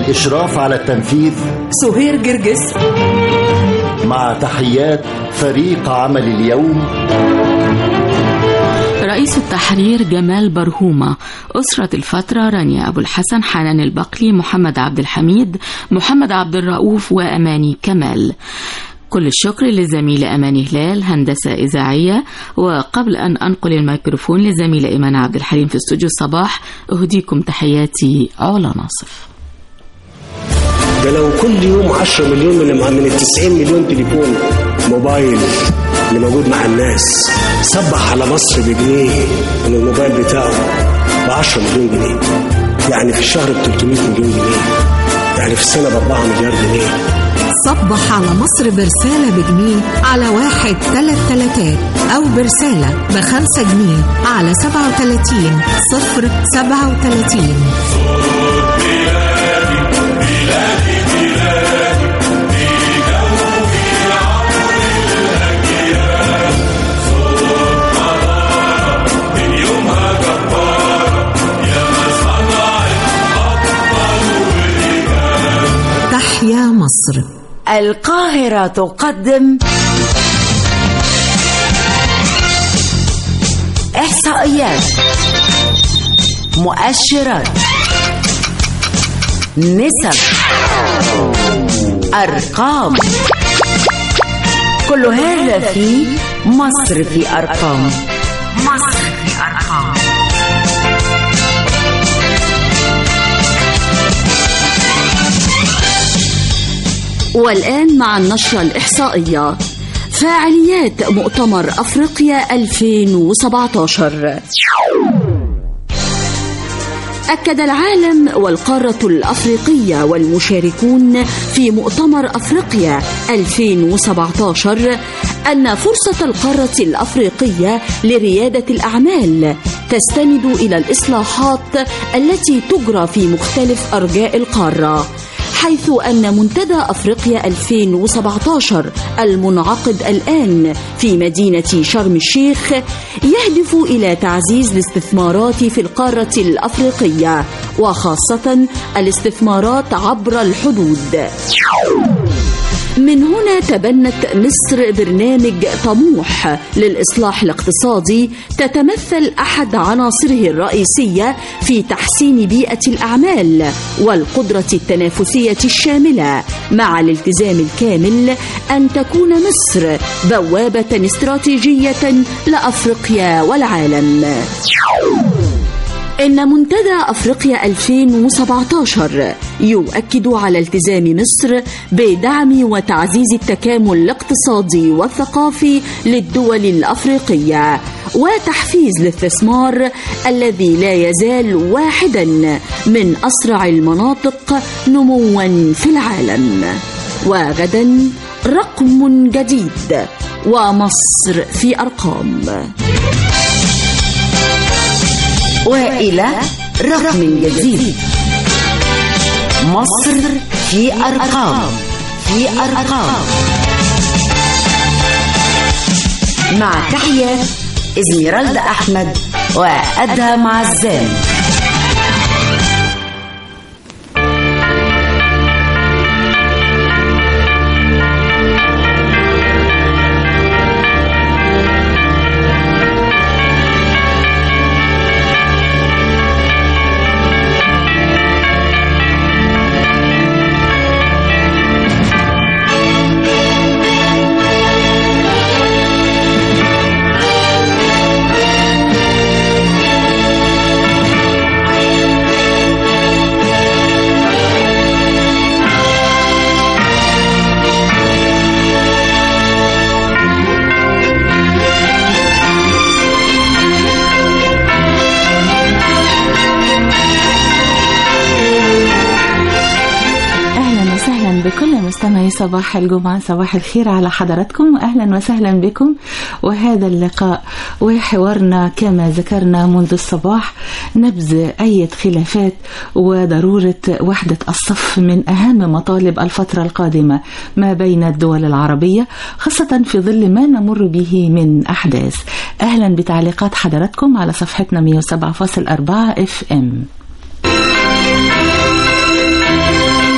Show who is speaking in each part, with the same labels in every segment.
Speaker 1: إشراف على التنفيذ
Speaker 2: سهير جرجس.
Speaker 1: مع تحيات فريق عمل اليوم:
Speaker 3: رئيس التحرير جمال برهومة، أسرة الفترة رانيا أبو الحسن، حنان البقلي، محمد عبد الحميد، محمد عبد الرؤوف، وأماني كمال. كل الشكر للزميلة أماني هلال هندسة إذاعية. وقبل أن أنقل الميكروفون للزميلة إيمان عبد الحليم في استوديو الصباح، أهديكم تحياتي علا ناصف.
Speaker 4: ده لو كل يوم 10 مليون من 90 مليون تليفون موبايل اللي موجود مع الناس صبح على مصر بجنيه من الموبايل بتاعه ب10 مليون جنيه، يعني في الشهر ب300 مليون جنيه، يعني في السنة ب4 مليار جنيه.
Speaker 5: صبح على مصر برسالة بجنيه على 133 أو برسالة ب5 جنيه على 37 037. تحيا مصر.
Speaker 2: القاهرة تقدم إحصائيات، مؤشرات، نسب، أرقام، كل هذا في مصر في أرقام. مصر في أرقام.
Speaker 6: والآن مع النشرة الإحصائية. فاعليات مؤتمر أفريقيا 2017. أكد العالم والقارة الأفريقية والمشاركون في مؤتمر أفريقيا 2017 أن فرصة القارة الأفريقية لريادة الأعمال تستند إلى الإصلاحات التي تجرى في مختلف أرجاء القارة، حيث أن منتدى أفريقيا 2017 المنعقد الآن في مدينة شرم الشيخ يهدف إلى تعزيز الاستثمارات في القارة الأفريقية، وخاصة الاستثمارات عبر الحدود. من هنا تبنت مصر برنامج طموح للإصلاح الاقتصادي تتمثل أحد عناصره الرئيسية في تحسين بيئة الأعمال والقدرة التنافسية الشاملة، مع الالتزام الكامل أن تكون مصر بوابة استراتيجية لأفريقيا والعالم. إن منتدى أفريقيا 2017 يؤكد على التزام مصر بدعم وتعزيز التكامل الاقتصادي والثقافي للدول الأفريقية، وتحفيز الاستثمار الذي لا يزال واحدا من أسرع المناطق نموا في العالم. وغدا رقم جديد ومصر في أرقام.
Speaker 2: وإلى رقم جديد، مصر في أرقام. في أرقام مع تحيات إزميرالدا أحمد وأدهم عزام.
Speaker 7: مستمعي صباح الجمعة، صباح الخير على حضراتكم وأهلا وسهلا بكم. وهذا اللقاء وحوارنا كما ذكرنا منذ الصباح نبذ أي خلافات وضرورة وحدة الصف من أهم مطالب الفترة القادمة ما بين الدول العربية، خاصة في ظل ما نمر به من أحداث. أهلا بتعليقات حضراتكم على صفحتنا 107.4 FM.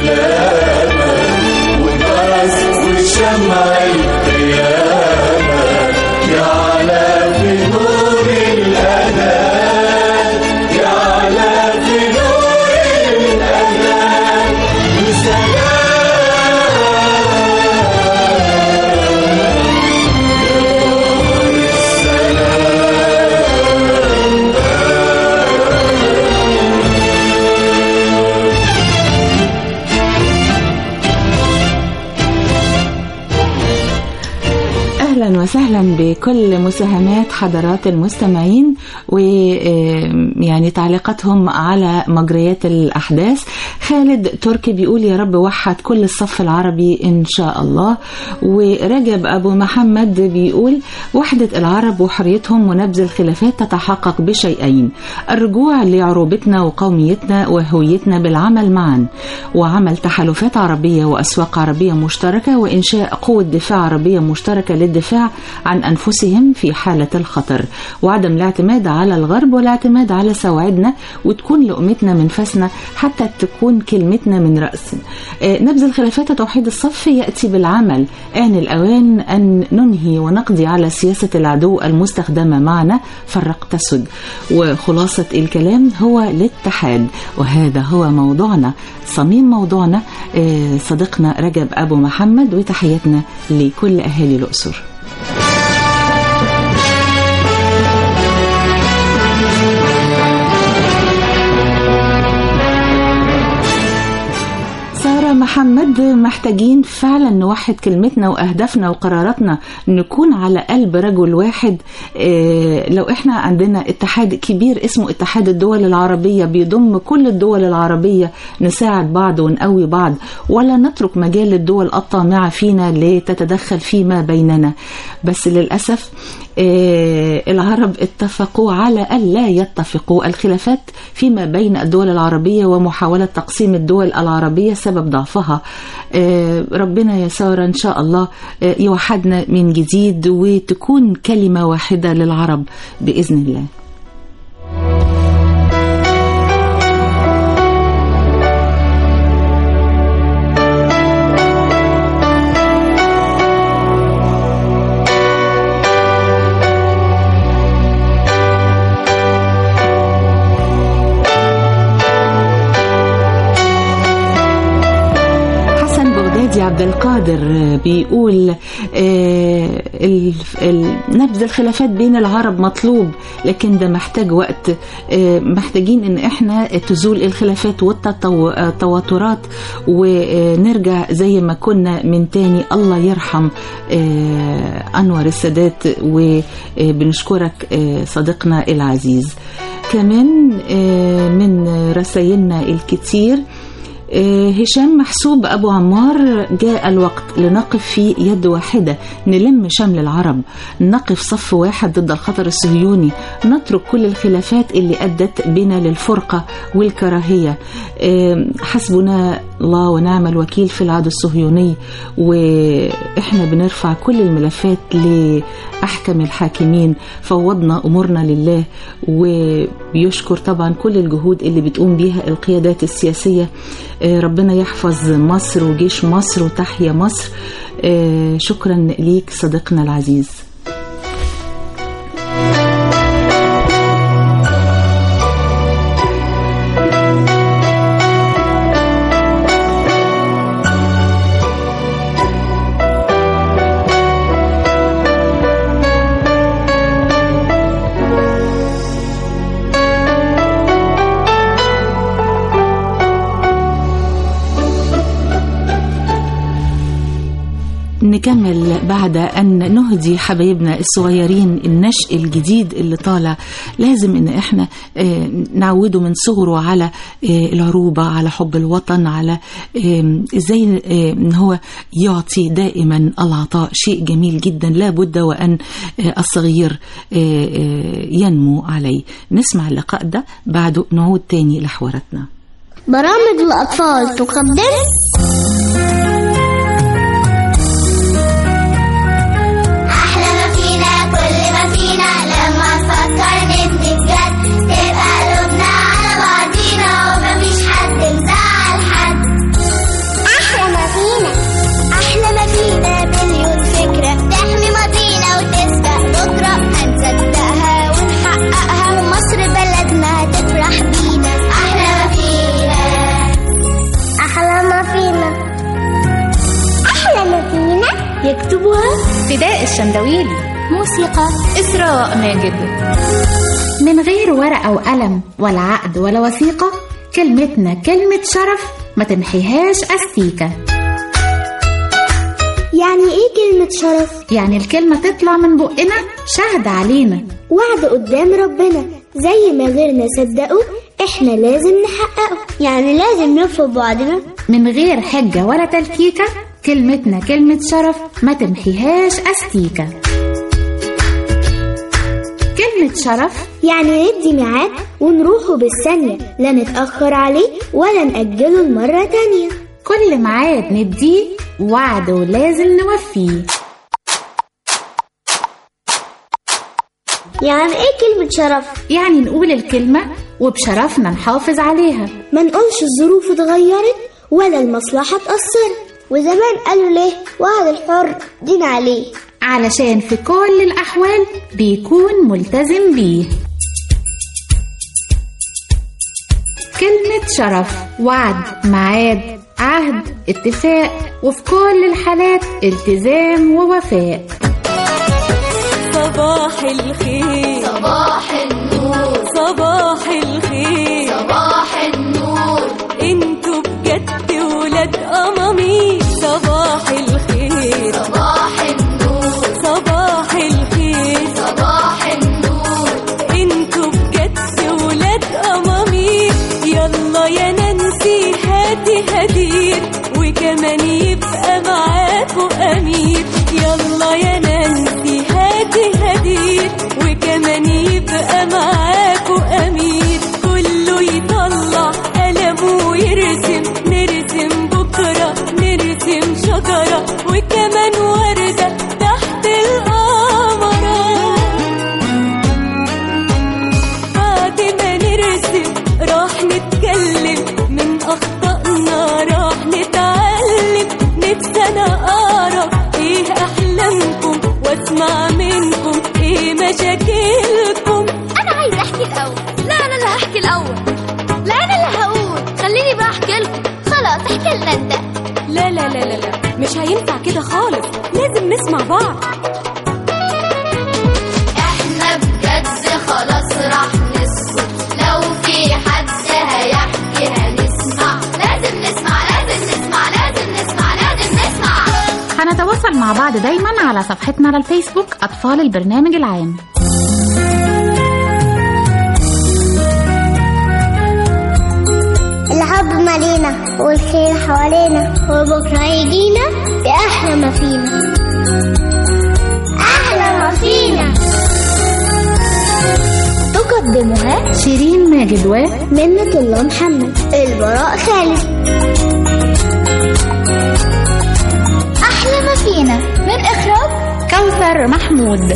Speaker 8: سلامة وجرس وشمع القيامة يعلى في نور الأذان يعلى في نور الأذان
Speaker 7: أهلا وسهلا بكل مساهمات حضرات المستمعين ويعني تعليقاتهم على مجريات الأحداث. خالد تركي بيقول يا رب وحد كل الصف العربي إن شاء الله. ورجب أبو محمد بيقول وحدة العرب وحريتهم ونبذ الخلافات تتحقق بشيئين: الرجوع لعروبتنا وقوميتنا وهويتنا بالعمل معا، وعمل تحالفات عربية وأسواق عربية مشتركة، وإنشاء قوة دفاع عربية مشتركة للدفاع عن أنفسهم في حالة الخطر، وعدم الاعتماد على الغرب والاعتماد على سواعدنا، وتكون لقمتنا من فسنا حتى تكون كلمتنا من رأسنا. نبذ الخلافات وتوحيد الصف يأتي بالعمل. آن الأوان أن ننهي ونقضي على سياسة العدو المستخدمة معنا فرق تسد. وخلاصة الكلام هو الاتحاد، وهذا هو موضوعنا، صميم موضوعنا صديقنا رجب أبو محمد، وتحياتنا لكل أهالي الأقصر. محمد محتاجين فعلا نوحد كلمتنا وأهدافنا وقراراتنا، نكون على قلب رجل واحد. لو احنا عندنا اتحاد كبير اسمه اتحاد الدول العربية بيضم كل الدول العربية، نساعد بعض ونقوي بعض، ولا نترك مجال للدول الطامعة فينا لتتدخل فيما بيننا. بس للأسف العرب اتفقوا على ألا يتفقوا. الخلافات فيما بين الدول العربية ومحاولة تقسيم الدول العربية سبب ضعفها. ربنا يا سارة إن شاء الله يوحدنا من جديد وتكون كلمة واحدة للعرب بإذن الله. عبد القادر بيقول نبذ نبذ بين العرب مطلوب، لكن ده محتاج وقت. محتاجين ان احنا تزول الخلافات والتوترات ونرجع زي ما كنا من تاني. الله يرحم أنور السادات، وبنشكرك صديقنا العزيز. كمان من رسائلنا الكتير هشام محسوب أبو عمار: جاء الوقت لنقف في يد واحدة، نلم شمل العرب، نقف صف واحد ضد الخطر الصهيوني، نترك كل الخلافات اللي أدت بنا للفرقة والكراهية. حسبنا الله ونعم الوكيل في العدو الصهيوني، وإحنا بنرفع كل الملفات لأحكم الحاكمين، فوضنا أمورنا لله. وبيشكر طبعا كل الجهود اللي بتقوم بيها القيادات السياسية. ربنا يحفظ مصر وجيش مصر، وتحيا مصر. شكرا ليك صديقنا العزيز. نكمل بعد أن نهدي حبايبنا الصغيرين النشء الجديد اللي طالع. لازم إن إحنا نعوده من صغره على العروبة، على حب الوطن، على إزاي إن هو يعطي دائما. العطاء شيء جميل جدا، لا بد وأن الصغير ينمو عليه. نسمع اللقاء ده بعده نعود تاني لحوارتنا.
Speaker 9: برامج الأطفال تقدم
Speaker 10: فداء الشندويلي. موسيقى إسراء ماجد. من غير ورقة وقلم ولا عقد ولا وثيقة، كلمتنا كلمة شرف ما تمحيهاش أستيكة.
Speaker 9: يعني ايه كلمة شرف؟
Speaker 10: يعني الكلمة تطلع من بقنا شهد علينا،
Speaker 9: وعد قدام ربنا، زي ما غيرنا صدقوا احنا لازم نحققه. يعني لازم نفهم بعضنا
Speaker 10: من غير حجة ولا تلكيكة، كلمتنا كلمة شرف ما تمحيهاش أستيكة. كلمة شرف
Speaker 9: يعني ندي ميعاد ونروحه بالثانية، لا نتأخر عليه ولا نأجله المرة تانية.
Speaker 10: كل ميعاد نديه وعد ولازم نوفيه.
Speaker 9: يعني ايه كلمة شرف؟
Speaker 10: يعني نقول الكلمة وبشرفنا نحافظ عليها،
Speaker 9: ما نقولش الظروف اتغيرت ولا المصلحة اتأثرت. وزمان قالوا ليه وعد الحر دين عليه،
Speaker 10: علشان في كل الأحوال بيكون ملتزم بيه. كلمة شرف وعد، ميعاد، عهد، اتفاق، وفي كل الحالات التزام ووفاء.
Speaker 11: صباح الخير،
Speaker 12: صباح النور،
Speaker 11: صباح الخير،
Speaker 12: صباح النور،
Speaker 11: انتوا بجد ولاد أمامي. صباح الخير،
Speaker 12: صباح النور،
Speaker 11: صباح الخير،
Speaker 12: صباح النور،
Speaker 11: انتوا بجد ولاد أمامي. يلا يا نانسي هاتي هدير، وكمان يبقى معاكوا أمير. يلا يا نانسي هاتي هدير، وكمان يبقى معاكوا أمير. كله يطلع قلمه ويرسم، نرسم بكرة نرسم شجرة، وكمان وردة تحت القمرة. بعد ما نرسم راح نتكلم من أخطائنا، راح نتعلم. نفسنا أعرف إيه أحلامكم وأسمع منكم إيه مشاكلكم.
Speaker 12: أنا عايزة أحكي الأول. لا أنا اللي هحكي الأول. لا أنا اللي هقول. خليني بقى أحكي لكم. خلاص احكي لنا أنت.
Speaker 11: لا لا لا لا لا، مش هينفع كده خالص، لازم نسمع بعض.
Speaker 12: احنا بجد خلاص راح نسكت، لو في حد هيحكي هنسمع. لازم نسمع لازم نسمع لازم نسمع لازم نسمع.
Speaker 10: هنتواصل مع بعض دايما على صفحتنا على الفيسبوك أطفال البرنامج العام.
Speaker 9: الحب مالينا والخير حوالينا، وبكرة يجينا بأحلى ما فينا. أحلى ما فينا. تقدمها
Speaker 10: شيرين ماجد
Speaker 9: ومنة الله محمد، البراء خالد. أحلى ما فينا من إخراج
Speaker 10: كوثر محمود.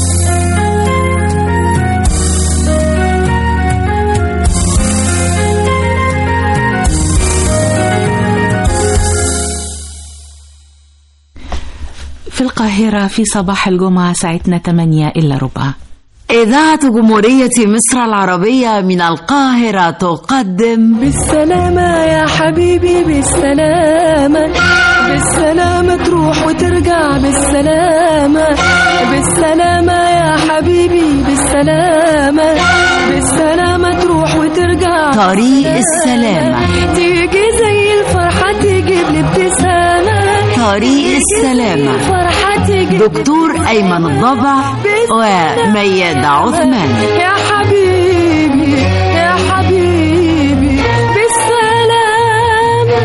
Speaker 10: في القاهرة في صباح الجمعة ساعتنا 8:15.
Speaker 2: إذاعة جمهورية مصر العربية من القاهرة تقدم
Speaker 11: بالسلامة يا حبيبي، بالسلامة، بالسلامة تروح وترجع بالسلامة. بالسلامة يا حبيبي، بالسلامة، بالسلامة تروح وترجع.
Speaker 2: طريق السلامة
Speaker 11: تيجي زي الفرحة تجيب لي ابتسامة.
Speaker 2: طريق السلامة دكتور أيمن الضبع وميادة عثمان.
Speaker 11: يا حبيبي يا حبيبي بالسلامة.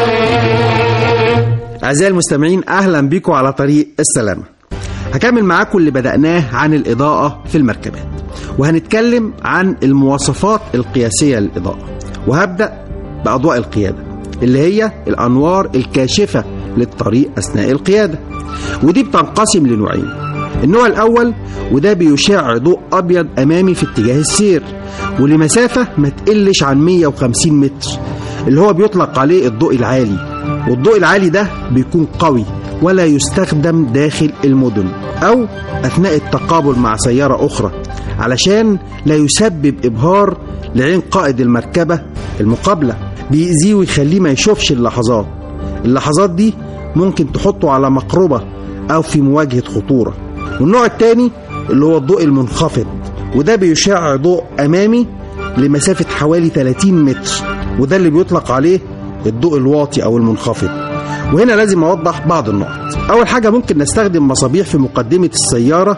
Speaker 13: أعزائي المستمعين، أهلا بكم على طريق السلامة. هكمل معاكم اللي بدأناه عن الإضاءة في المركبات، وهنتكلم عن المواصفات القياسية للإضاءة. وهبدأ بأضواء القيادة اللي هي الأنوار الكاشفة للطريق أثناء القيادة، ودي بتنقسم لنوعين. النوع الأول وده بيشع ضوء أبيض أمامي في اتجاه السير ولمسافة ما تقلش عن 150 متر، اللي هو بيطلق عليه الضوء العالي. والضوء العالي ده بيكون قوي ولا يستخدم داخل المدن أو أثناء التقابل مع سيارة أخرى، علشان لا يسبب إبهار لعين قائد المركبة المقابلة، بيأذيه ويخليه ما يشوفش اللحظات دي. ممكن تحطه على مقربة أو في مواجهة خطورة. والنوع الثاني اللي هو الضوء المنخفض، وده بيشع ضوء أمامي لمسافة حوالي 30 متر، وده اللي بيطلق عليه الضوء الواطي أو المنخفض. وهنا لازم أوضح بعض النقط. أول حاجة، ممكن نستخدم مصابيح في مقدمة السيارة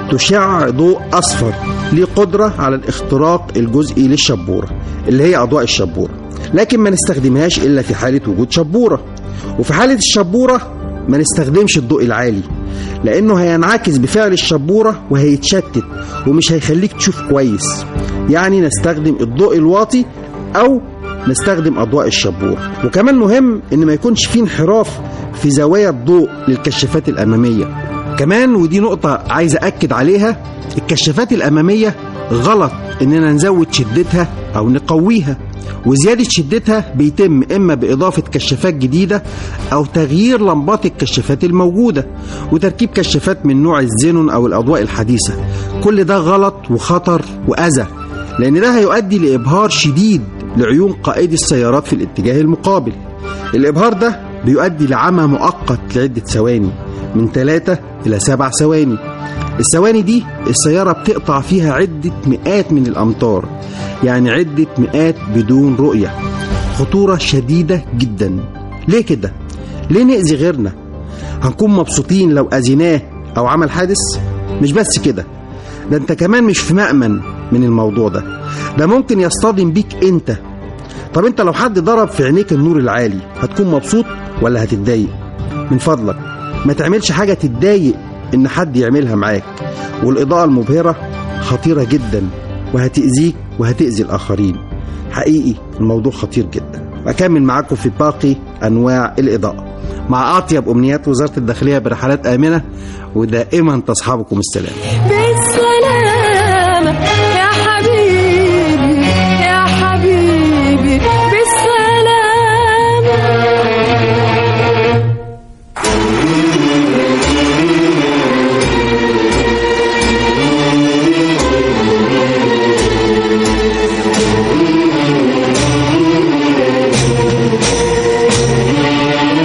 Speaker 13: تشع ضوء أصفر ليه قدرة على الاختراق الجزئي للشبورة اللي هي أضواء الشبورة، لكن ما نستخدمهاش إلا في حالة وجود شبورة. وفي حالة الشبورة ما نستخدمش الضوء العالي، لأنه هينعكس بفعل الشبورة وهيتشتت ومش هيخليك تشوف كويس. يعني نستخدم الضوء الواطي أو نستخدم أضواء الشبورة. وكمان مهم إن ما يكونش فيه انحراف في زوايا الضوء للكشافات الأمامية. كمان ودي نقطة عايز أكد عليها، الكشافات الأمامية غلط إننا نزود شدتها أو نقويها، وزيادة شدتها بيتم إما بإضافة كشافات جديدة أو تغيير لمبات الكشافات الموجودة وتركيب كشافات من نوع الزينون أو الأضواء الحديثة. كل ده غلط وخطر وأذى، لأن ده هيؤدي لإبهار شديد لعيون قائدي السيارات في الاتجاه المقابل. الإبهار ده بيؤدي لعمى مؤقت لعدة ثواني، من 3 إلى 7 ثواني. الثواني دي السيارة بتقطع فيها عدة مئات من الأمتار، يعني عدة مئات بدون رؤية. خطورة شديدة جدا. ليه كده؟ ليه نأذي غيرنا؟ هنكون مبسوطين لو أذيناه أو عمل حادث؟ مش بس كده، ده انت كمان مش في مأمن من الموضوع ده ممكن يصطدم بيك انت. طب انت لو حد ضرب في عينيك النور العالي هتكون مبسوط ولا هتتضايق؟ من فضلك ما تعملش حاجة تتضايق ان حد يعملها معاك. والإضاءة المبهرة خطيرة جدا وهتأذيك وهتأذي الآخرين. حقيقي الموضوع خطير جدا. أكمل معاكم في باقي أنواع الإضاءة مع أطيب أمنيات وزارة الداخلية برحلات آمنة، ودائما تصحبكم السلام.
Speaker 8: بالسلامة يا حبيبي يا حبيبي، بالسلامة.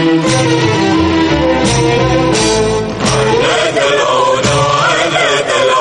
Speaker 14: على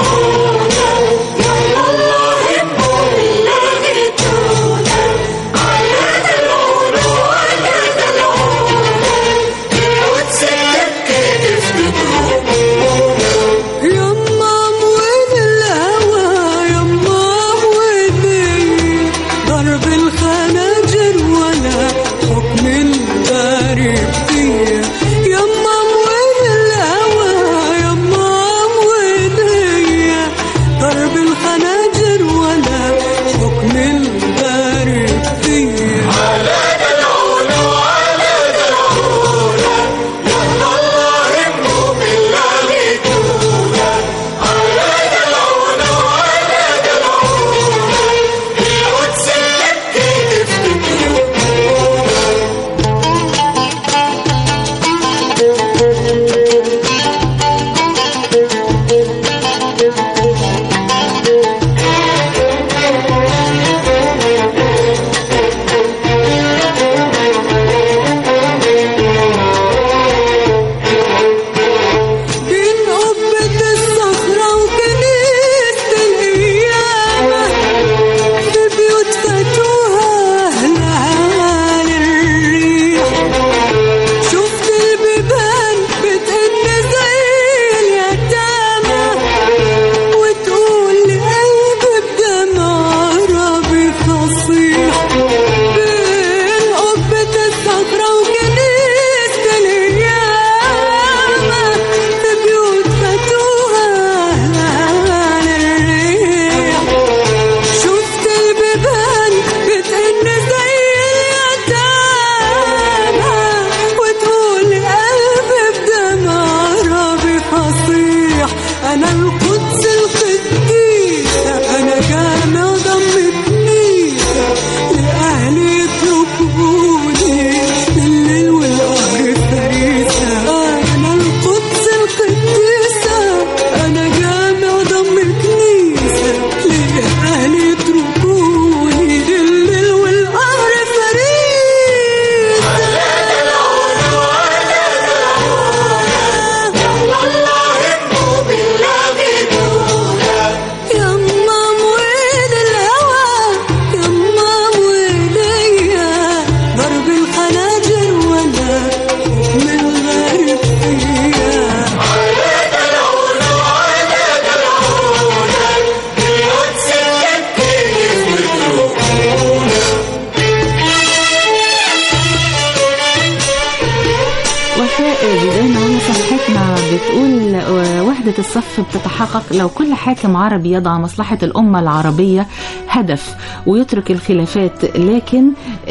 Speaker 7: بتقول وحدة الصف بتتحقق لو كل حاكم عربي يضع مصلحة الأمة العربية هدف ويترك الخلافات، لكن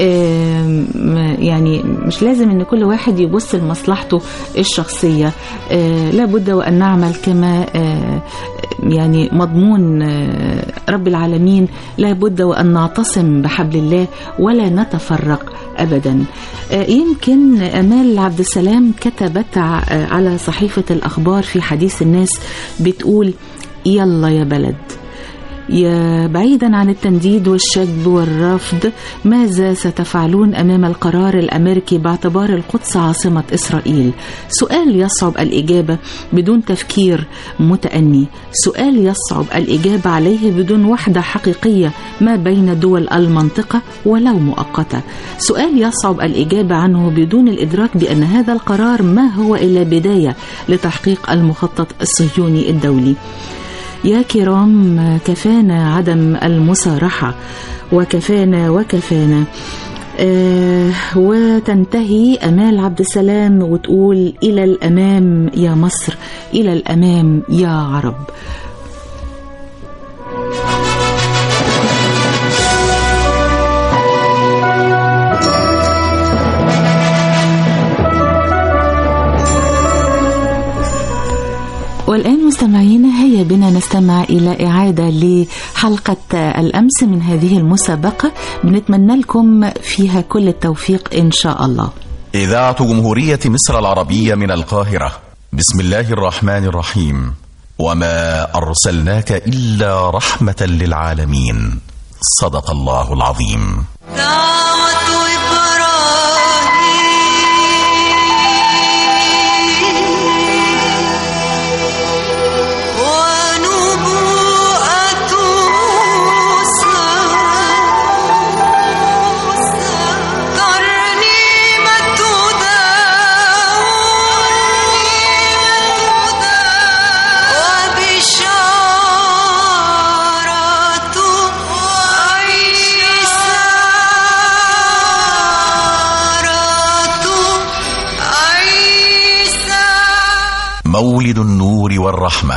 Speaker 7: يعني مش لازم ان كل واحد يبص لمصلحته الشخصية. لابد وأن نعمل كما يعني مضمون رب العالمين، لابد وأن نعتصم بحبل الله ولا نتفرق أبدا. يمكن أمال عبد السلام كتبت على صحيفة الأخبار في حديث الناس بتقول: يلا يا بلد، يا بعيدا عن التنديد والشد والرفض، ماذا ستفعلون أمام القرار الأمريكي باعتبار القدس عاصمة إسرائيل؟ سؤال يصعب الإجابة بدون تفكير متأني، سؤال يصعب الإجابة عليه بدون وحدة حقيقية ما بين دول المنطقة ولو مؤقتة، سؤال يصعب الإجابة عنه بدون الإدراك بأن هذا القرار ما هو إلا بداية لتحقيق المخطط الصهيوني الدولي. يا كرام، كفانا عدم المصارحة، وكفانا وتنتهي أمال عبد السلام وتقول: إلى الأمام يا مصر، إلى الأمام يا عرب. والآن مستمعينا، هيا بنا نستمع إلى إعادة لحلقة الأمس من هذه المسابقة، بنتمنى لكم فيها كل التوفيق إن شاء الله.
Speaker 14: إذاعة جمهورية مصر العربية من القاهرة. بسم الله الرحمن الرحيم. وما أرسلناك إلا رحمة للعالمين. صدق الله العظيم. مولد النور والرحمة.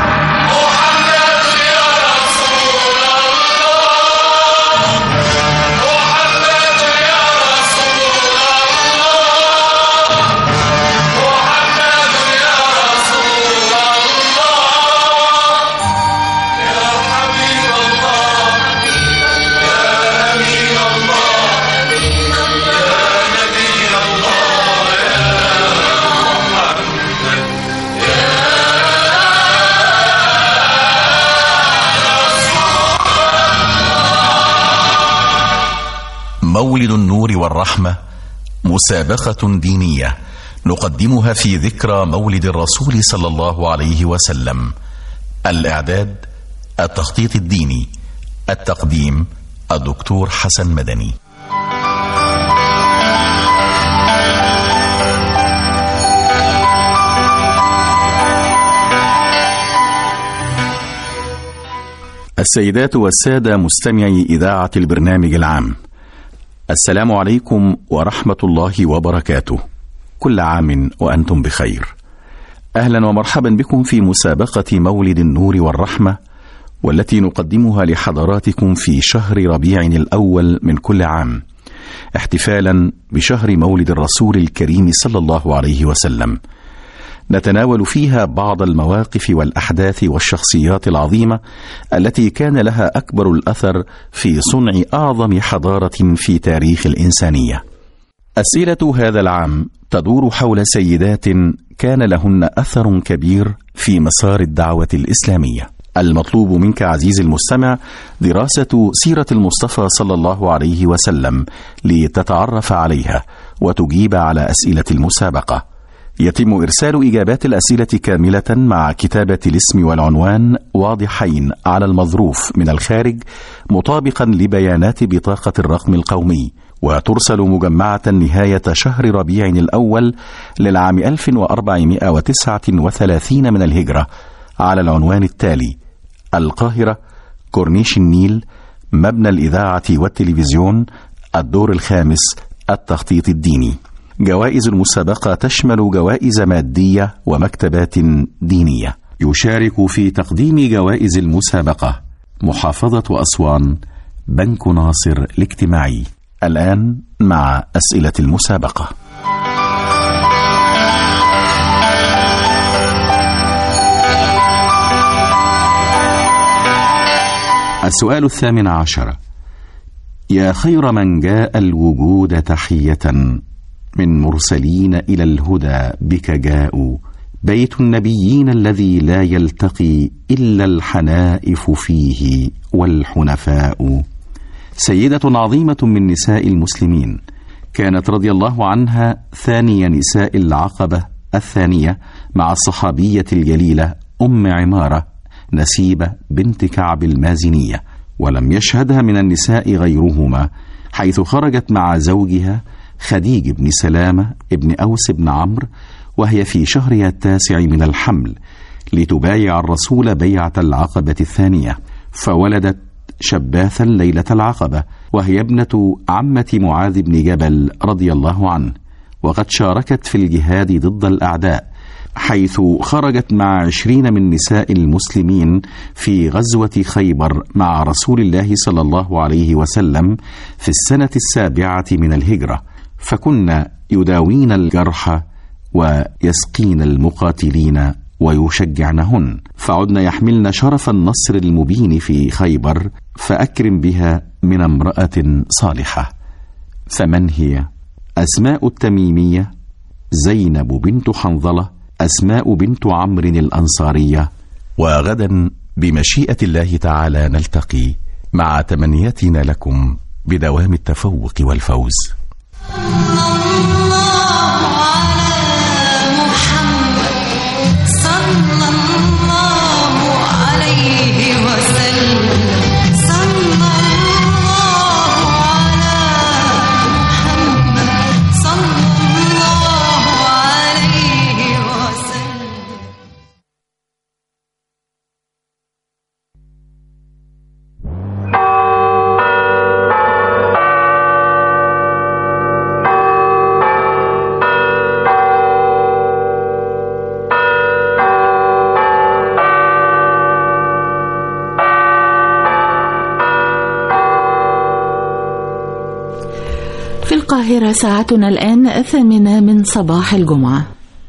Speaker 14: مولد النور والرحمة مسابقة دينية نقدمها في ذكرى مولد الرسول صلى الله عليه وسلم. الإعداد التخطيط الديني، التقديم الدكتور حسن مدني. السيدات والسادة مستمعي إذاعة البرنامج العام، السلام عليكم ورحمة الله وبركاته. كل عام وأنتم بخير. أهلا ومرحبا بكم في مسابقة مولد النور والرحمة، والتي نقدمها لحضراتكم في شهر ربيع الأول من كل عام، احتفالا بشهر مولد الرسول الكريم صلى الله عليه وسلم. نتناول فيها بعض المواقف والأحداث والشخصيات العظيمة التي كان لها أكبر الأثر في صنع أعظم حضارة في تاريخ الإنسانية. أسئلة هذا العام تدور حول سيدات كان لهن أثر كبير في مسار الدعوة الإسلامية. المطلوب منك عزيزي المستمع دراسة سيرة المصطفى صلى الله عليه وسلم لتتعرف عليها وتجيب على أسئلة المسابقة. يتم إرسال إجابات الأسئلة كاملة مع كتابة الاسم والعنوان واضحين على المظروف من الخارج مطابقا لبيانات بطاقة الرقم القومي، وترسل مجمعة نهاية شهر ربيع الأول للعام 1439 من الهجرة على العنوان التالي: القاهرة، كورنيش النيل، مبنى الإذاعة والتلفزيون، الدور الخامس، التخطيط الديني. جوائز المسابقة تشمل جوائز مادية ومكتبات دينية. يشارك في تقديم جوائز المسابقة محافظة أسوان، بنك ناصر الاجتماعي. الآن مع أسئلة المسابقة. السؤال 18: يا خير من جاء الوجود تحية، من مرسلين إلى الهدى بك جاءوا، بيت النبيين الذي لا يلتقي إلا الحنائف فيه والحنفاء. سيدة عظيمة من نساء المسلمين، كانت رضي الله عنها ثاني نساء العقبة الثانية مع الصحابية الجليلة أم عمارة نسيبة بنت كعب المازنية، ولم يشهدها من النساء غيرهما، حيث خرجت مع زوجها خديج بن سلامة ابن أوس بن عمرو وهي في شهرها التاسع من الحمل لتبايع الرسول بيعة العقبة الثانية، فولدت شباثا ليلة العقبة، وهي ابنة عمة معاذ بن جبل رضي الله عنه، وقد شاركت في الجهاد ضد الأعداء، حيث خرجت مع 20 من نساء المسلمين في غزوة خيبر مع رسول الله صلى الله عليه وسلم في السنة 7 من الهجرة، فكن يداوين الجرحى ويسقين المقاتلين ويشجعنهن، فعدن يحملن شرف النصر المبين في خيبر، فأكرم بها من امرأة صالحة. فمن هي؟ أسماء التميمية، زينب بنت حنظلة، أسماء بنت عمرو الأنصارية. وغدا بمشيئة الله تعالى نلتقي مع تمنياتنا لكم بدوام التفوق والفوز.
Speaker 7: القاهرة ساعتنا الآن 8 من صباح الجمعة.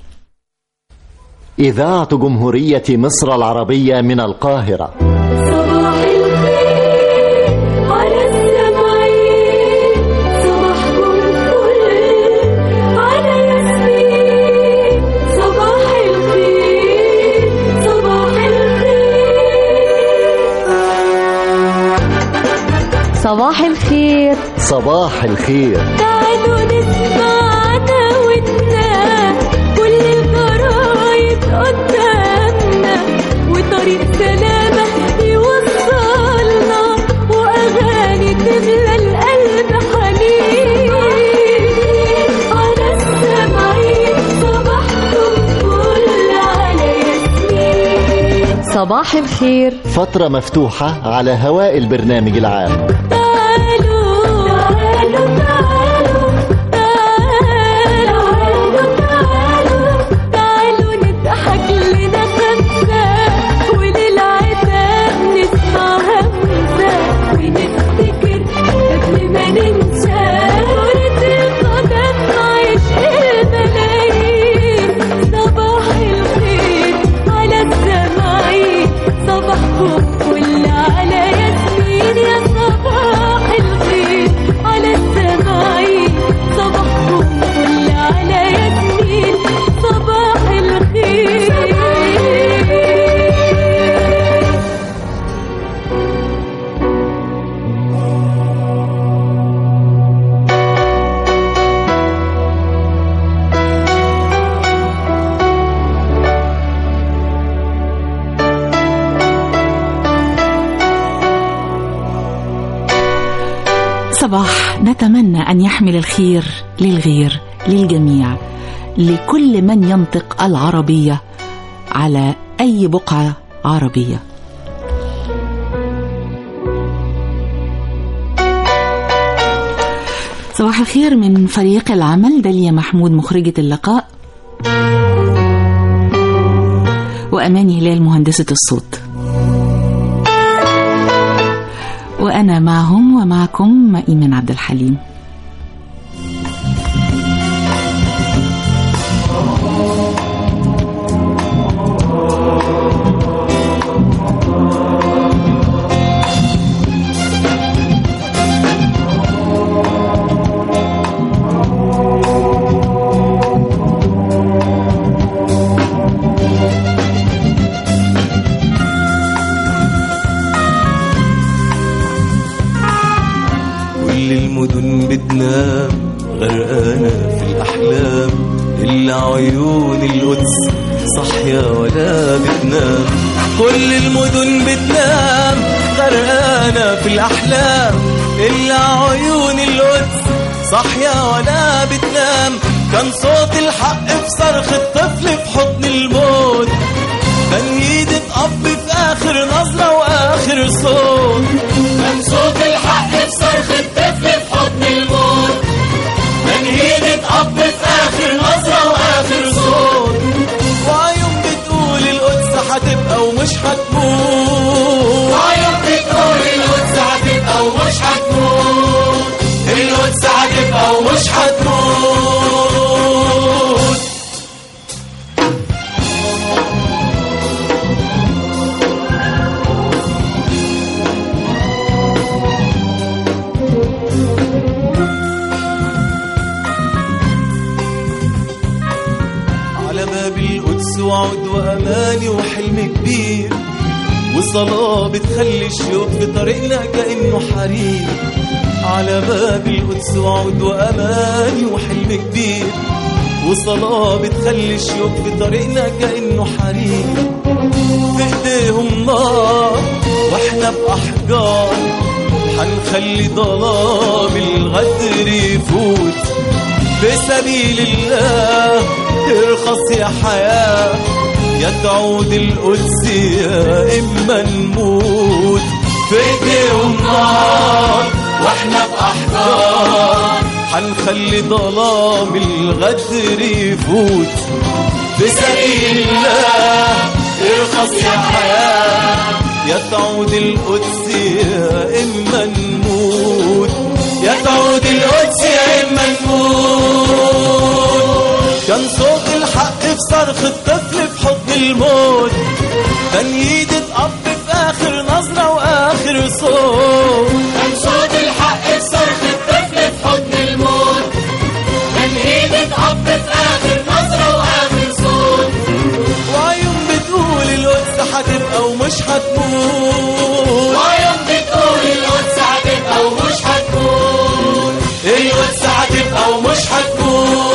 Speaker 1: إذاعة جمهورية مصر العربية من القاهرة.
Speaker 8: صباح الخير على السمعين، صباحكم فل على ياسمين، صباح الخير صباح الخير صباح الخير
Speaker 1: صباح الخير.
Speaker 8: تعالوا نسمعنا ودنا كل الجرايد قدامنا، وطريق سلامة يوصلنا، وأغاني تملى القلب حنين. على السمعين صباحكم فل على ياسمين، صباح الخير.
Speaker 1: فترة مفتوحة على هواء البرنامج العام.
Speaker 7: صباح نتمنى أن يحمل الخير للغير، للجميع، لكل من ينطق العربية على أي بقعة عربية. صباح الخير من فريق العمل، داليا محمود مخرجة اللقاء، وأماني هلال مهندسة الصوت، وأنا معهم ومعكم إيمان عبد الحليم.
Speaker 15: المدن بتنام غرقانة في الأحلام، إلا عيون القدس صحية ولا بتنام. كل المدن بتنام غرقانة في الأحلام، إلا عيون القدس صحية ولا بتنام. كان صوت الحق في صرخ الطفل في حضن الموت، تنهيدة أب في آخر نظرة وآخر صوت. كان صوت الحق في صرخ الطفل في حضن الموت، تنهيدة أب في آخر نظرة وآخر صوت. وعيون بتقول القدس هتبقى ومش هتموت، وعيون بتقول القدس هتبقى ومش هتموت، القدس هتبقى ومش هتموت. وعود وأماني وحلم كبير، وصلاة بتخلي الشوق في طريقنا كأنه حرير. على باب القدس وعود وأماني وحلم كبير، وصلاة بتخلي الشوق في طريقنا كأنه حرير. في ايديهم نار واحنا بأحجار، حنخلي ظلام الغدر يفوت. بسبيل الله ارخص يا حياة، يا تعود القدس يا إما نموت. في ايديهم نار واحنا بأحجار، حنخلي ظلام الغدر يفوت. بسبيل الله ارخص يا حياة، يا تعود القدس يا إما نموت، يا تعود القدس يا إما نموت. كان صوت الحق في صرخ الطفل في حضن الموت، تنهيدة أب في آخر نظرة وآخر صوت. كان صوت الحق في صرخ الطفل في حضن الموت، تنهيدة أب في آخر نظرة وآخر صوت. وعيون بتقول القدس هتبقى ومش هتموت، وعيون بتقول القدس هتبقى ومش هتموت، القدس هتبقى ومش هتموت،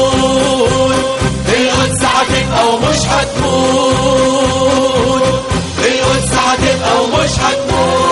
Speaker 15: القدس هتبقى ومش هتموت، القدس هتبقى ومش هتموت.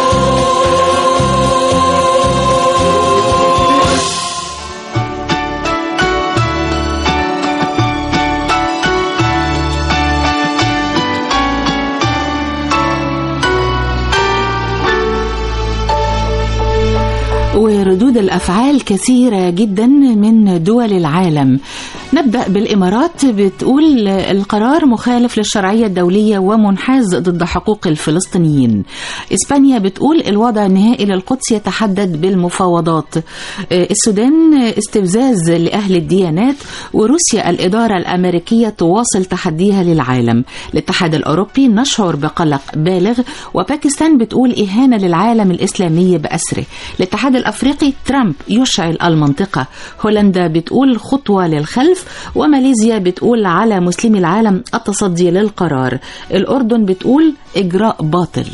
Speaker 7: وردود الأفعال كثيرة جدا من دول العالم. نبدأ بالإمارات، بتقول القرار مخالف للشرعية الدولية ومنحاز ضد حقوق الفلسطينيين. إسبانيا بتقول الوضع النهائي للقدس يتحدد بالمفاوضات. السودان استفزاز لأهل الديانات. وروسيا الإدارة الأمريكية تواصل تحديها للعالم. الاتحاد الأوروبي نشعر بقلق بالغ. وباكستان بتقول إهانة للعالم الإسلامي بأسره. الاتحاد الأفريقي ترامب يشعل المنطقة. هولندا بتقول خطوة للخلف. وماليزيا بتقول على مسلمي العالم التصدي للقرار. الأردن بتقول إجراء باطل.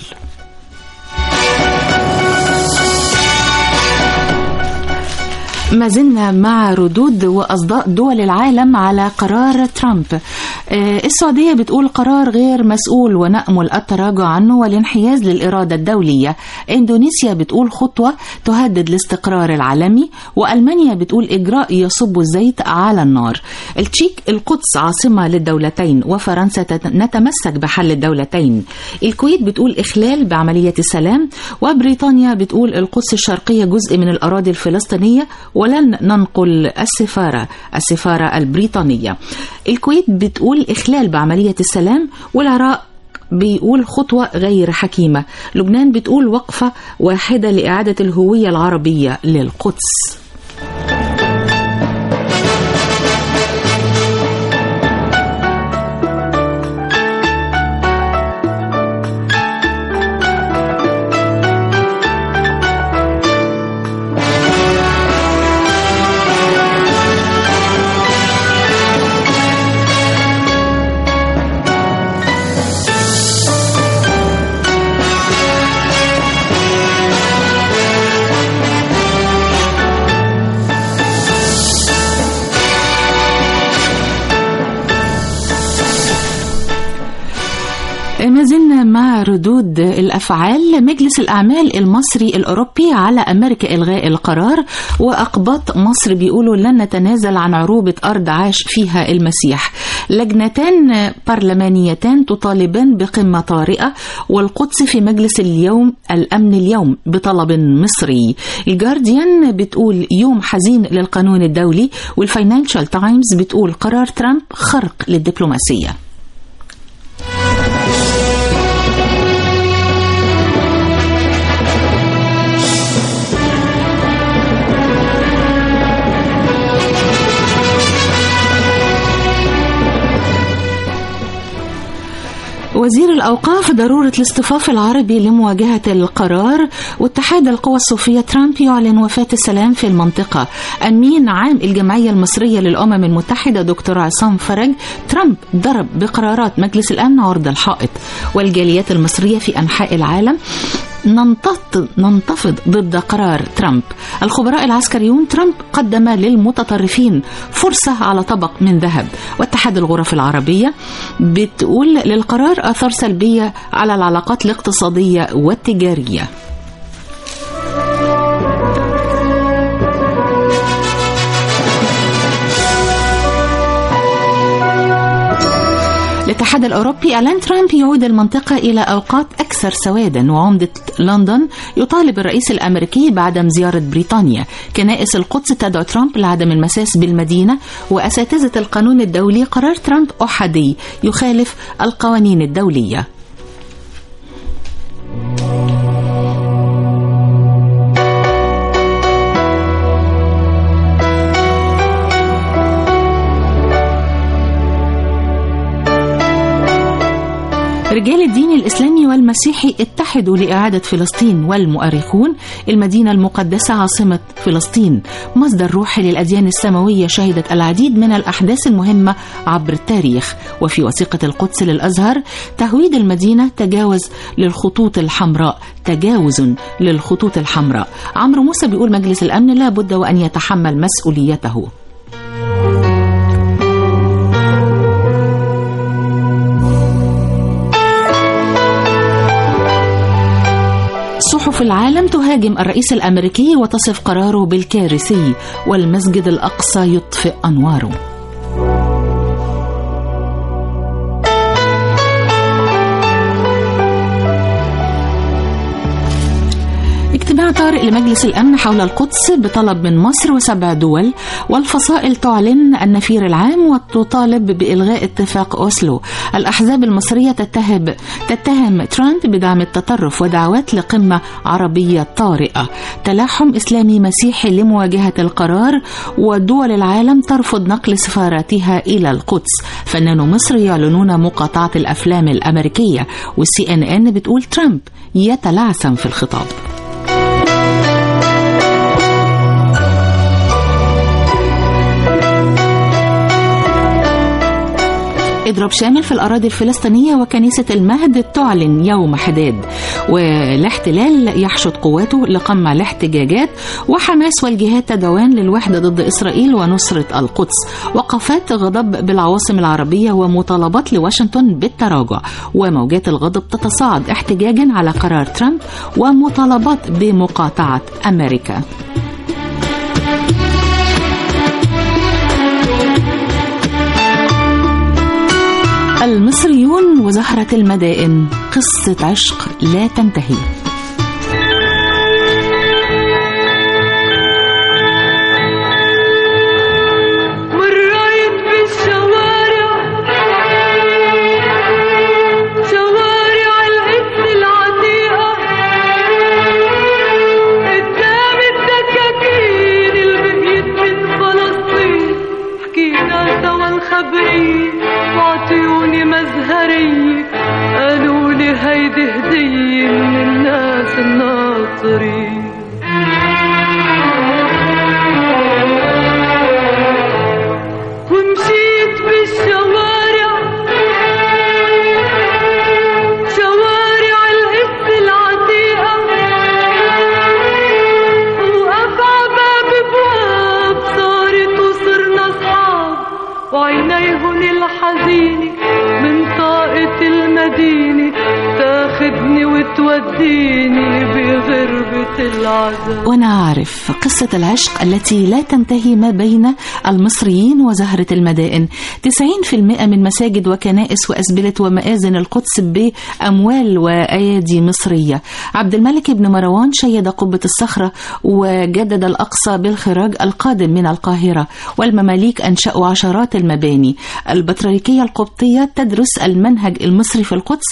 Speaker 7: ما زلنا مع ردود وأصداء دول العالم على قرار ترامب. السعودية بتقول قرار غير مسؤول ونأمل التراجع عنه والانحياز للإرادة الدولية. إندونيسيا بتقول خطوة تهدد الاستقرار العالمي. وألمانيا بتقول إجراء يصب الزيت على النار. التشيك القدس عاصمة للدولتين وفرنسا نتمسك بحل الدولتين. الكويت بتقول إخلال بعملية السلام. وبريطانيا بتقول القدس الشرقية جزء من الأراضي الفلسطينية ولن ننقل السفارة البريطانية. الكويت بتقول إخلال بعملية السلام. والعراق بيقول خطوة غير حكيمة. لبنان بتقول وقفة واحدة لإعادة الهوية العربية للقدس. ما زلنا مع ردود الأفعال. مجلس الأعمال المصري الأوروبي على أمريكا إلغاء القرار. وأقباط مصر بيقولوا لن نتنازل عن عروبة أرض عاش فيها المسيح. لجنتان برلمانيتان تطالبان بقمة طارئة. والقدس في مجلس الأمن اليوم بطلب مصري. الجارديان بتقول يوم حزين للقانون الدولي. والفاينانشال تايمز بتقول قرار ترامب خرق للدبلوماسية. وزير الأوقاف ضرورة الاصطفاف العربي لمواجهة القرار. واتحاد القوى الصوفية ترامب يعلن وفاة السلام في المنطقة. أمين عام الجمعية المصرية للأمم المتحدة دكتور عصام فرج. ترامب ضرب بقرارات مجلس الأمن عرض الحائط. والجاليات المصرية في أنحاء العالم ننتفض ضد قرار ترامب. الخبراء العسكريون ترامب قدم للمتطرفين فرصة على طبق من ذهب. واتحاد الغرف العربية بتقول للقرار آثار سلبية على العلاقات الاقتصادية والتجارية. الاتحاد الأوروبي أعلن ترامب يعود المنطقة إلى أوقات أكثر سوادا. وعمدة لندن يطالب الرئيس الأمريكي بعدم زيارة بريطانيا. كنائس القدس تدعو ترامب لعدم المساس بالمدينة. وأساتذة القانون الدولي قرار ترامب أحادي يخالف القوانين الدولية. رجال الدين الإسلامي والمسيحي اتحدوا لإعادة فلسطين. والمؤرخون المدينة المقدسة عاصمة فلسطين مصدر روحي للأديان السماوية. شهدت العديد من الأحداث المهمة عبر التاريخ. وفي وثيقة القدس للأزهر تهويد المدينة تجاوز للخطوط الحمراء. عمرو موسى بيقول مجلس الأمن لا بد وأن يتحمل مسؤوليته. صحف العالم تهاجم الرئيس الأمريكي وتصف قراره بالكارثي. والمسجد الأقصى يطفئ أنواره. اجتماع طارئ لمجلس الأمن حول القدس بطلب من مصر و7 دول. والفصائل تعلن النفير العام وتطالب بإلغاء اتفاق أوسلو. الأحزاب المصرية تتهم ترامب بدعم التطرف ودعوات لقمة عربية طارئة. تلاحم إسلامي مسيحي لمواجهة القرار. ودول العالم ترفض نقل سفاراتها إلى القدس. فنان مصر يعلنون مقاطعة الأفلام الأمريكية. والCNN بتقول ترامب يتلعثم في الخطاب. إضراب شامل في الأراضي الفلسطينية، وكنيسة المهد تعلن يوم حداد، والاحتلال يحشد قواته لقمع الاحتجاجات، وحماس والجهات تدعوان للوحدة ضد إسرائيل ونصرة القدس، وقفات غضب بالعواصم العربية ومطالبات لواشنطن بالتراجع، وموجات الغضب تتصاعد احتجاجا على قرار ترامب ومطالبات بمقاطعة أمريكا. المصريون وزهرة المدائن، قصة عشق لا تنتهي.
Speaker 8: وعطيوني مزهرية قالوا لي هيدي هدية من الناس الناطرين. ومشيت بالشوارع شوارع القدس العتيقة، وقف عباب بواب صارت وصرنا أصحاب، وعينيهن الحزينة من طاقة المدينة تاخدني وتوديني بغربة العذاب.
Speaker 7: وأنا أعرف قصة العشق التي لا تنتهي ما بين المصريين وزهرة المدائن. 90% من مساجد وكنائس وأسبلة ومآذن القدس بأموال وأيادي مصرية. عبد الملك بن مروان شيد قبة الصخرة وجدد الأقصى بالخراج القادم من القاهرة، والمماليك أنشأوا عشرات المباني. البطريركية القبطية تدرس المنهج المصري في القدس،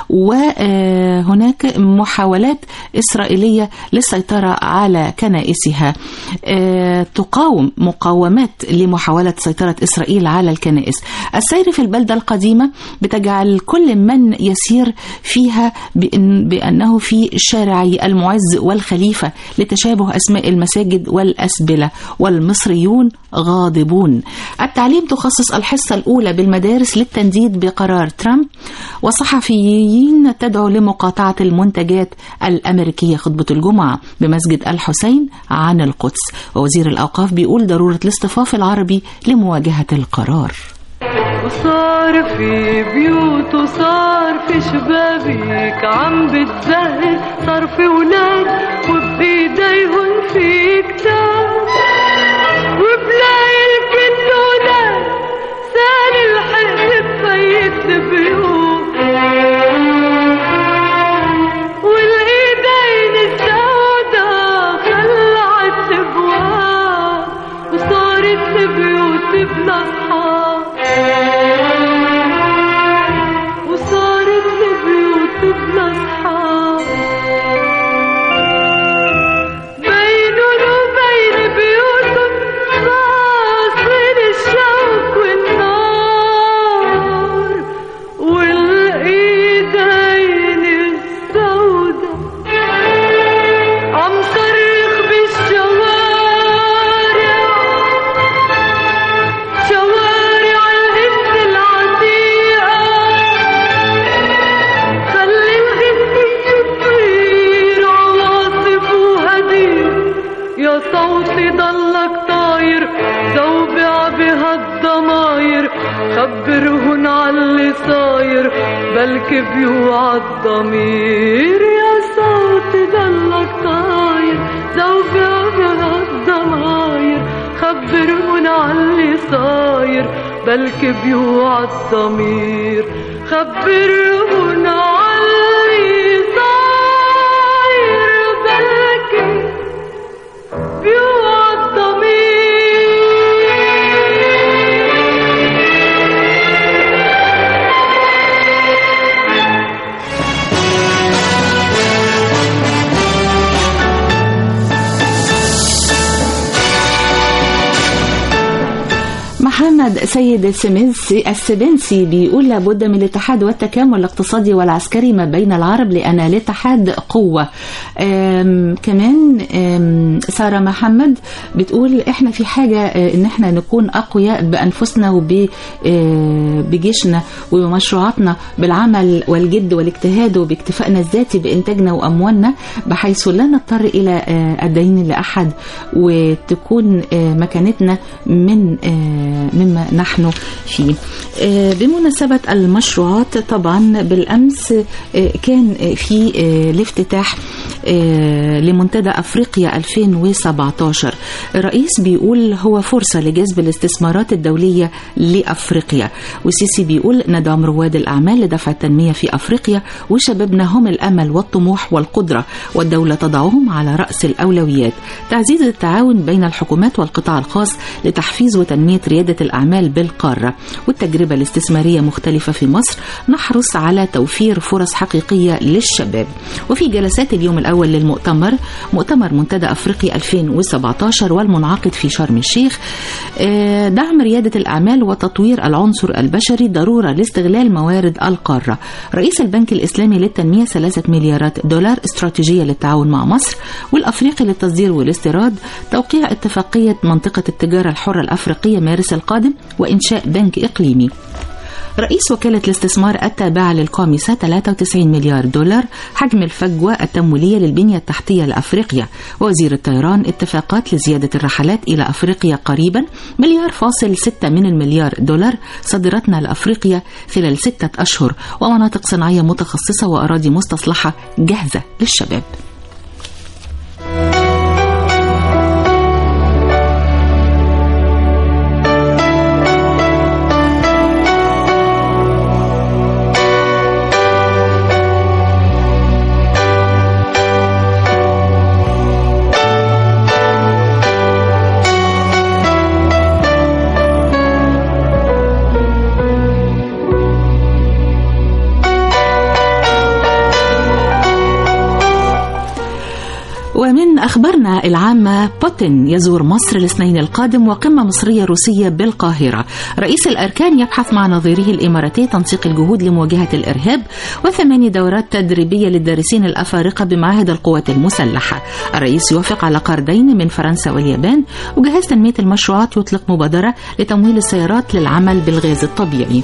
Speaker 7: وهناك محاولات إسرائيلية للسيطرة على كنائسها، تقاوم مقاومات لمحاولة سيطرة إسرائيل على الكنائس. السير في البلدة القديمة بتجعل كل من يسير فيها بأنه في شارعي المعز والخليفة لتشابه أسماء المساجد والأسبلة، والمصريون غاضبون. التعليم تخصص الحصة الأولى بالمدارس للتنديد بقرار ترامب، وصحفيين تدعو لمقاطعة المنتجات الأمريكية. خطبة الجمعة بمسجد الحسين عن القدس، ووزير الأوقاف بيقول ضرورة الاصطفاف العربي لمواجهة القرار.
Speaker 8: وصار في بيوت وصار في شبابيك عم بتزهق، صار في ولاد وبإيديهم في كتاب، وبلاقي الكل ولاد سال الحق بفيت البيوت، والإيدين السودا خلعت الابواب، وصارت البيوت بلا اصحاب، وصارت البيوت بلا اصحاب، بينهم وبين بيوتهم فاصل الشوك والنار، والايدين السودا عم صرخ بالشوارع، شوارع القدس العتيقة، خلي الغنية تطير عواصف وهدير، يا صوتي ضلك طاير زوبع بهالضماير، خبرهن عاللي صاير بلكي بيوعى الضمير، يا صوتي ضلك طاير زوبع بهالضماير، خبرهن عاللي صاير بلكي بيوعى الضمير، خبرهن عاللي صاير بلكي بيوعى الضمير.
Speaker 7: محمد سيد السبنسي بيقول لابد من الاتحاد والتكامل الاقتصادي والعسكري ما بين العرب لأن الاتحاد قوة. كمان سارة محمد بتقول احنا في حاجة ان احنا نكون أقوياء بأنفسنا وبجيشنا ومشروعاتنا بالعمل والجد والاجتهاد وباكتفائنا الذاتي بإنتاجنا وأموالنا بحيث لا نضطر إلى الدين لأحد وتكون مكانتنا مما نحن فيه. بمناسبة المشروعات طبعا بالأمس كان في الافتتاح لمنتدى أفريقيا 2017. الرئيس بيقول هو فرصة لجذب الاستثمارات الدولية لأفريقيا، والسيسي بيقول ندعم رواد الأعمال لدفع التنمية في أفريقيا وشبابنا هم الأمل والطموح والقدرة والدولة تضعهم على رأس الأولويات. تعزيز التعاون بين الحكومات والقطاع الخاص لتحفيز وتنمية ريادة الأعمال بالقارة، والتجربة الاستثمارية مختلفة في مصر نحرص على توفير فرص حقيقية للشباب. وفي جلسات اليوم الأول للمؤتمر مؤتمر منتدى أفريقيا 2017 والمنعقد في شرم الشيخ دعم ريادة الأعمال وتطوير العنصر البشري ضرورة لاستغلال موارد القارة. رئيس البنك الإسلامي للتنمية 3 مليارات دولار استراتيجية للتعاون مع مصر، والأفريقي للتصدير والاستيراد توقيع اتفاقية منطقة التجارة الحرة الأفريقية مارس القادم وإنشاء بنك إقليمي. رئيس وكالة الاستثمار التابعة للقامسة 93 مليار دولار حجم الفجوة التمويلية للبنية التحتية لأفريقيا. ووزير الطيران اتفاقات لزيادة الرحلات إلى أفريقيا قريبا 1.6 مليار دولار صادرتنا لأفريقيا خلال 6 أشهر، ومناطق صناعية متخصصة وأراضي مستصلحة جاهزة للشباب. ومن أخبارنا العامة بوتين يزور مصر الاثنين القادم وقمة مصرية روسية بالقاهرة. رئيس الأركان يبحث مع نظيره الإماراتي تنسيق الجهود لمواجهة الإرهاب، و8 دورات تدريبية للدارسين الأفارقة بمعاهد القوات المسلحة. الرئيس يوافق على قرضين من فرنسا واليابان، وجهاز تنمية المشروعات يطلق مبادرة لتمويل السيارات للعمل بالغاز الطبيعي.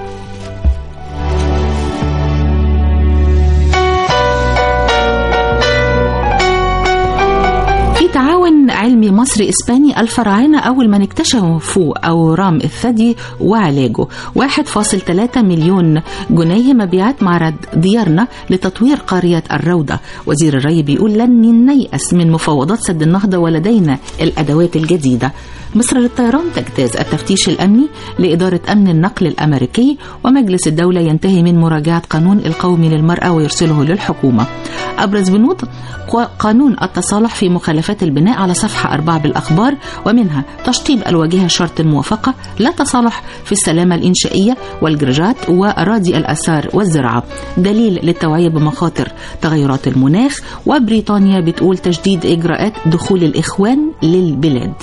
Speaker 7: تعاون علمي مصري إسباني الفراعنة أول من اكتشفوا أورام الثدي وعلاجه. 1.3 مليون جنيه مبيعات معرض ديارنا لتطوير قرية الروضة. وزير الري بيقول لن نيأس من مفاوضات سد النهضة ولدينا الأدوات الجديدة. مصر للطيران تجتاز التفتيش الأمني لإدارة أمن النقل الأمريكي، ومجلس الدولة ينتهي من مراجعة قانون القومي للمرأة ويرسله للحكومة. أبرز بنود قانون التصالح في مخالفات البناء على صفحة 4 بالأخبار، ومنها تشطيب الواجهة شرط الموافقة، لا تصالح في السلامة الإنشائية والجراجات وأراضي الآثار والزراعة، دليل للتوعية بمخاطر تغيرات المناخ. وبريطانيا بتقول تجديد إجراءات دخول الإخوان للبلاد.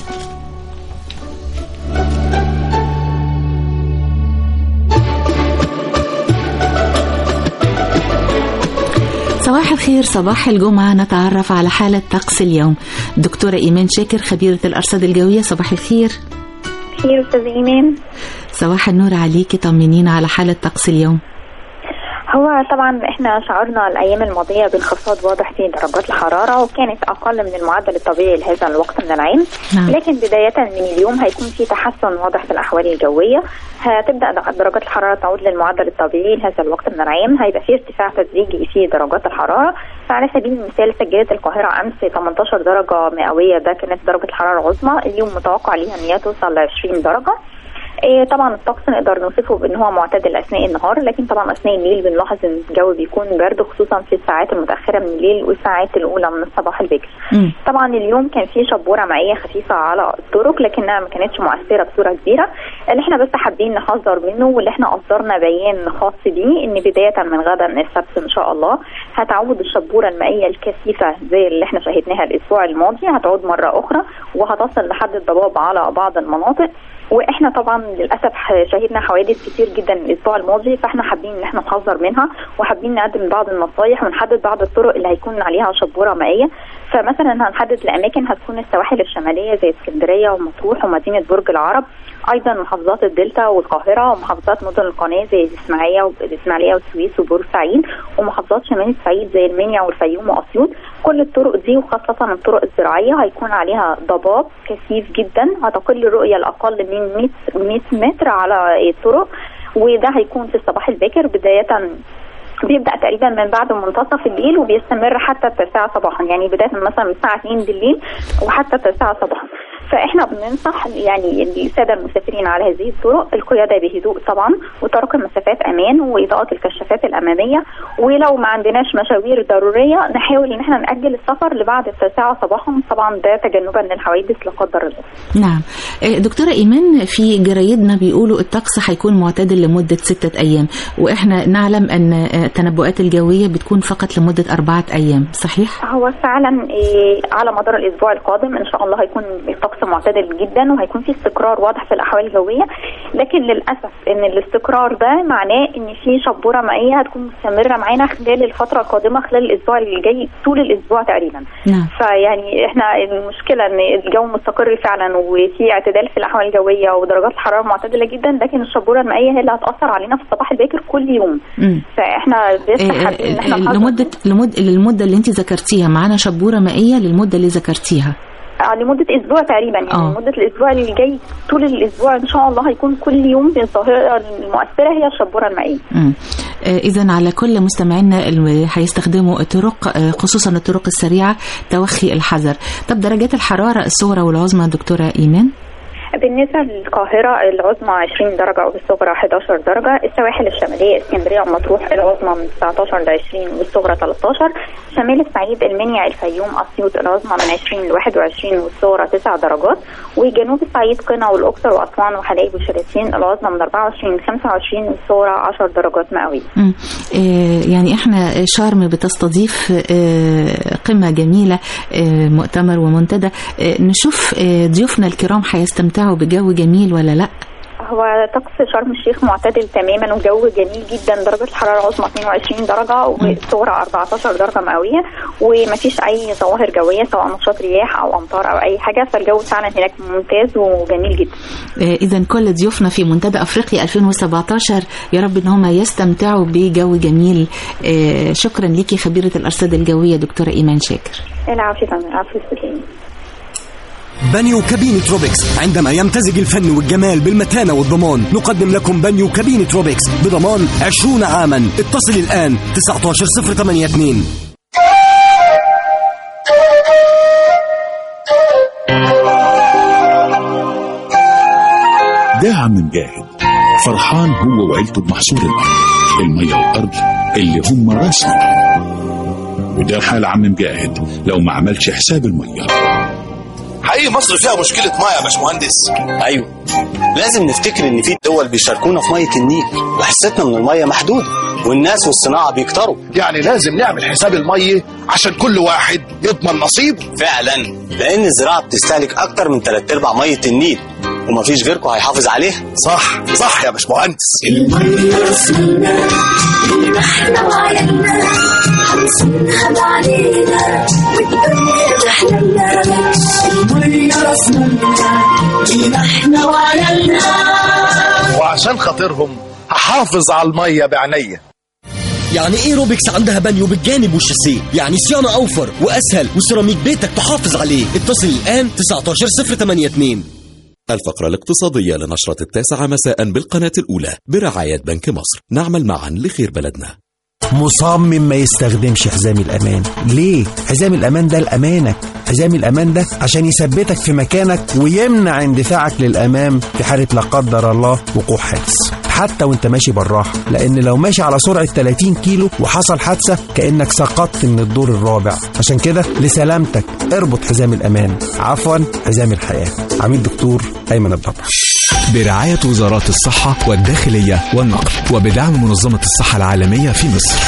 Speaker 7: صباح الخير، صباح الجمعة. نتعرف على حالة طقس اليوم. دكتورة إيمان شاكر خبيرة الأرصاد الجوية، صباح الخير.
Speaker 16: خير أستاذ إيمان.
Speaker 7: صباح النور عليكي، طمنينا على حالة طقس اليوم.
Speaker 16: هو طبعا احنا شعرنا الايام الماضيه بانخفاض واضح في درجات الحراره، وكانت اقل من المعدل الطبيعي لهذا الوقت من العام. لكن بدايه من اليوم هيكون في تحسن واضح في الاحوال الجويه، هتبدا درجات الحراره تعود للمعدل الطبيعي لهذا الوقت من العام. هيبقى في ارتفاع تدريجي في درجات الحراره. فعلى سبيل المثال سجلت القاهره امس 18 درجه مئويه، ده كانت درجه الحراره العظمى. اليوم متوقع ليها ان هي توصل ل 20 درجه. طبعا الطقس نقدر نوصفه بان هو معتدل اثناء النهار، لكن طبعا اثناء الليل بنلاحظ ان الجو بيكون برد، خصوصا في الساعات المتاخره من الليل والساعات الاولى من الصباح البكر. طبعا اليوم كان في شبوره مائيه خفيفه على الطرق، لكنها ما كانتش مؤثره بصوره كبيره. اللي احنا بس حابين نحذر منه، واللي احنا اصدرنا بيان خاص بيه، ان بدايه من غدا من السبت ان شاء الله هتعود الشبوره المائيه الكثيفه زي اللي احنا شاهدناها الاسبوع الماضي، هتعود مره اخرى وهتصل لحد الضباب على بعض المناطق. واحنا طبعا للاسف شهدنا حوادث كتير جدا الاسبوع الماضي، فاحنا حابين ان احنا نحذر منها وحابين نقدم بعض النصايح ونحدد بعض الطرق اللي هيكون عليها شبوره مائيه. فمثلا هنحدد الاماكن هتكون السواحل الشماليه زي اسكندريه ومطروح ومدينه برج العرب، ايضا محافظات الدلتا والقاهره ومحافظات مدن القناه زي الاسماعيليه والسويس وبورسعيد، ومحافظات شمال الصعيد زي المنيا والفيوم واسيوط. كل الطرق دي وخاصه الطرق الزراعيه هيكون عليها ضباب كثيف جدا، هتقل الرؤيه الاقل من 100 متر على الطرق، وده هيكون في الصباح الباكر بدايه، بيبدأ تقريبا من بعد منتصف الليل وبيستمر حتى 9 صباحا، يعني بداية مثلا من الساعة 2 بالليل وحتى 9 صباحا. فاحنا بننصح يعني الساده المسافرين على هذه الطرق القياده بهدوء طبعا، وترك مسافات امان، واضاءه الكشافات الاماميه، ولو ما عندناش مشاوير ضروريه نحاول ان احنا ناجل السفر لبعد 9 صباحا، طبعا ده تجنبا للحوادث لا قدر الله.
Speaker 7: نعم. دكتورة إيمان، في جرايدنا بيقولوا الطقس هيكون معتدل لمدة 6 أيام، وإحنا نعلم أن التنبؤات الجوية بتكون فقط لمدة 4 أيام، صحيح؟
Speaker 16: هو فعلا على مدار الأسبوع القادم إن شاء الله هيكون الطقس معتدل جدا، وهيكون في استقرار واضح في الأحوال الجوية، لكن للأسف إن الاستقرار ده معناه إن في شبورة مائية هتكون مستمرة معانا خلال الفترة القادمة، خلال الأسبوع اللي جاي طول الأسبوع تقريبا.
Speaker 7: نعم.
Speaker 16: فيعني إحنا المشكلة إن الجو مستقر فعلا وفي اعتدال في الأحوال الجوية ودرجات الحرارة معتدلة جدا، لكن الشبورة المائية هي اللي هتأثر علينا في الصباح الباكر كل يوم. فإحنا بس حابين إن إحنا
Speaker 7: لمدة اللي أنت ذكرتيها معانا شبورة مائية للمدة اللي ذكرتيها
Speaker 16: لمدة أسبوع تقريبا، يعني مدة الأسبوع اللي جاي طول الأسبوع إن شاء الله هيكون كل يوم الظاهرة المؤثرة هي الشبورة المائية.
Speaker 7: إذن على كل مستمعينا اللي هيستخدموا الطرق، خصوصا الطرق السريعة، توخي الحذر. طب درجات الحرارة الصغرى والعظمى دكتورة إيمان؟
Speaker 16: بالنسبة للقاهرة العظمى 20 درجة والصغرى 11 درجة، السواحل الشمالية اسكندرية ومطروح العظمى من 19 ل 20 والصغرى 13، شمال الصعيد المنيا الفيوم أسيوط العظمى من 20 ل 21 والصغرى 9 درجات، وجنوب الصعيد قنا والأقصر وأسوان وحلايب وشلاتين العظمى من 24 ل 25 والصغرى 10 درجات مئوية.
Speaker 7: يعني احنا شرم بتستضيف قمة جميلة، مؤتمر ومنتدى، نشوف ضيوفنا الكرام هيستمتعوا بجو جميل ولا لا؟
Speaker 16: هو طقس شرم الشيخ معتدل تماما وجو جميل جدا، درجة الحرارة العظمى 22 درجة والصغرى 14 درجة مئوية، ومفيش أي ظواهر جوية سواء نشاط رياح أو أمطار أو أي حاجة، فالجو فعلا هناك ممتاز وجميل جدا.
Speaker 7: إذا كل ضيوفنا في منتدى أفريقيا 2017 يا رب إن هم يستمتعوا بجو جميل. شكرا ليكي خبيرة الأرصاد الجوية دكتورة إيمان شاكر.
Speaker 16: العافية فندم. العافية.
Speaker 17: بانيو كابينة روبكس، عندما يمتزج الفن والجمال بالمتانة والضمان نقدم لكم بانيو كابينة روبكس بضمان 20 عاما. اتصل الآن 19082.
Speaker 18: ده عم مجاهد فرحان هو وعيلته بمحصول الأرض، المية والأرض اللي هم راسنا، وده حال عم مجاهد لو ما عملش حساب المية.
Speaker 19: حقيقي مصر فيها مشكلة مية يا باشمهندس.
Speaker 20: أيوة، لازم نفتكر إن في دول بيشاركونا في مية النيل، وحصتنا من المية محدودة، والناس والصناعة بيكتروا.
Speaker 19: يعني لازم نعمل حساب المية عشان كل واحد يضمن نصيبه.
Speaker 20: فعلا، لأن الزراعة بتستهلك أكتر من 3/4 مية النيل، ومفيش غيركم هيحافظ عليها.
Speaker 19: صح يا باشمهندس.
Speaker 8: المية رسمنا اللي احنا وعينا هنصونها بعدينا والدنيا تحلمنا. المية رسمنا اللي احنا وعينا،
Speaker 19: وعشان خاطرهم هحافظ على المية بعناية.
Speaker 17: يعني ايه روبكس عندها بانيو بالجانب والشاسيه؟ يعني صيانه اوفر واسهل، وسيراميك بيتك تحافظ عليه. اتصل الان 19082.
Speaker 21: الفقرة الاقتصادية لنشرة 9 مساء بالقناة الأولى برعاية بنك مصر. نعمل معا لخير بلدنا.
Speaker 13: مصمم ما يستخدمش حزام الأمان. ليه؟ حزام الأمان ده لأمانك. حزام الأمان ده عشان يثبتك في مكانك ويمنع اندفاعك للأمام في حالة لا قدر الله وقوع حادث، حتى وانت ماشي بالراحة، لأن لو ماشي على سرعة 30 كيلو وحصل حادثة كأنك سقطت من الدور الرابع. عشان كده لسلامتك اربط حزام الأمان، عفوا حزام الحياة. عميد دكتور أيمن الضبع.
Speaker 22: برعاية وزارات الصحة والداخلية والنقل، وبدعم منظمة الصحة العالمية في مصر.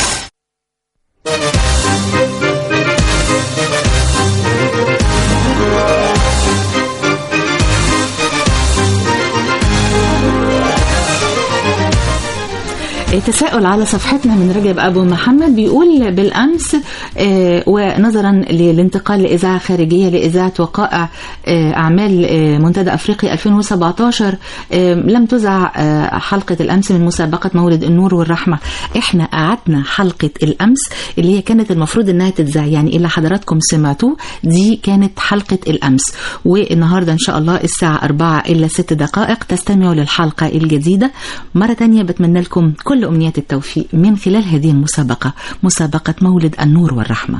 Speaker 7: تساؤل على صفحتنا من رجب أبو محمد بيقول بالأمس ونظرا للانتقال لإذاعة خارجية لإذاعة وقائع أعمال منتدى أفريقيا 2017 لم تذع حلقة الأمس من مسابقة مولد النور والرحمة. احنا قعدنا حلقة الأمس اللي هي كانت المفروض انها تتذاع، يعني اللي حضراتكم سمعتوه دي كانت حلقة الأمس، والنهاردة إن شاء الله الساعة 4:06 تستمعوا للحلقة الجديدة. مرة تانية بتمنى لكم كل أمنيات التوفيق من خلال هذه المسابقة، مسابقة مولد النور والرحمة.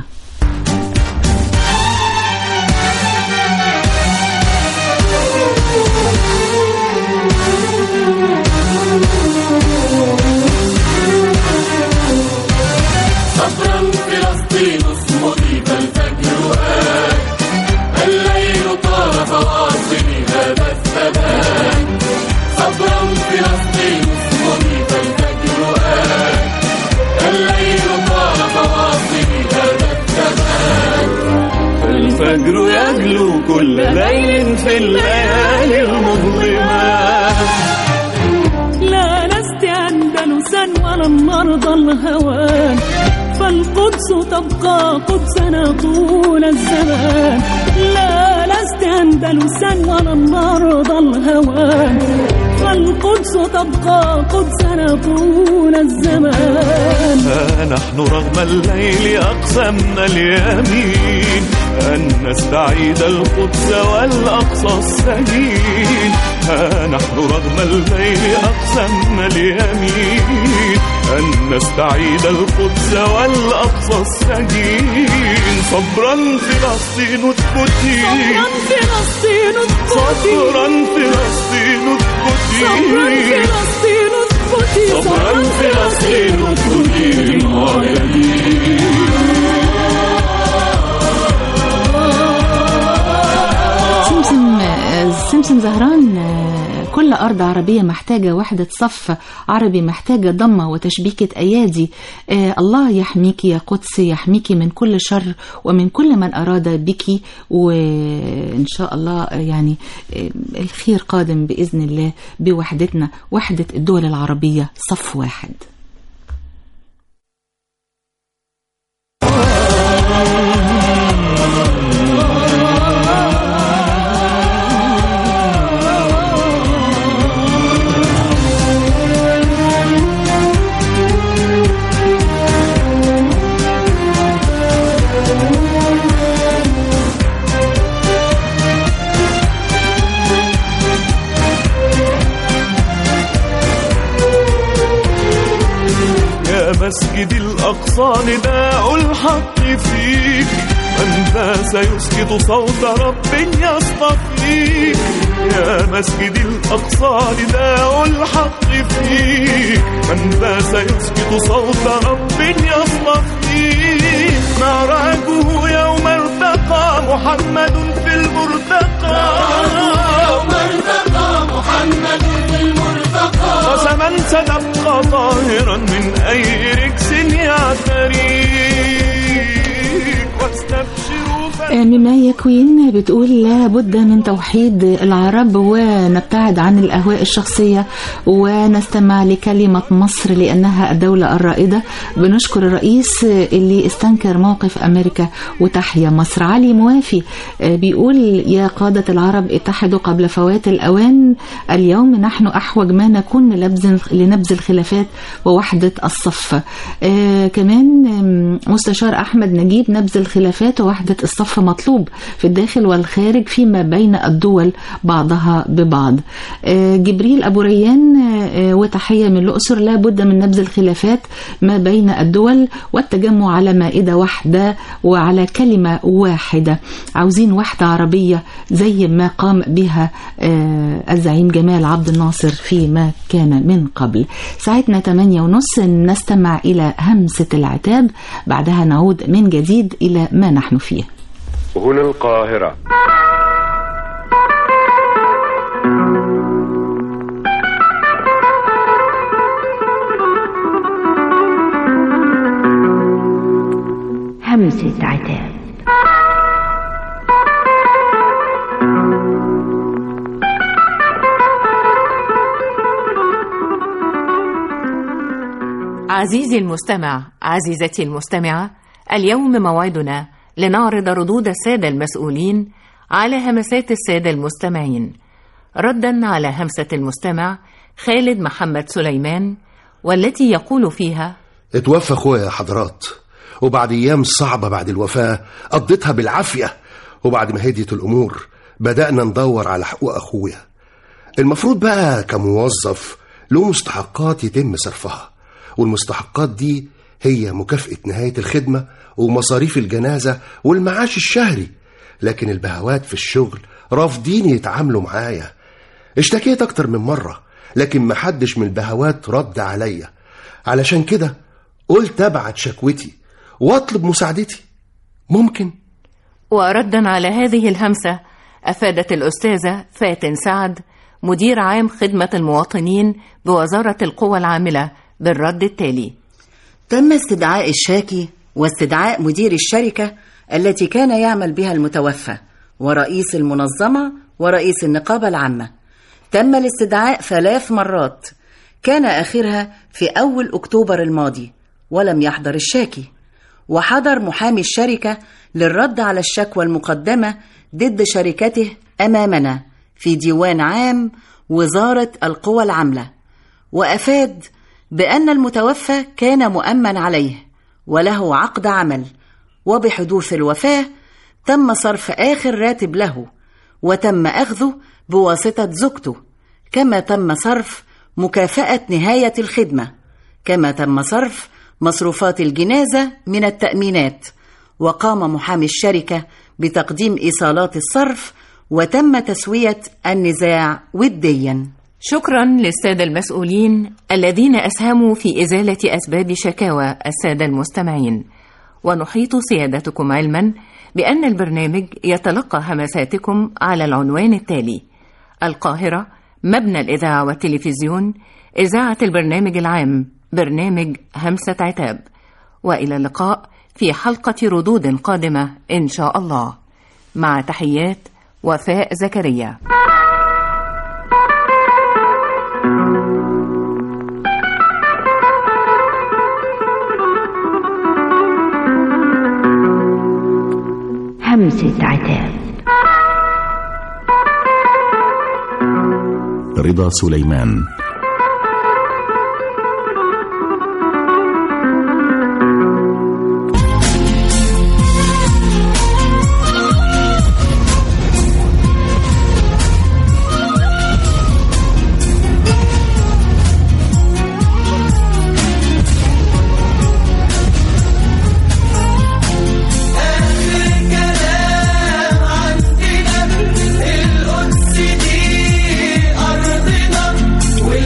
Speaker 15: صبرا فلسطين اصمدي فالفجر آن، الليل طال فواصلي هذا الثبات. صبرا فلسطين اصمدي فالفجر آن، الليل طال فواصلي هذا الثبات. الفجر يجلو كل ليل في الليالي المظلمات.
Speaker 3: لا لست أندلسا ولا مرضى الهوان، فالقدس تبقى قدسنا طول الزمان. لا لست أندلسا ولا مرضى الهوان، فالقدس تبقى قدسنا طول الزمان.
Speaker 15: نحن رغم الليل أقسمنا اليمين أن نستعيد القدس والأقصى السجين. نحن رغم الليل أقسمنا اليمين أن نستعيد القدس والأقصى السجين. صبرا فلسطين اسكتي،
Speaker 3: صبرا فلسطين اسكتي،
Speaker 15: صبرا فلسطين اسكتي،
Speaker 3: صبرا فلسطين اسكتي،
Speaker 15: صبرا
Speaker 7: سمسم زهران، كل أرض عربية محتاجة وحدة صف عربي، محتاجة ضمة وتشبيكة أيادي. الله يحميك يا قدس، يحميك من كل شر ومن كل من أراد بك، وإن شاء الله يعني الخير قادم بإذن الله بوحدتنا، وحدة الدول العربية صف واحد.
Speaker 15: مسجد الأقصى نداء الحق فيك، من ذا سيسكت صوت رب يصطفيك. يا مسجد الأقصى نداء الحق فيك، من ذا سيسكت صوت رب يصطفيك. معراجه يوم ارتقى محمد في المرتقى، يوم ارتقى محمد في المرتقى. قسما ستبقى طاهرا من أي ركس يعتريك، واستبشروا
Speaker 7: مما يكوين بتقول لا بد من توحيد العرب ونبتعد عن الأهواء الشخصية ونستمع لكلمة مصر لأنها الدولة الرائدة. بنشكر الرئيس اللي استنكر موقف أمريكا وتحيا مصر. علي موافي بيقول يا قادة العرب اتحدوا قبل فوات الأوان، اليوم نحن أحوج ما نكون لنبذ الخلافات ووحدة الصف. كمان مستشار أحمد نجيب نبذ الخلافات ووحدة الصف مطلوب في الداخل والخارج فيما بين الدول بعضها ببعض. جبريل أبو ريان وتحية من الأقصر، لا بد من نبذ الخلافات ما بين الدول والتجمع على مائدة واحدة وعلى كلمة واحدة. عاوزين وحدة عربية زي ما قام بها الزعيم جمال عبد الناصر فيما كان من قبل. ساعتنا 8:30 نستمع إلى همسة العتاب، بعدها نعود من جديد إلى ما نحن فيه.
Speaker 4: هنا القاهرة.
Speaker 2: همسة عتاب.
Speaker 5: عزيزي المستمع، عزيزتي المستمعة، اليوم موعدنا لنعرض ردود السادة المسؤولين على همسات السادة المستمعين، ردا على همسة المستمع خالد محمد سليمان، والتي يقول فيها:
Speaker 6: اتوفى اخويا يا حضرات، وبعد ايام صعبة بعد الوفاة قضيتها بالعافية، وبعد ما هديت الامور بدأنا ندور على حقوق اخويا. المفروض بقى كموظف له مستحقات يتم صرفها، والمستحقات دي هي مكافأة نهاية الخدمة ومصاريف الجنازة والمعاش الشهري. لكن البهوات في الشغل رافضين يتعاملوا معايا. اشتكيت اكتر من مرة، لكن محدش من البهوات رد عليا. علشان كده قلت ابعت شكوتي واطلب مساعدتي. ممكن؟
Speaker 5: وردا على هذه الهمسة أفادت الأستاذة فاتن سعد مدير عام خدمة المواطنين بوزارة القوى العاملة بالرد التالي:
Speaker 23: تم استدعاء الشاكي واستدعاء مدير الشركة التي كان يعمل بها المتوفى ورئيس المنظمة ورئيس النقابة العامة. تم الاستدعاء 3 مرات، كان آخرها في أول أكتوبر الماضي، ولم يحضر الشاكي. وحضر محامي الشركة للرد على الشكوى المقدمة ضد شركته أمامنا في ديوان عام وزارة القوى العاملة، وأفاد بأن المتوفى كان مؤمن عليه وله عقد عمل، وبحدوث الوفاة تم صرف آخر راتب له، وتم أخذه بواسطة زوجته، كما تم صرف مكافأة نهاية الخدمة، كما تم صرف مصروفات الجنازة من التأمينات. وقام محامي الشركة بتقديم إيصالات الصرف، وتم تسوية النزاع وديا.
Speaker 5: شكرا للسادة المسؤولين الذين أسهموا في إزالة أسباب شكاوى السادة المستمعين. ونحيط سيادتكم علما بأن البرنامج يتلقى همساتكم على العنوان التالي: القاهرة، مبنى الإذاعة والتلفزيون، إذاعة البرنامج العام، برنامج همسة عتاب. وإلى اللقاء في حلقة ردود قادمة إن شاء الله. مع تحيات وفاء زكريا.
Speaker 2: همسة عتاب.
Speaker 14: رضا سليمان.
Speaker 3: والقدس دي أرضنا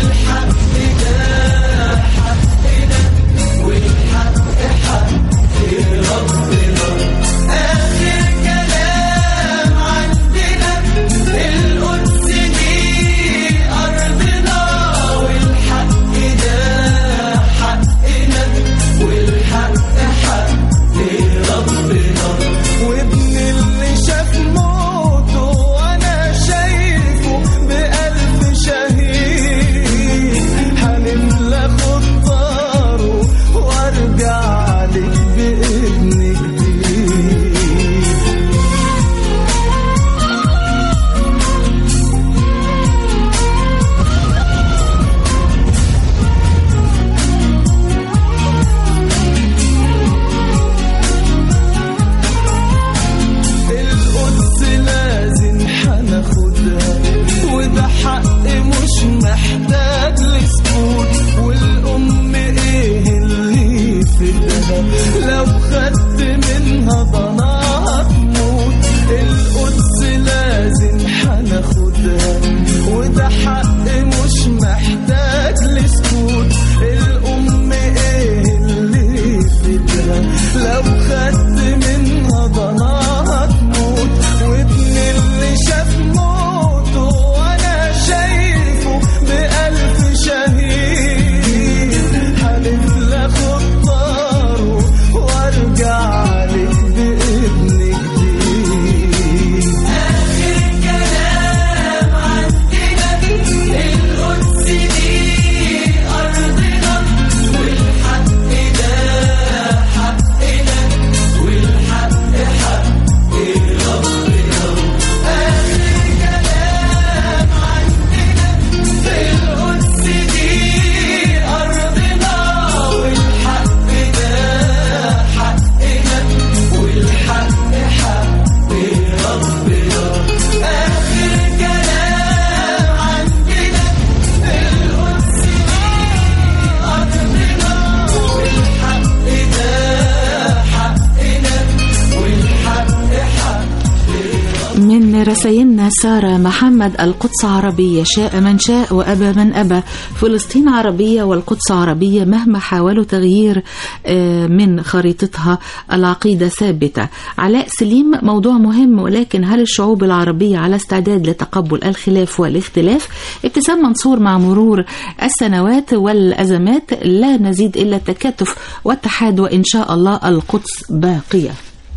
Speaker 7: رسائلنا سارة محمد: القدس عربية، شاء من شاء وأبى من أبى. فلسطين عربية والقدس عربية مهما حاولوا تغيير من خريطتها، العقيدة ثابتة. علاء سليم: موضوع مهم، ولكن هل الشعوب العربية على استعداد لتقبل الخلاف والاختلاف؟ ابتسام منصور: مع مرور السنوات والأزمات لا نزيد إلا التكاتف والاتحاد، وإن شاء الله القدس باقية.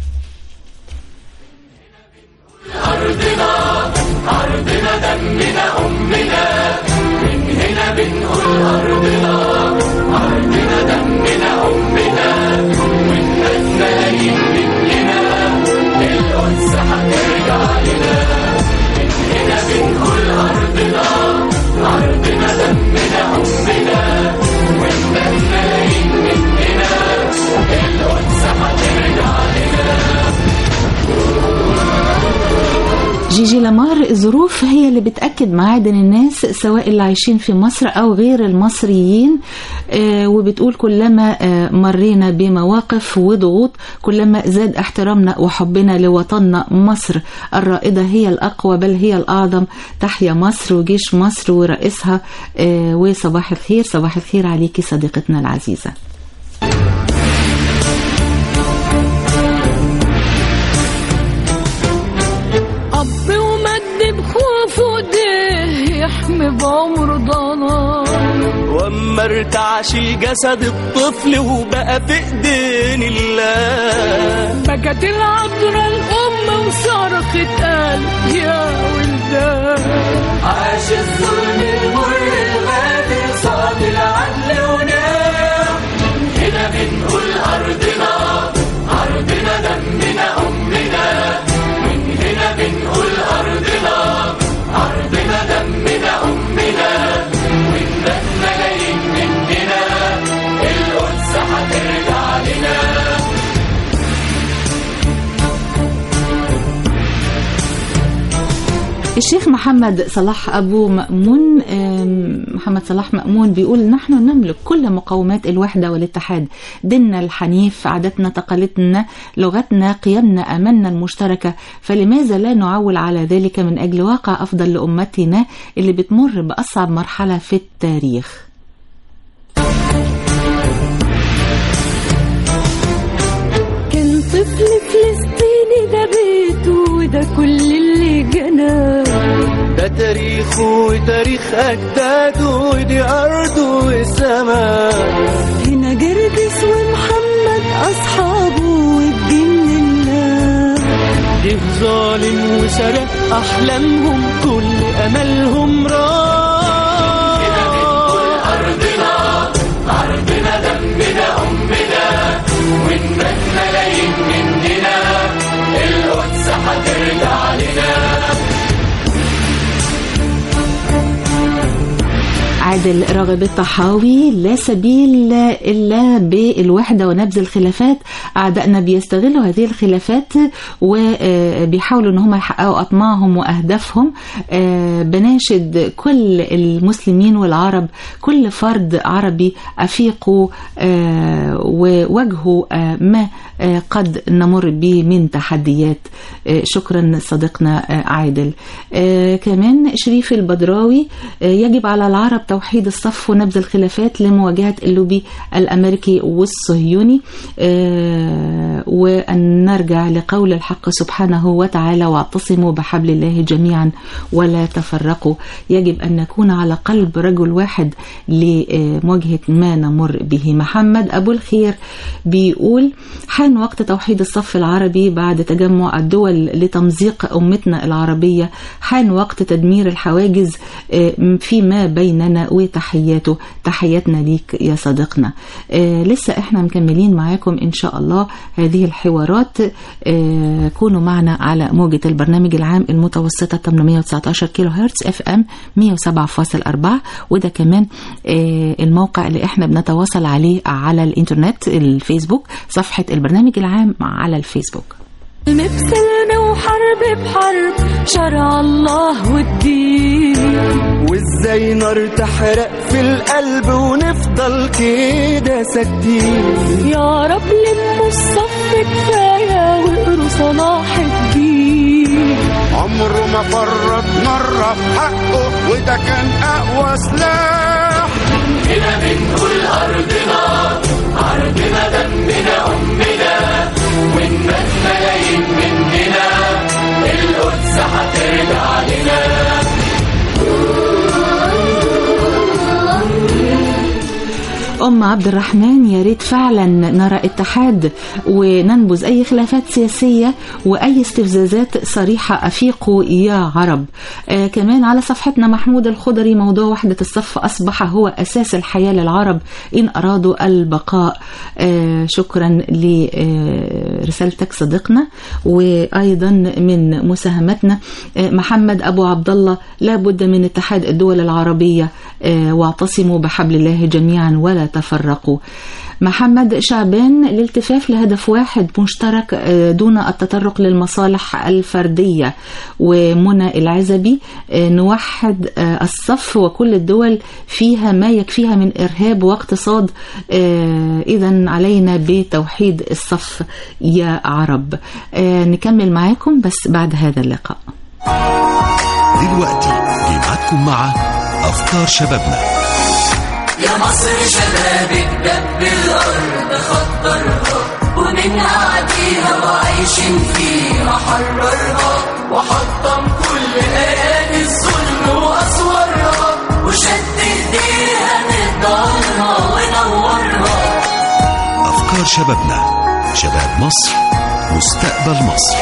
Speaker 3: أرضنا أرضنا دمنا أمنا، من هنا بنقول أرضنا أرضنا دمنا أمنا، والناس ملايين مننا القدس هترجع لنا. من هنا بنقول أرضنا أرضنا دمنا أمنا، والناس ملايين مننا القدس هترجع لنا.
Speaker 7: جيجي لامار: الظروف هي اللي بتأكد معادن الناس سواء اللي عايشين في مصر أو غير المصريين، وبتقول كلما مرينا بمواقف وضغوط كلما زاد احترامنا وحبنا لوطننا. مصر الرائدة هي الأقوى بل هي الأعظم. تحيا مصر وجيش مصر ورئيسها. وصباح الخير. صباح الخير عليكي صديقتنا العزيزة.
Speaker 3: أب ومد بخوف وديه يحمي بعمر ضنان،
Speaker 15: واما ارتعش جسد الطفل وبقى في ايدين الله،
Speaker 3: بكت العذراء الأم وصرخت قال يا ولدان.
Speaker 15: عاش الظلم المر الغادر صاد العدل ونام.
Speaker 3: هنا بنقول أرضنا أرضنا دمنا أمنا، من هنا بنقول أرضنا أرضنا دمنا أمنا، والناس ملايين مننا القدس هترجع لنا.
Speaker 7: الشيخ محمد صلاح أبو مأمون، محمد صلاح مأمون بيقول: نحن نملك كل مقومات الوحدة والاتحاد، ديننا الحنيف، عاداتنا، تقاليدنا، لغتنا، قيمنا، أملنا المشتركة، فلماذا لا نعول على ذلك من أجل واقع أفضل لأمتنا اللي بتمر بأصعب مرحلة في التاريخ؟
Speaker 3: كان طفل فلسطيني ده بيته وده كل اللي جناه،
Speaker 15: ده تاريخه وتاريخ أجداده ودي أرضه وسماء.
Speaker 3: هنا جرجس ومحمد أصحابه والدين لله،
Speaker 15: جه ظالم وسرق أحلامهم كل أملهم راح.
Speaker 3: هنا بنقول أرضنا أرضنا دمنا أمنا، والناس ملايين مننا القدس هترجع لنا.
Speaker 7: عادل راغب الطحاوي: لا سبيل إلا بالوحدة ونبذ الخلافات، أعدائنا بيستغلوا هذه الخلافات وبيحاولوا أن هم يحققوا أطماعهم وأهدافهم. بناشد كل المسلمين والعرب، كل فرد عربي أفيقوا وواجهوا ما قد نمر به من تحديات. شكرا صديقنا عادل. كمان شريف البدراوي: يجب على العرب توحيد الصف ونبذ الخلافات لمواجهة اللوبي الأمريكي والصهيوني، وأن نرجع لقول الحق سبحانه وتعالى: واعتصموا بحبل الله جميعا ولا تفرقوا. يجب أن نكون على قلب رجل واحد لمواجهة ما نمر به. محمد أبو الخير بيقول: حان وقت توحيد الصف العربي بعد تجمع الدول لتمزيق أمتنا العربية، حان وقت تدمير الحواجز فيما بيننا. وتحياته، تحياتنا ليك يا صديقنا. لسه احنا مكملين معاكم ان شاء الله هذه الحوارات. كونوا معنا على موجة البرنامج العام المتوسطة 819 كيلو هرتز FM 107.4، وده كمان الموقع اللي احنا بنتواصل عليه على الانترنت، الفيسبوك، صفحة البرنامج العام على الفيسبوك.
Speaker 3: المبسلنا وحرب بحرب شرع الله والدين،
Speaker 15: وازاي نار تحرق في القلب ونفضل كده ساكتين.
Speaker 3: يا رب لموا الصف كفاية واقروا صلاح الدين،
Speaker 9: عمره ما فرط مرة في حقه وده كان أقوى سلاح.
Speaker 15: هنا بنقول أرضنا أرضنا دمنا أمنا والناس ملايين مننا القدس هترجع لنا.
Speaker 7: أم عبد الرحمن، يا ريت فعلا نرى اتحاد وننبذ أي خلافات سياسية وأي استفزازات صريحة. أفيقوا يا عرب. كمان على صفحتنا محمود الخضري، موضوع وحدة الصف أصبح هو أساس الحياة للعرب إن أرادوا البقاء. شكرا لرسالتك صديقنا. وأيضا من مساهمتنا محمد أبو عبد الله، لا بد من اتحاد الدول العربية واعتصموا بحبل الله جميعا ولا تفرقوا. محمد شعبان، الالتفاف لهدف واحد مشترك دون التطرق للمصالح الفردية. ومنى العزبي، نوحد الصف وكل الدول فيها ما يكفيها من إرهاب واقتصاد، إذن علينا بتوحيد الصف يا عرب. نكمل معاكم بس بعد هذا اللقاء.
Speaker 10: دلوقتي جمعتكم مع أفكار شبابنا.
Speaker 15: يا مصر شبابك دب الأرض خطرها ومن عاديها وعايشين فيها حررها وحطم كل آيات الظلم وأسوارها وشد ايديها نضالها ونورها.
Speaker 10: أفكار شبابنا، شباب مصر، مستقبل مصر.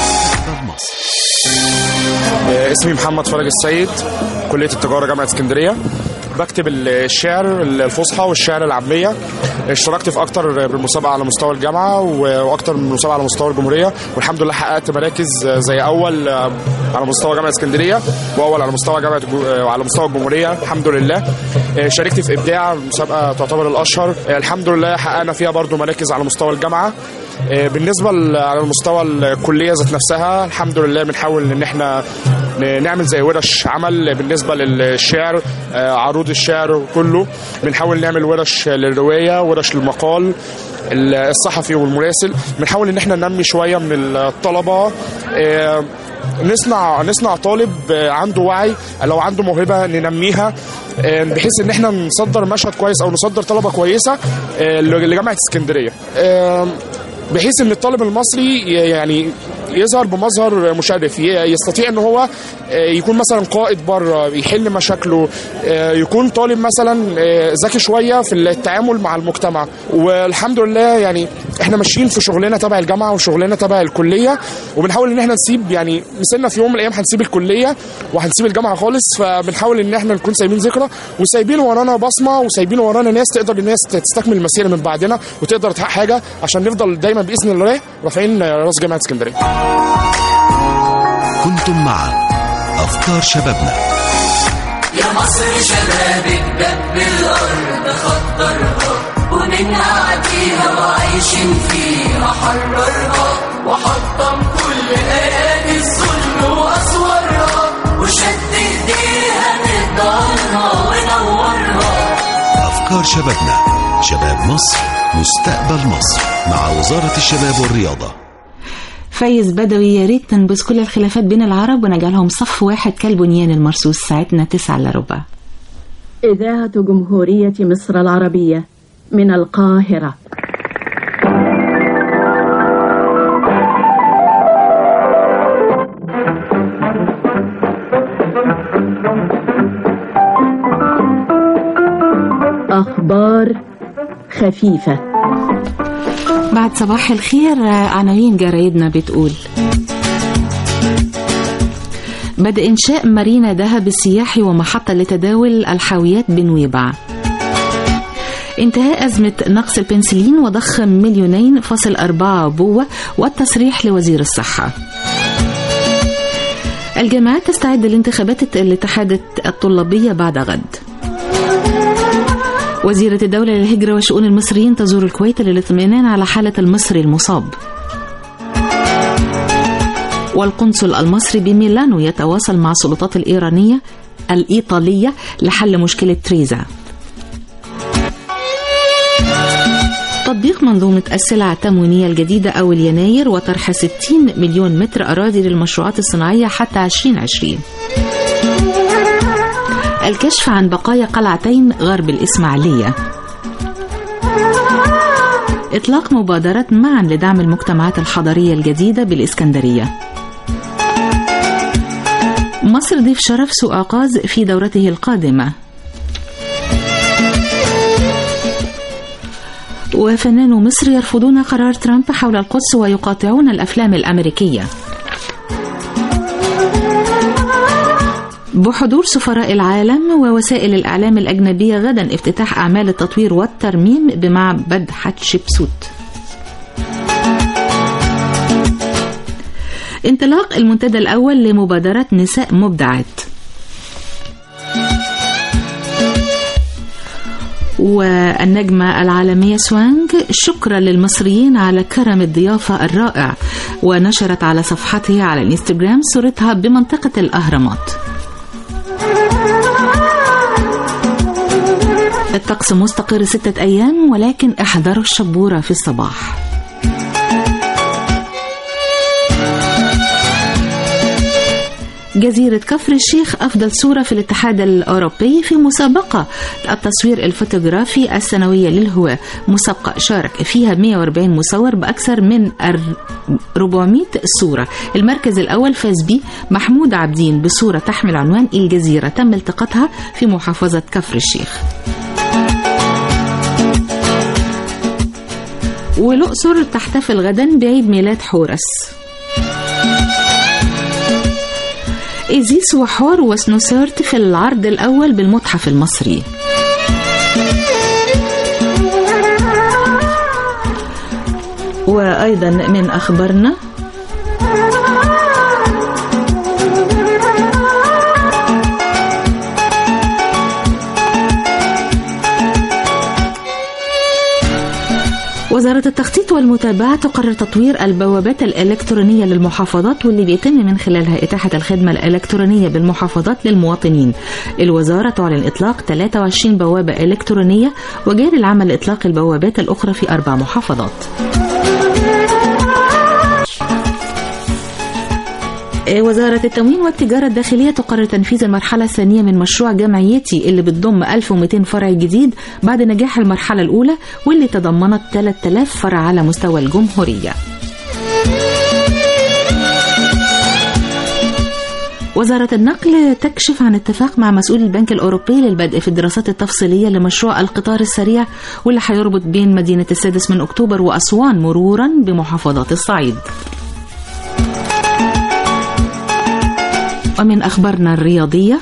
Speaker 12: اسمي محمد فرج السيد، كلية التجارة جامعة اسكندرية. بكتب الشعر الفصحى والشعر العامية. اشتركت في أكتر من مسابقة على مستوى الجامعة وأكتر من مسابقة على مستوى الجمهورية، والحمد لله حققت مراكز زي أول على مستوى جامعة اسكندرية وأول على مستوى الجمهورية الحمد لله. شاركت في إبداع، مسابقة تعتبر الأشهر، الحمد لله حققنا فيها برضو مراكز على مستوى الجامعة. بالنسبة على المستوى الكلية ذات نفسها الحمد لله بنحاول ان احنا نعمل زي ورش عمل بالنسبة للشعر، عروض الشعر كله. بنحاول نعمل ورش للرواية، ورش للمقال الصحفي والمراسل. بنحاول ان احنا ننمي شوية من الطلبة، نصنع طالب عنده وعي، لو عنده موهبة ننميها بحيث ان احنا نصدر مشهد كويس او نصدر طلبة كويسة لجامعة اسكندرية، بحيث ان الطالب المصري يعني يظهر بمظهر مشرف، يستطيع ان هو يكون مثلا قائد بره، يحل مشاكله، يكون طالب مثلا ذكي شويه في التعامل مع المجتمع. والحمد لله يعني احنا ماشيين في شغلنا تبع الجامعه وشغلنا تبع الكليه، وبنحاول ان احنا نسيب يعني مثلنا في يوم من الايام هنسيب الكليه وهنسيب الجامعه خالص، فبنحاول ان احنا نكون سايبين ذكرى وسايبين ورانا بصمه وسايبين ورانا ناس تقدر الناس تستكمل المسيره من بعدنا وتقدر تحقق حاجه عشان نفضل دايما باذن الله رافعين راس جامعه اسكندريه.
Speaker 10: كنتم مع أفكار شبابنا.
Speaker 15: يا مصر شبابك دب الأرض خطرها ومن عاديها وعايشين فيها حررها وحطم كل آيات الظلم وأسوارها وشد ايديها نضالها ونورها.
Speaker 10: أفكار شبابنا، شباب مصر، مستقبل مصر، مع وزارة الشباب والرياضة.
Speaker 7: فايز بدوي، يا ريت ننبذ كل الخلافات بين العرب ونجعلهم صف واحد كالبنيان المرصوص. ساعتنا 9:15.
Speaker 24: إذاعة جمهورية مصر العربية من القاهرة. أخبار خفيفة.
Speaker 7: بعد صباح الخير، عناوين جرايدنا بتقول: بدء إنشاء مارينا دهب السياحي ومحطة لتداول الحاويات بنويبع. انتهاء أزمة نقص البنسلين وضخ 2.4 بوة والتصريح لوزير الصحة. الجامعات تستعد لانتخابات الاتحاد الطلابية بعد غد. وزيرة الدولة للهجرة وشؤون المصريين تزور الكويت للاطمئنان على حالة المصري المصاب. والقنصل المصري بميلانو يتواصل مع السلطات الإيطالية لحل مشكلة تريزا. تطبيق منظومة السلع التموينية الجديدة أول يناير وطرح 60 مليون متر أراضي للمشروعات الصناعية حتى 2020. الكشف عن بقايا قلعتين غرب الإسماعيلية. إطلاق مبادرة معا لدعم المجتمعات الحضرية الجديدة بالإسكندرية. مصر ضيف شرف سوق عكاظ في دورته القادمة. وفنان مصر يرفضون قرار ترامب حول القدس ويقاطعون الأفلام الأمريكية. بحضور سفراء العالم ووسائل الإعلام الأجنبية غدا افتتاح أعمال التطوير والترميم بمعبد حتشبسوت. انطلاق المنتدى الأول لمبادرة نساء مبدعات. والنجمة العالمية سوانغ شكرا للمصريين على كرم الضيافة الرائع، ونشرت على صفحتها على الانستغرام صورتها بمنطقة الأهرامات. الطقس مستقر 6 أيام، ولكن احذروا الشبورة في الصباح. جزيرة كفر الشيخ أفضل صورة في الاتحاد الأوروبي في مسابقة التصوير الفوتوغرافي السنوية للهواة. مسابقة شارك فيها 140 مصور بأكثر من 400 صورة. المركز الأول فاز به محمود عبدين بصورة تحمل عنوان الجزيرة، تم التقاطها في محافظة كفر الشيخ. والأقصر تحتفل غدا بعيد ميلاد حورس. إيزيس وحور وسنوسرت في العرض الأول بالمتحف المصري. وأيضا من أخبارنا وزارة التخطيط والمتابعة تقرر تطوير البوابات الإلكترونية للمحافظات، واللي بيتم من خلالها إتاحة الخدمة الإلكترونية بالمحافظات للمواطنين. الوزارة تعلن إطلاق 23 بوابة إلكترونية، وجاري العمل إطلاق البوابات الأخرى في 4 محافظات. وزارة التموين والتجارة الداخلية تقرر تنفيذ المرحلة الثانية من مشروع جمعيتي اللي بتضم 1200 فرع جديد بعد نجاح المرحلة الأولى، واللي تضمنت 3000 فرع على مستوى الجمهورية. وزارة النقل تكشف عن اتفاق مع مسؤول البنك الأوروبي للبدء في الدراسات التفصيلية لمشروع القطار السريع، واللي هيربط بين مدينة 6 أكتوبر وأسوان مرورا بمحافظات الصعيد. ومن أخبارنا الرياضية،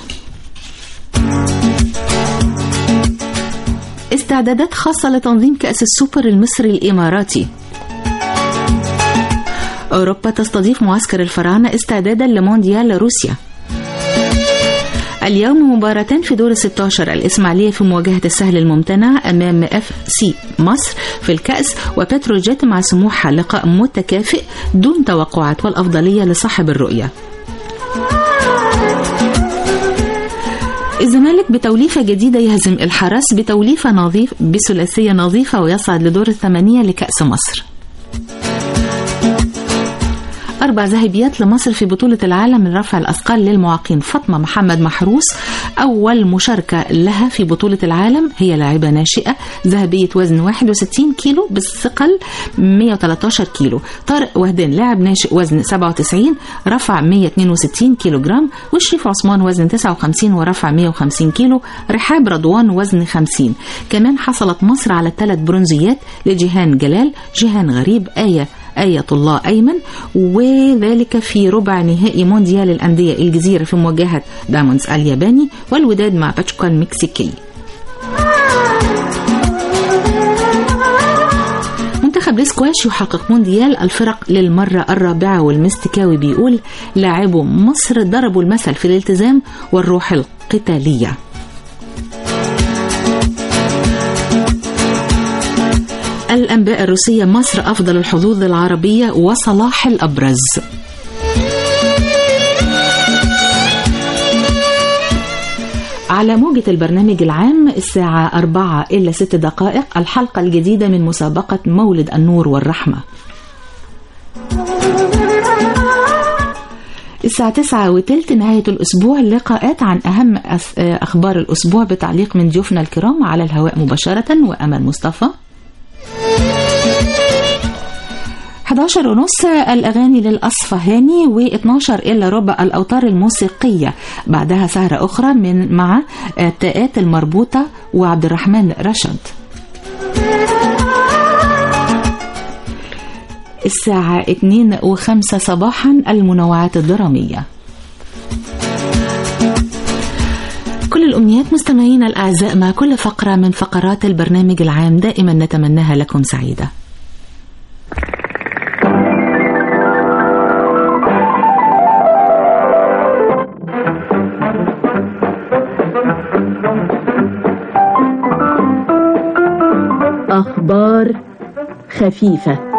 Speaker 7: استعدادات خاصة لتنظيم كأس السوبر المصري الإماراتي. أوروبا تستضيف معسكر الفراعنة استعدادا لمونديال روسيا. اليوم مباراتان في دور 16، الإسماعيلية في مواجهة السهل الممتنع أمام FC مصر في الكأس، وبتروجيت مع سموحة لقاء متكافئ دون توقعات والأفضلية لصاحب الرؤية. الزمالك بتوليفة جديدة يهزم الحرس بتوليفة بثلاثية نظيفة ويصعد لدور 8 لكأس مصر. 4 ذهبيات لمصر في بطولة العالم لرفع الأثقال للمعاقين. فاطمة محمد محروس أول مشاركة لها في بطولة العالم، هي لاعبة ناشئة، ذهبية وزن 61 كيلو بالثقل 113 كيلو. طارق وهدان لاعب ناشئ وزن 97 رفع 162 كيلو جرام. وشريف عثمان وزن 59 ورفع 150 كيلو. رحاب رضوان وزن 50. كمان حصلت مصر على 3 برونزيات لجيهان جلال، جيهان غريب، آية الله أيمن، وذلك في ربع نهائي مونديال الأندية الجزيرة في مواجهة دايموندز الياباني والوداد مع باتشوكا المكسيكي. منتخب الاسكواش يحقق مونديال الفرق للمرة الرابعة، والمستكاوي بيقول لاعبو مصر ضربوا المثل في الالتزام والروح القتالية. الأنباء الروسية، مصر أفضل الحظوظ العربية وصلاح الأبرز. على موجة البرنامج العام الساعة 4 إلا 6 دقائق الحلقة الجديدة من مسابقة مولد النور والرحمة. الساعة 9:15 نهاية الأسبوع، اللقاءات عن أهم أخبار الأسبوع بتعليق من ضيوفنا الكرام على الهواء مباشرة، وأمل مصطفى. 11:30 الأغاني للأصفهاني، و12 إلا ربع الأوتار الموسيقية. بعدها سهرة أخرى مع التاءات المربوطة وعبد الرحمن رشد. الساعة 2:05 صباحا المنوعات الدرامية. كل الأمنيات مستمعينا الأعزاء مع كل فقرة من فقرات البرنامج العام دائما نتمناها لكم سعيدة.
Speaker 24: أخبار خفيفة.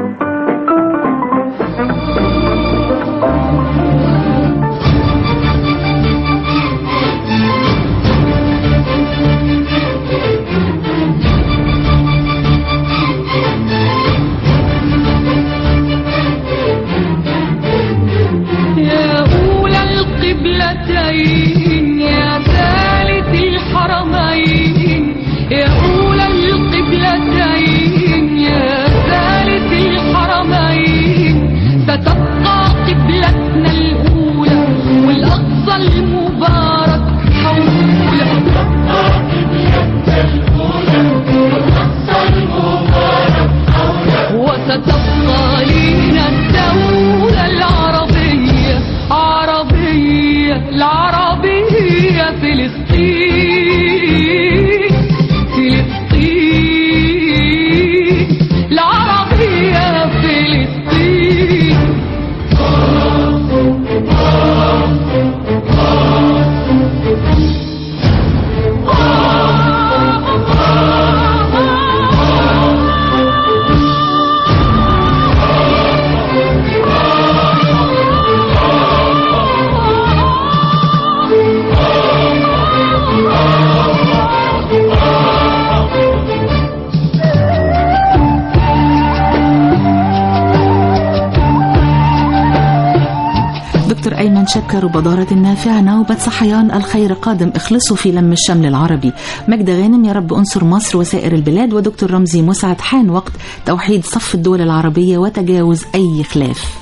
Speaker 24: شكر وبضارة النافع نوبة صحيان الخير قادم، اخلصوا في لم الشمل العربي. مجد غانم يا رب انصر مصر وسائر البلاد. ودكتور رمزي مسعد حان وقت توحيد صف الدول العربية وتجاوز أي خلاف.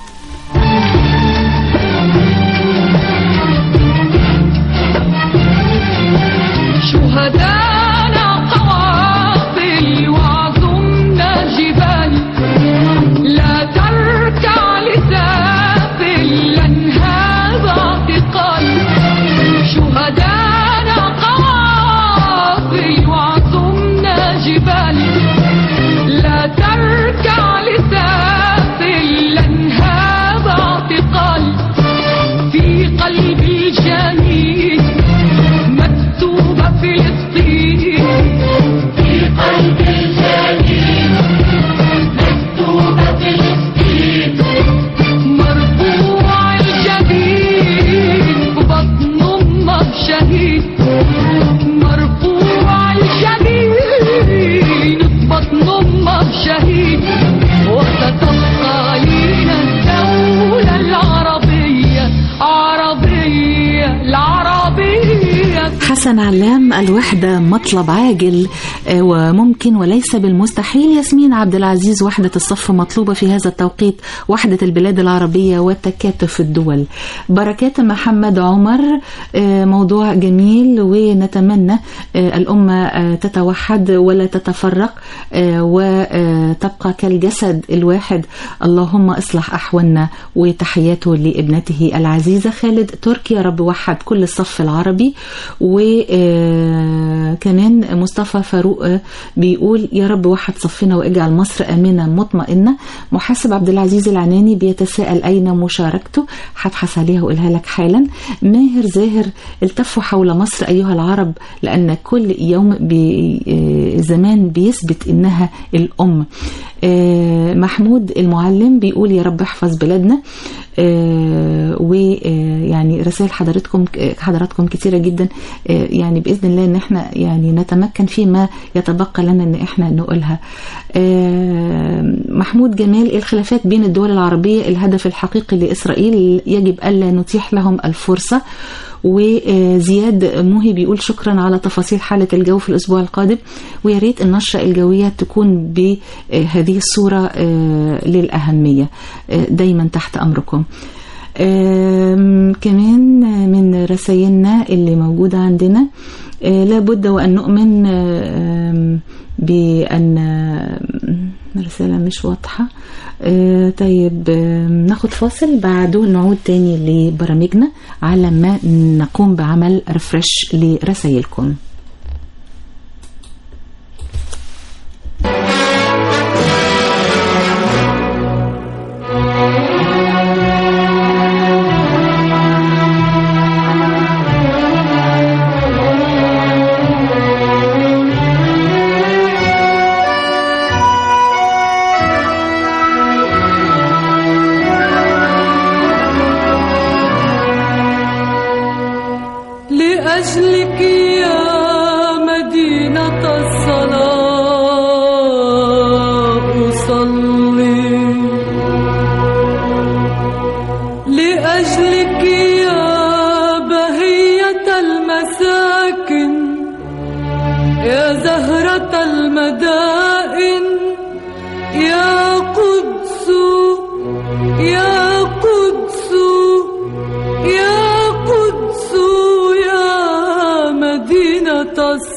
Speaker 3: شهدانا قوافل وعظمنا جبال، لا تركع لسافل لنهاب اعتقال. شهدانا قوافل وعظمنا جبال، لا تركع لسافل لنهاب اعتقال. في قلب الجميل مكتوبة فلسطين، في قلب الجميل مكتوبة فلسطين. مرفوع الجبين ببطن أمه شهيد، مرفوع الجبين ببطن أمه شهيد. وستبقى لنا الدولة العربية، عربية العربية.
Speaker 7: حسن علام الوحدة مطلب عاجل وممكن وليس بالمستحيل. ياسمين عبد العزيز وحدة الصف مطلوبة في هذا التوقيت، وحدة البلاد العربية والتكاتف الدول. بركات محمد عمر موضوع جميل، ونتمنى الأمة تتوحد ولا تتفرق وتبقى كالجسد الواحد. اللهم اصلح أحوالنا. وتحياته لابنته العزيزة خالد تركي، يا رب وحد كل الصف العربي. و
Speaker 24: كمان مصطفى فاروق بيقول يا رب وحد صفنا واجعل مصر آمنة مطمئنة. محاسب عبد العزيز العناني بيتساءل أين مشاركته، هبحث عليها وأقولها لك حالا. ماهر زاهر التفوا حول مصر أيها العرب لأن كل يوم زمان بيثبت إنها الأم. محمود المعلم بيقول يا رب احفظ بلادنا. ويعني رسائل حضراتكم كثيرة جدا، يعني بإذن الله ان احنا يعني نتمكن فيما يتبقى لنا ان احنا نقولها. محمود جمال الخلافات بين الدول العربية الهدف الحقيقي لإسرائيل يجب ألا نتيح لهم الفرصة. وزياد موهي بيقول شكرا على تفاصيل حالة الجو في الأسبوع القادم، ويا ريت النشرة الجوية تكون بهذه الصورة للأهمية. دايما تحت أمركم. كمان من رسائلنا اللي موجودة عندنا لابد وأن نؤمن بأن رسالة مش واضحة. طيب ناخد فاصل، بعده نعود تاني لبرامجنا على ما نقوم بعمل ريفرش لرسائلكم.
Speaker 3: لأجلك يا مدينة الصلاة أصلي، لأجلك يا بهية المساكن، يا زهرة المدائن، يا قدس يا قدس يا قدس يا مدينة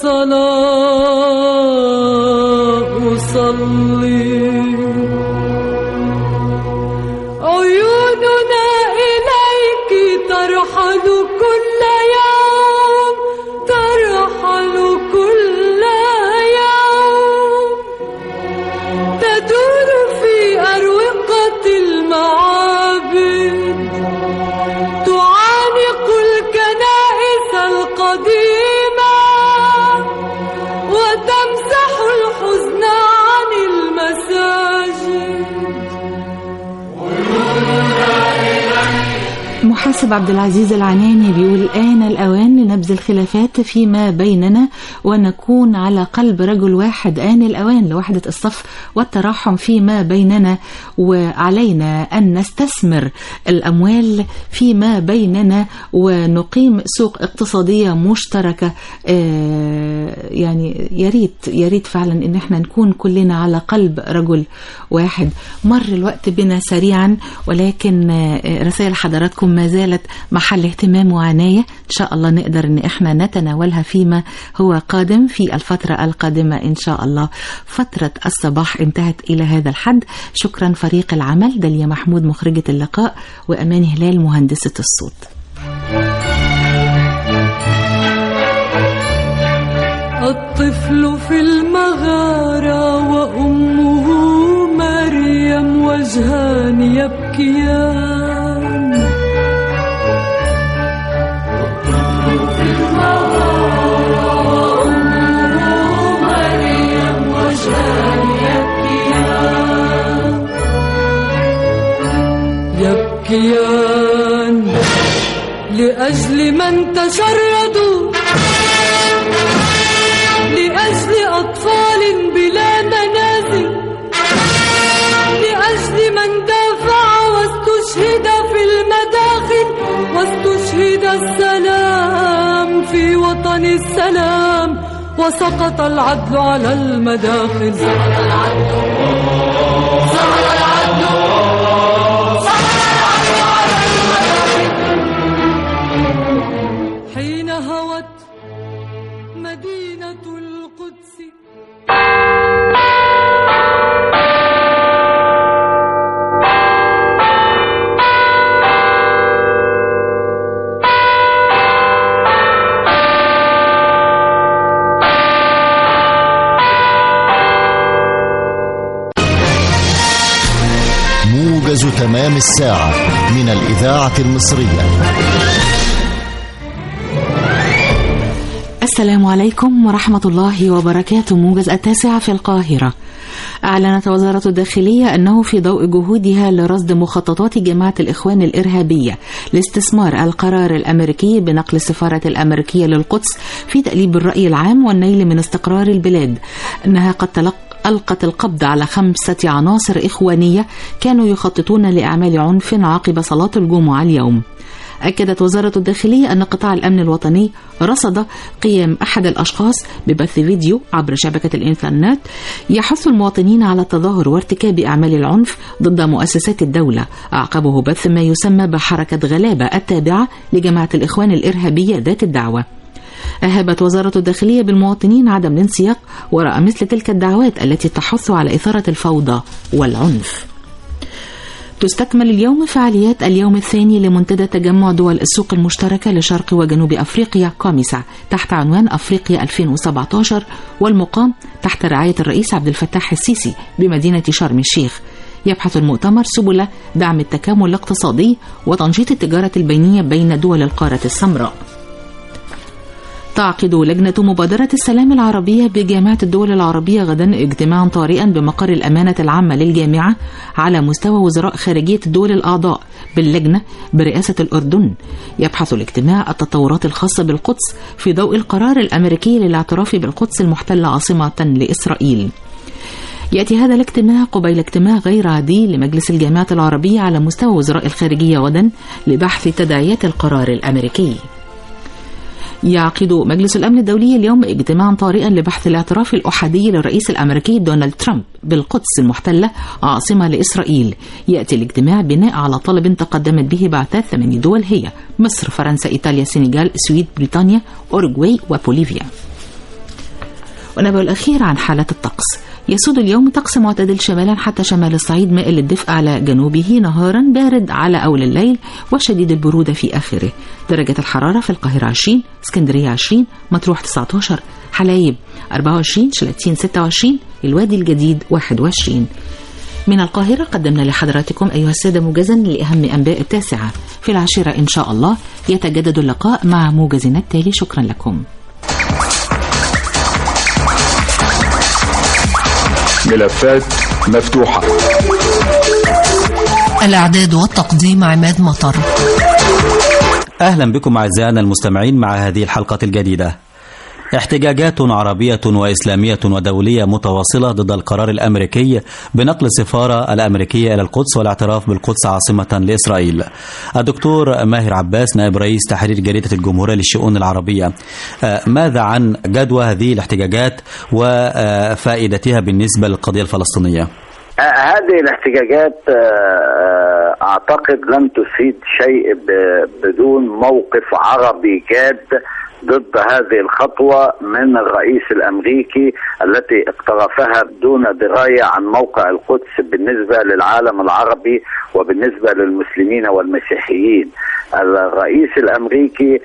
Speaker 3: الصلاة أصلي. عيوننا إليك ترحل كل يوم، ترحل كل يوم، تدور في أروقة المعابد، تعانق الكنائس القديمة وتمسح الحزن عن المساجد.
Speaker 24: محاسب عبد العزيز العناني بيقول آن الأوان لنبذ الخلافات فيما بيننا ونكون على قلب رجل واحد. آن الأوان لوحدة الصف والتراحم فيما بيننا، وعلينا أن نستثمر الأموال فيما بيننا ونقيم سوق اقتصادية مشتركة. يعني يا ريت فعلا إن احنا نكون كلنا على قلب رجل واحد. مر الوقت بنا سريعا، ولكن رسائل حضراتكم ما زالت محل اهتمام وعناية. إن شاء الله نقدر إن إحنا نتناولها فيما هو قادم في الفترة القادمة إن شاء الله. فترة الصباح انتهت إلى هذا الحد. شكرا فريق العمل، داليا محمود مخرجة اللقاء، وأمان هلال مهندسة الصوت.
Speaker 3: الطفل في المغارة وأمه مريم وجهان يبكيان، يبكيان لأجل من تشردوا، لأجل أطفال بلا منازل، لأجل من دافع واستشهد في المداخل، واستشهد السلام في وطن السلام، وسقط العدل على المداخل. سقط العدل، سقط العدل، حين هوت مدينة القدس.
Speaker 1: موجز تمام الساعة من الإذاعة المصرية.
Speaker 24: السلام عليكم ورحمة الله وبركاته. موجز 9 في القاهرة. أعلنت وزارة الداخلية أنه في ضوء جهودها لرصد مخططات جماعة الإخوان الإرهابية لاستثمار القرار الأمريكي بنقل السفارة الأمريكية للقدس في تقليب الرأي العام والنيل من استقرار البلاد، أنها قد ألقت القبض على 5 عناصر إخوانية كانوا يخططون لأعمال عنف عقب صلاة الجمعة اليوم. أكدت وزارة الداخلية أن قطاع الأمن الوطني رصد قيام أحد الأشخاص ببث فيديو عبر شبكة الإنترنت يحث المواطنين على التظاهر وارتكاب أعمال العنف ضد مؤسسات الدولة، أعقبه بث ما يسمى بحركة غلابة التابعة لجماعة الإخوان الإرهابية ذات الدعوة. أهابت وزارة الداخلية بالمواطنين عدم الانسياق وراء مثل تلك الدعوات التي تحث على إثارة الفوضى والعنف. تستكمل اليوم فعاليات اليوم الثاني لمنتدى تجمع دول السوق المشتركة لشرق وجنوب أفريقيا كوميسا تحت عنوان أفريقيا 2017، والمقام تحت رعاية الرئيس عبد الفتاح السيسي بمدينة شرم الشيخ. يبحث المؤتمر سبل دعم التكامل الاقتصادي وتنشيط التجارة البينية بين دول القارة السمراء. تعقد لجنة مبادرة السلام العربية بجامعة الدول العربية غدا اجتماعا طارئا بمقر الأمانة العامة للجامعة على مستوى وزراء خارجية الدول الأعضاء باللجنة برئاسة الأردن. يبحث الاجتماع التطورات الخاصة بالقدس في ضوء القرار الأمريكي للاعتراف بالقدس المحتلة عاصمة لإسرائيل. يأتي هذا الاجتماع قبيل اجتماع غير عادي لمجلس الجامعة العربية على مستوى وزراء الخارجية غدا لبحث تداعيات القرار الأمريكي. يعقد مجلس الأمن الدولي اليوم اجتماعا طارئا لبحث الاعتراف الأحادي للرئيس الأمريكي دونالد ترامب بالقدس المحتلة عاصمة لإسرائيل. يأتي الاجتماع بناء على طلب تقدمت به بعثات 8 دول هي مصر، فرنسا، إيطاليا، السنغال، السويد، بريطانيا، أوروغواي وبوليفيا. ونبأ الأخير عن حالة الطقس. يسود اليوم طقس معتدل شمالا حتى شمال الصعيد مائل للدفء على جنوبه، نهارا بارد على أول الليل وشديد البرودة في آخره. درجة الحرارة في القاهرة 20، اسكندرية 20، مطروح 19، حلايب 24، شلاتين 26، الوادي الجديد 21. من القاهرة قدمنا لحضراتكم أيها السادة موجزا لأهم أنباء 9. في 10 إن شاء الله يتجدد اللقاء مع موجزنا التالي. شكرا لكم.
Speaker 4: ملفات مفتوحة.
Speaker 11: الإعداد والتقديم عماد مطر.
Speaker 16: أهلا بكم أعزائنا المستمعين مع هذه الحلقة الجديدة. احتجاجات عربية وإسلامية ودولية متواصلة ضد القرار الأمريكي بنقل السفارة الأمريكية إلى القدس والاعتراف بالقدس عاصمة لإسرائيل. الدكتور ماهر عباس نائب رئيس تحرير جريدة الجمهورية للشؤون العربية، ماذا عن جدوى هذه الاحتجاجات وفائدتها بالنسبة للقضية الفلسطينية؟
Speaker 18: هذه الاحتجاجات أعتقد لن تفيد شيء بدون موقف عربي جاد ضد هذه الخطوة من الرئيس الأمريكي التي اقترفها دون دراية عن موقع القدس بالنسبة للعالم العربي وبالنسبة للمسلمين والمسيحيين. الرئيس الأمريكي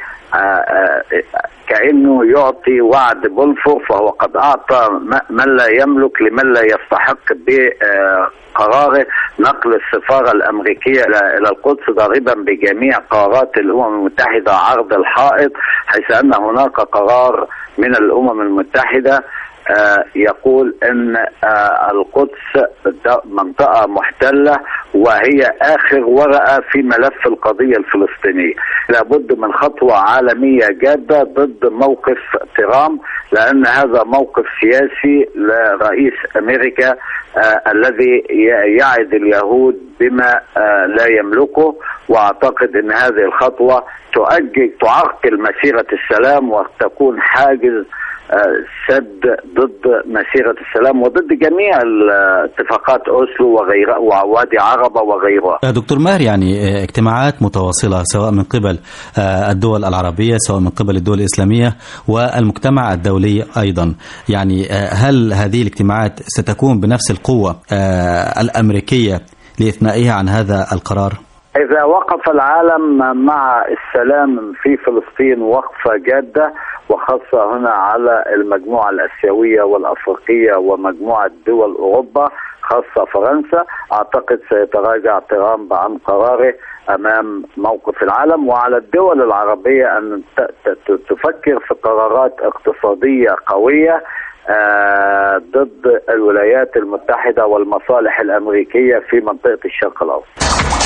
Speaker 18: كأنه يعطي وعد بلفور، فهو قد أعطى من لا يملك لمن لا يستحق بقراره نقل السفارة الأمريكية إلى القدس، ضاربا بجميع قرارات الأمم المتحدة عرض الحائط، حيث أن هناك قرار من الأمم المتحدة يقول أن القدس منطقة محتلة وهي آخر ورقة في ملف القضية الفلسطينية. لابد من خطوة عالمية جادة ضد موقف ترامب، لأن هذا موقف سياسي لرئيس أمريكا الذي يعد اليهود بما لا يملكه. وأعتقد أن هذه الخطوة تعرقل مسيرة السلام وتكون حاجز سد ضد مسيرة السلام وضد جميع اتفاقات أوسلو وغيرها ووادي عربة وغيرها.
Speaker 16: دكتور ماهر، يعني اجتماعات متواصلة سواء من قبل الدول العربية سواء من قبل الدول الإسلامية والمجتمع الدولي أيضا، يعني هل هذه الاجتماعات ستكون بنفس القوة الأمريكية لإثنائها عن هذا القرار؟
Speaker 18: إذا وقف العالم مع السلام في فلسطين وقفة جادة، وخاصة هنا على المجموعة الآسيوية والأفريقية ومجموعة دول أوروبا خاصة فرنسا، أعتقد سيتراجع ترامب عن قراره أمام موقف العالم، وعلى الدول العربية أن تفكر في قرارات اقتصادية قوية ضد الولايات المتحدة والمصالح الأمريكية في منطقة الشرق الأوسط.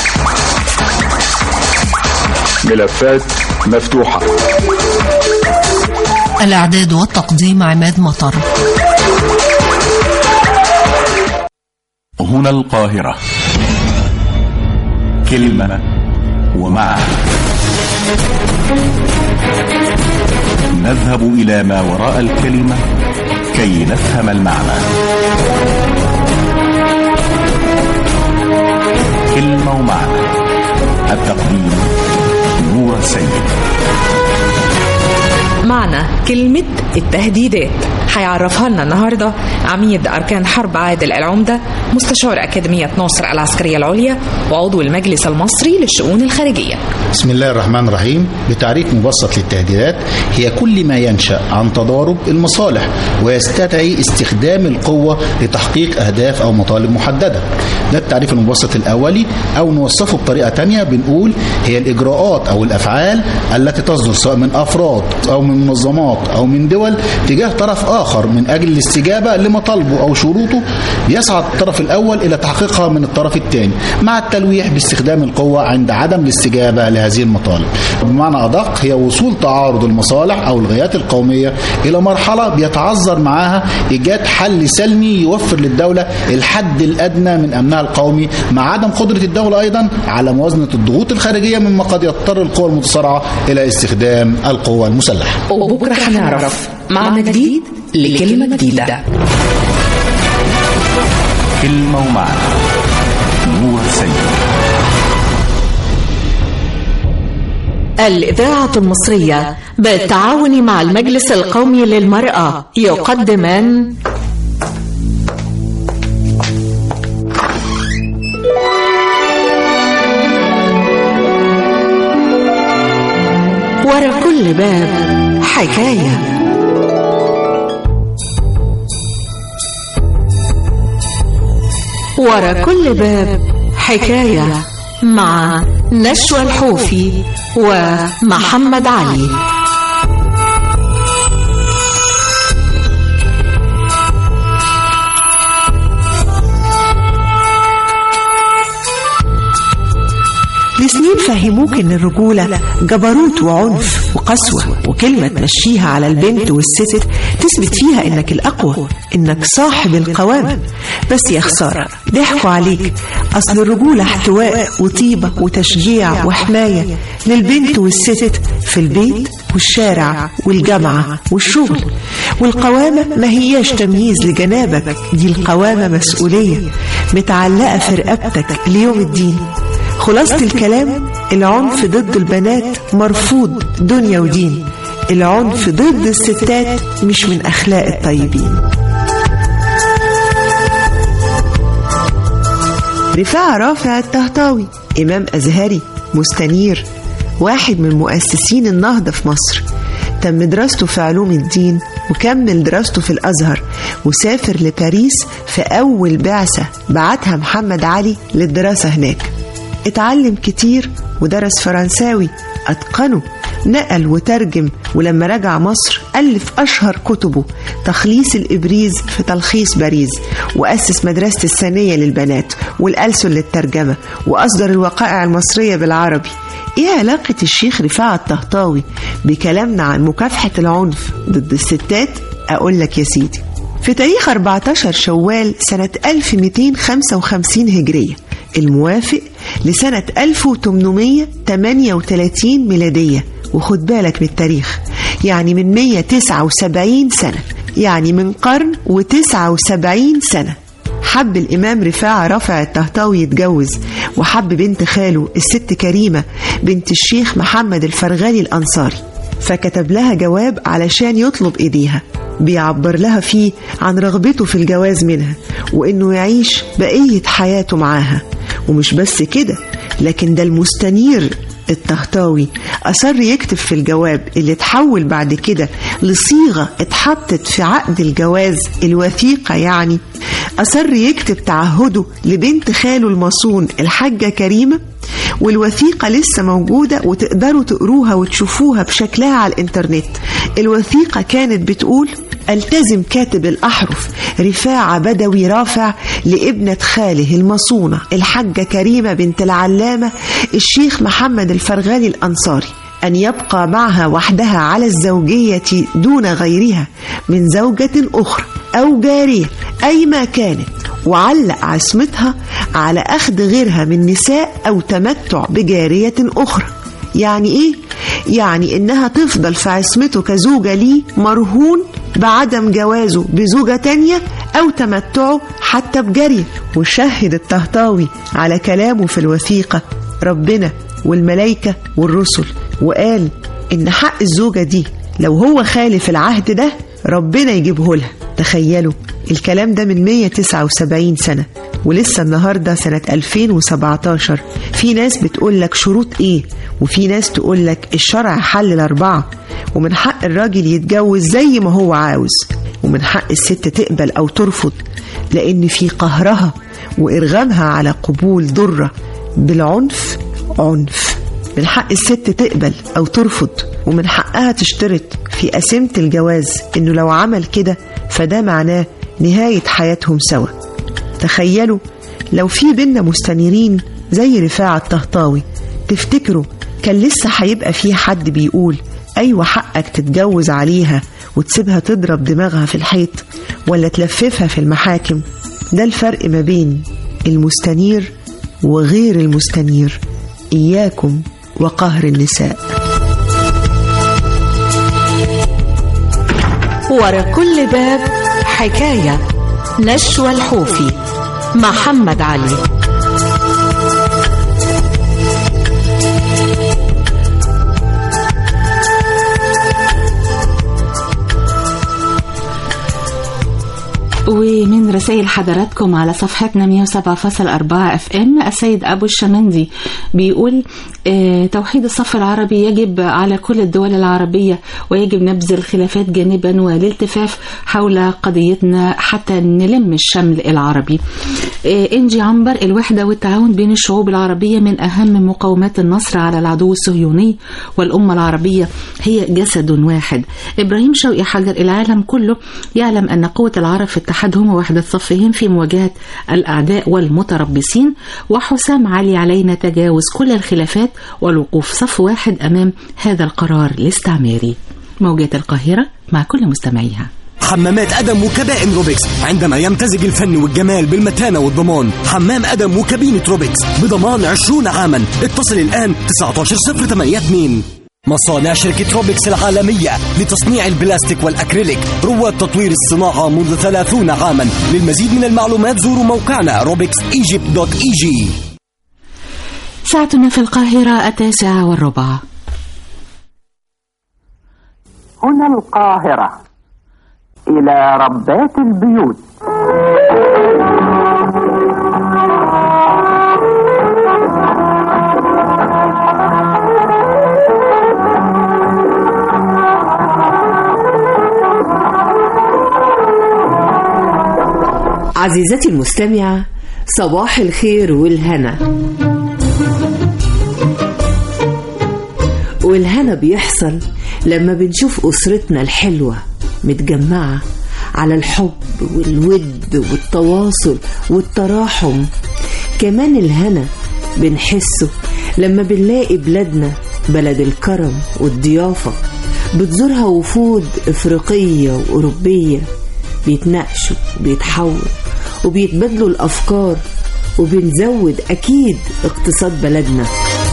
Speaker 4: ملفات مفتوحة.
Speaker 11: الإعداد والتقديم عماد مطر.
Speaker 14: هنا القاهرة. كلمة ومعنى. نذهب إلى ما وراء الكلمة كي نفهم المعنى. كلمة ومعنى. التقديم نور سيد.
Speaker 8: معنى كلمة التهديدات هيعرفها لنا النهاردة عميد أركان حرب عادل العمدة، مستشار أكاديمية ناصر العسكرية العليا وعضو المجلس المصري للشؤون الخارجية.
Speaker 17: بسم الله الرحمن الرحيم. بتعريف مبسط للتهديدات، هي كل ما ينشأ عن تضارب المصالح ويستدعي استخدام القوة لتحقيق أهداف أو مطالب محددة. ده التعريف المبسط الأولي، أو نوصفه بطريقة تانية بنقول هي الإجراءات أو الأفعال التي تصدر سواء من أفراد أو من منظمات أو من دول تجاه طرف آخر من أجل الاستجابة لمطالبه أو شروطه يسعى الطرف الأول إلى تحقيقها من الطرف الثاني، مع التلويح باستخدام القوة عند عدم الاستجابة لهذه المطالب. بمعنى أدق، هي وصول تعارض المصالح أو الغايات القومية إلى مرحلة بيتعذر معها إيجاد حل سلمي يوفر للدولة الحد الأدنى من أمنها القومي، مع عدم قدرة الدولة أيضا على موازنة الضغوط الخارجية، مما قد يضطر القوى المتصارعة إلى استخدام القوة المسلحة.
Speaker 8: وبكرة هنعرف معنى جديد لكلمة جديدة.
Speaker 14: كلمة ومعنى. نور سيد.
Speaker 8: الإذاعة المصرية بالتعاون مع المجلس القومي للمرأة يقدمان ورا كل باب حكاية. ورا كل باب حكاية مع نشوى الحوفي ومحمد علي.
Speaker 19: لسنين فهموك ان الرجولة جبروت وعنف وقسوة، وكلمة تمشيها على البنت والست تثبت فيها انك الاقوى، انك صاحب القوام. بس يا خسارة ضحكوا عليك، اصل الرجولة احتواء وطيبة وتشجيع وحماية للبنت والست في البيت والشارع والجامعة والشغل. والقوامة ما هياش تمييز لجنابك، دي القوامة مسؤولية متعلقة في رقبتك ليوم الدين. خلاصة الكلام، العنف ضد البنات مرفوض دنيا ودين، العنف ضد الستات مش من أخلاق الطيبين. رفاعة رافع الطهطاوي إمام أزهري مستنير، واحد من مؤسسين النهضة في مصر، تم دراسته في علوم الدين وكمل دراسته في الأزهر، وسافر لباريس في أول بعثة بعتها محمد علي للدراسة هناك. اتعلم كتير ودرس فرنساوي أتقنه، نقل وترجم، ولما رجع مصر ألف أشهر كتبه تخليص الإبريز في تلخيص باريس، وأسس مدرسة الثانية للبنات والألسن للترجمة، وأصدر الوقائع المصرية بالعربي. إيه علاقة الشيخ رفاعة الطهطاوي بكلامنا عن مكافحة العنف ضد الستات؟ أقول لك يا سيدي، في تاريخ 14 شوال سنة 1255 هجرية الموافق لسنة 1838 ميلادية، وخد بالك من التاريخ، يعني من 179 سنة، يعني من قرن و79 سنة. حب الإمام رفاعة رافع الطهطاوي يتجوز، وحب بنت خاله الست كريمة بنت الشيخ محمد الفرغالي الأنصاري، فكتب لها جواب علشان يطلب إيديها، بيعبر لها فيه عن رغبته في الجواز منها وإنه يعيش بقية حياته معاها، ومش بس كده، لكن ده المستنير الطهطاوي أصر يكتب في الجواب اللي اتحول بعد كده لصيغة اتحطت في عقد الجواز، الوثيقة يعني، أصر يكتب تعهده لبنت خاله المصون الحاجة كريمة، والوثيقة لسه موجودة وتقدروا تقروها وتشوفوها بشكلها على الانترنت. الوثيقة كانت بتقول: التزم كاتب الأحرف رفاعة بدوي رافع لابنة خاله المصونة الحاجة كريمة بنت العلامة الشيخ محمد الفرغاني الأنصاري أن يبقى معها وحدها على الزوجية دون غيرها من زوجة أخرى أو جارية أي ما كانت، وعلق عصمتها على أخذ غيرها من نساء أو تمتع بجارية أخرى. يعني إيه؟ يعني إنها تفضل في عصمته كزوجة ليه مرهون بعدم جوازه بزوجة تانية أو تمتعه حتى بجارية. وشهد الطهطاوي على كلامه في الوثيقة ربنا والملائكة والرسل، وقال إن حق الزوجة دي لو هو خالف العهد ده ربنا يجيبه لها. تخيلوا الكلام ده من 179 سنة، ولسه النهاردة سنة 2017 في ناس بتقولك شروط ايه، وفي ناس تقولك الشرع حل ال4، ومن حق الراجل يتجوز زي ما هو عاوز، ومن حق الست تقبل أو ترفض، لأن في قهرها وإرغامها على قبول ضرة بالعنف عنف. من حق الست تقبل أو ترفض، ومن حقها تشترط في قسيمة الجواز إنه لو عمل كده فده معناه نهاية حياتهم سوا. تخيلوا لو في بينا مستنيرين زي رفاعة الطهطاوي، تفتكروا كان لسه هيبقى في حد بيقول أيوة حقك تتجوز عليها وتسيبها تضرب دماغها في الحيط ولا تلففها في المحاكم؟ ده الفرق ما بين المستنير وغير المستنير. إياكم وقهر النساء.
Speaker 2: ورا كل باب حكاية. نشوى الحوفي، محمد علي.
Speaker 24: ومن رسائل حضراتكم على صفحتنا 107.4 FM، السيد أبو الشمندي بيقول توحيد الصف العربي يجب على كل الدول العربية، ويجب نبذ الخلافات جانبا والالتفاف حول قضيتنا حتى نلم الشمل العربي. إنجي عنبر، الوحدة والتعاون بين الشعوب العربية من أهم مقومات النصر على العدو الصهيوني، والأمة العربية هي جسد واحد. إبراهيم شوقي حجر، العالم كله يعلم أن قوة العرب في اتحادهم ووحدة صفهم في مواجهة الأعداء والمتربصين. وحسام علي، علينا تجاوز كل الخلافات والوقوف صف واحد أمام هذا القرار الاستعماري. موجات القاهرة مع كل مستمعيها.
Speaker 13: حمامات أدم وكبائن روبكس، عندما يمتزج الفن والجمال بالمتانة والضمان. حمام أدم وكابينة روبكس بضمان 20 عاما. اتصل الآن 1908. مصانع شركة روبكس العالمية لتصنيع البلاستيك والأكريليك، رواد تطوير الصناعة منذ 30 عاما. للمزيد من المعلومات زوروا موقعنا robex.egypt.eg.
Speaker 24: ساعتنا في القاهرة 9:15.
Speaker 20: هنا القاهرة، إلى ربات البيوت.
Speaker 23: عزيزتي المستمعة، صباح الخير والهنا. والهنا بيحصل لما بنشوف أسرتنا الحلوة متجمعة على الحب والود والتواصل والتراحم. كمان الهنا بنحسه لما بنلاقي بلادنا بلد الكرم والضيافة، بتزورها وفود إفريقية وأوروبية، بيتناقشوا وبيتحاوروا وبيتبادلوا الأفكار، وبنزود أكيد اقتصاد بلدنا.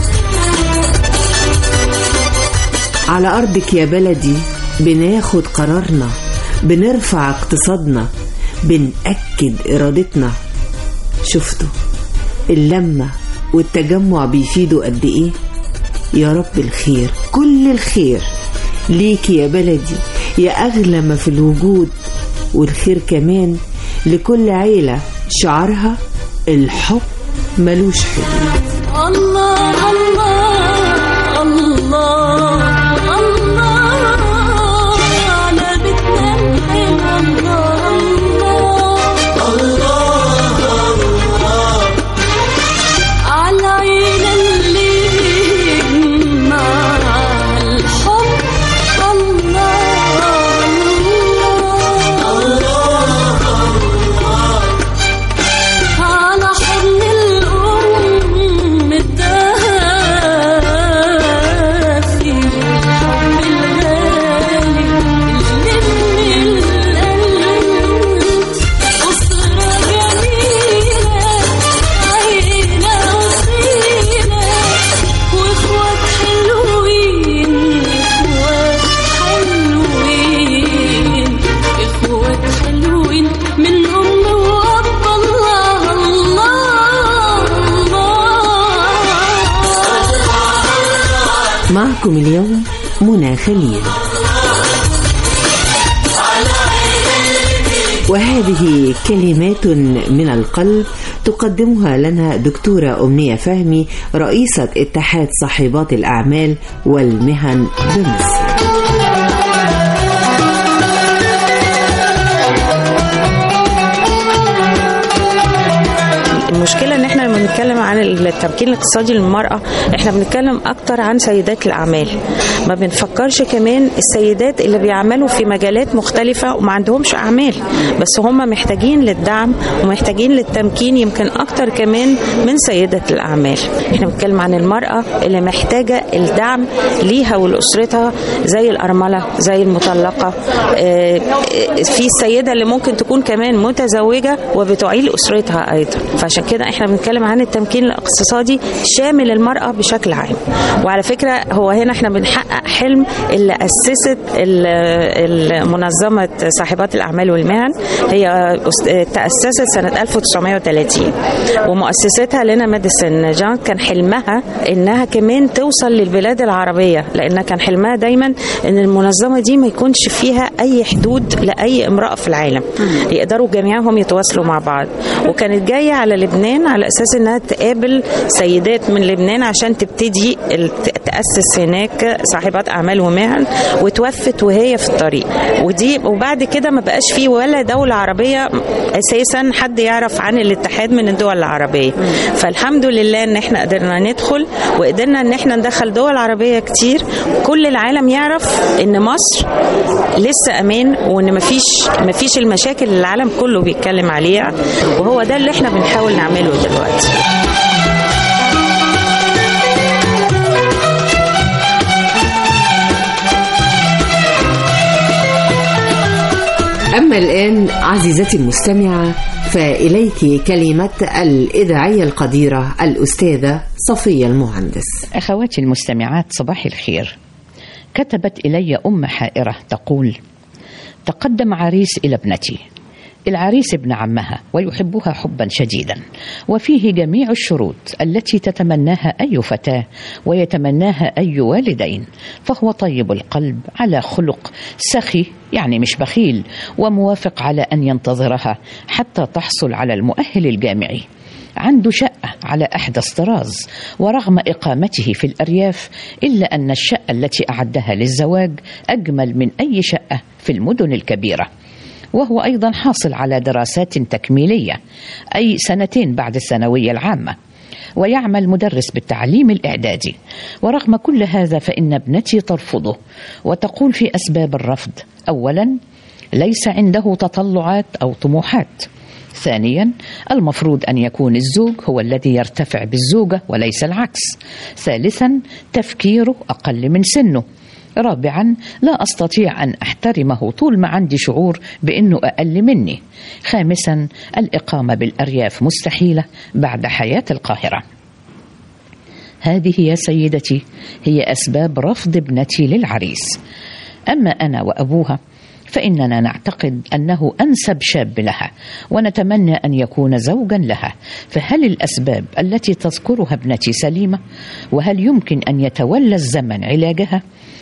Speaker 23: على أرضك يا بلدي بناخد قرارنا، بنرفع اقتصادنا، بنأكد إرادتنا. شفتوا اللمة والتجمع بيفيدوا قد إيه؟ يا رب الخير، كل الخير ليكي يا بلدي يا أغلى ما في الوجود، والخير كمان لكل عيلة شعارها الحب
Speaker 19: ملوش حدود.
Speaker 3: الله الله الله الله على بيتنا الحلو، الله الله الله على عين اللي يجمع الحب، الله الله على حضن الأم الدافي، الحب الغالي اللي من القلب، أسرة جميلة عيلة وسيلة، وإخوات حلوين إخوات حلوين إخوات حلوين من أم وأب، الله الله.
Speaker 19: معكم اليوم منى خليل، وهذه كلمات من القلب تقدمها لنا دكتورة أمنية فهمي، رئيسة اتحاد صاحبات الأعمال والمهن بمصر.
Speaker 5: المشكلة ان احنا لما بنتكلم عن التمكين الاقتصادي للمرأة احنا بنتكلم اكتر عن سيدات الاعمال، ما بنفكرش كمان السيدات اللي بيعملوا في مجالات مختلفة وما عندهمش اعمال، بس هم محتاجين للدعم ومحتاجين للتمكين يمكن اكتر كمان من سيدة الاعمال. احنا بنتكلم عن المرأة اللي محتاجة الدعم ليها ولأسرتها، زي الأرملة، زي المطلقة، في السيدة اللي ممكن تكون كمان متزوجة وبتعيل أسرتها أيضا. فعشان كده احنا بنتكلم عن التمكين الاقتصادي شامل المرأة بشكل عام. وعلى فكرة هو هنا احنا بنحقق حلم اللي أسست منظمة صاحبات الأعمال والمهن، هي تأسست سنة 1930 ومؤسستها لنا ماديسون جان. كان حلمها انها كمان توصل للبلاد العربية، لان كان حلمها دايما ان المنظمة دي ما يكونش فيها اي حدود لأي امرأة في العالم، يقدروا جميعهم يتواصلوا مع بعض. وكانت جاية على لبنان على أساس أنها تقابل سيدات من لبنان عشان تبتدي تأسس هناك صاحبات أعمال ومهن، وتوفت وهي في الطريق. وبعد كده ما بقاش فيه ولا دولة عربية أساسا حد يعرف عن الاتحاد من الدول العربية. فالحمد لله أن احنا قدرنا ندخل، وقدرنا أن احنا ندخل دول عربية كتير، كل العالم يعرف أن مصر لسه أمان، وأن مفيش المشاكل اللي العالم كله بيتكلم عليها. وهو ده اللي احنا بنحاول نعمله دلوقتي.
Speaker 19: أما الآن عزيزتي المستمعة فإليك كلمة الإذاعية القديرة الأستاذة صفية المهندس.
Speaker 6: أخواتي المستمعات صباح الخير. كتبت إلي أم حائرة تقول: تقدم عريس إلى ابنتي، العريس ابن عمها ويحبها حبا شديدا، وفيه جميع الشروط التي تتمناها أي فتاة ويتمناها أي والدين، فهو طيب القلب، على خلق، سخي يعني مش بخيل، وموافق على أن ينتظرها حتى تحصل على المؤهل الجامعي. عنده شقة على أحدث طراز، ورغم إقامته في الأرياف إلا أن الشقة التي أعدها للزواج أجمل من أي شقة في المدن الكبيرة. وهو أيضا حاصل على دراسات تكميلية، أي 2 بعد الثانوية العامة، ويعمل مدرس بالتعليم الإعدادي. ورغم كل هذا فإن ابنتي ترفضه، وتقول في أسباب الرفض: أولا، ليس عنده تطلعات أو طموحات. ثانيا، المفروض أن يكون الزوج هو الذي يرتفع بالزوجة وليس العكس. ثالثا، تفكيره أقل من سنه. رابعا، لا أستطيع أن أحترمه طول ما عندي شعور بأنه أقل مني. خامسا، الإقامة بالأرياف مستحيلة بعد حياة القاهرة. هذه يا سيدتي هي أسباب رفض ابنتي للعريس. أما أنا وأبوها فإننا نعتقد أنه أنسب شاب لها، ونتمنى أن يكون زوجا لها. فهل الأسباب التي تذكرها ابنتي سليمة؟ وهل يمكن أن يتولى الزمن علاجها؟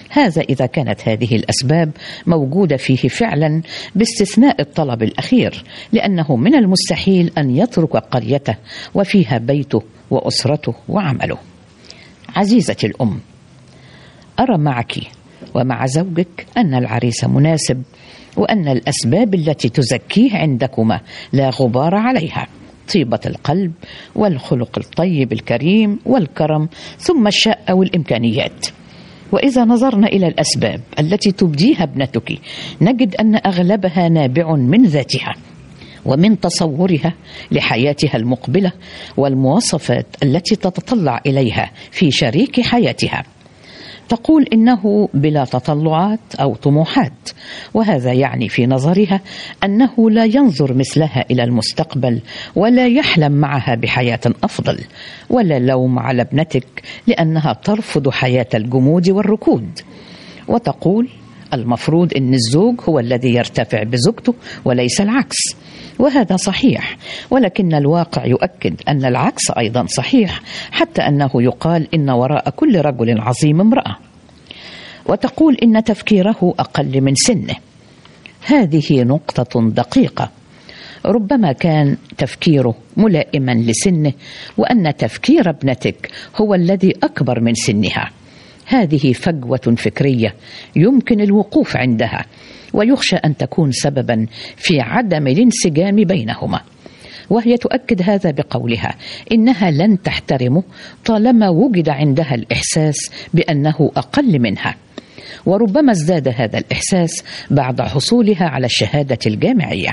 Speaker 6: هذا إذا كانت هذه الأسباب موجودة فيه فعلا باستثناء الطلب الأخير، لأنه من المستحيل أن يترك قريته وفيها بيته وأسرته وعمله. عزيزتي الأم، أرى معك ومع زوجك أن العريس مناسب، وأن الأسباب التي تزكيه عندكما لا غبار عليها: طيبة القلب والخلق الطيب الكريم والكرم، ثم الشأة والإمكانيات. وإذا نظرنا إلى الأسباب التي تبديها ابنتك نجد أن أغلبها نابع من ذاتها ومن تصورها لحياتها المقبلة والمواصفات التي تتطلع إليها في شريك حياتها. تقول إنه بلا تطلعات أو طموحات، وهذا يعني في نظرها أنه لا ينظر مثلها إلى المستقبل ولا يحلم معها بحياة أفضل. ولا لوم على ابنتك لأنها ترفض حياة الجمود والركود. وتقول المفروض أن الزوج هو الذي يرتفع بزوجته وليس العكس، وهذا صحيح، ولكن الواقع يؤكد أن العكس أيضا صحيح، حتى أنه يقال إن وراء كل رجل عظيم امرأة. وتقول إن تفكيره أقل من سنه. هذه نقطة دقيقة، ربما كان تفكيره ملائما لسنه، وأن تفكير ابنتك هو الذي أكبر من سنها. هذه فجوة فكرية يمكن الوقوف عندها، ويخشى أن تكون سببا في عدم الانسجام بينهما. وهي تؤكد هذا بقولها إنها لن تحترمه طالما وجد عندها الإحساس بأنه أقل منها، وربما ازداد هذا الإحساس بعد حصولها على الشهادة الجامعية.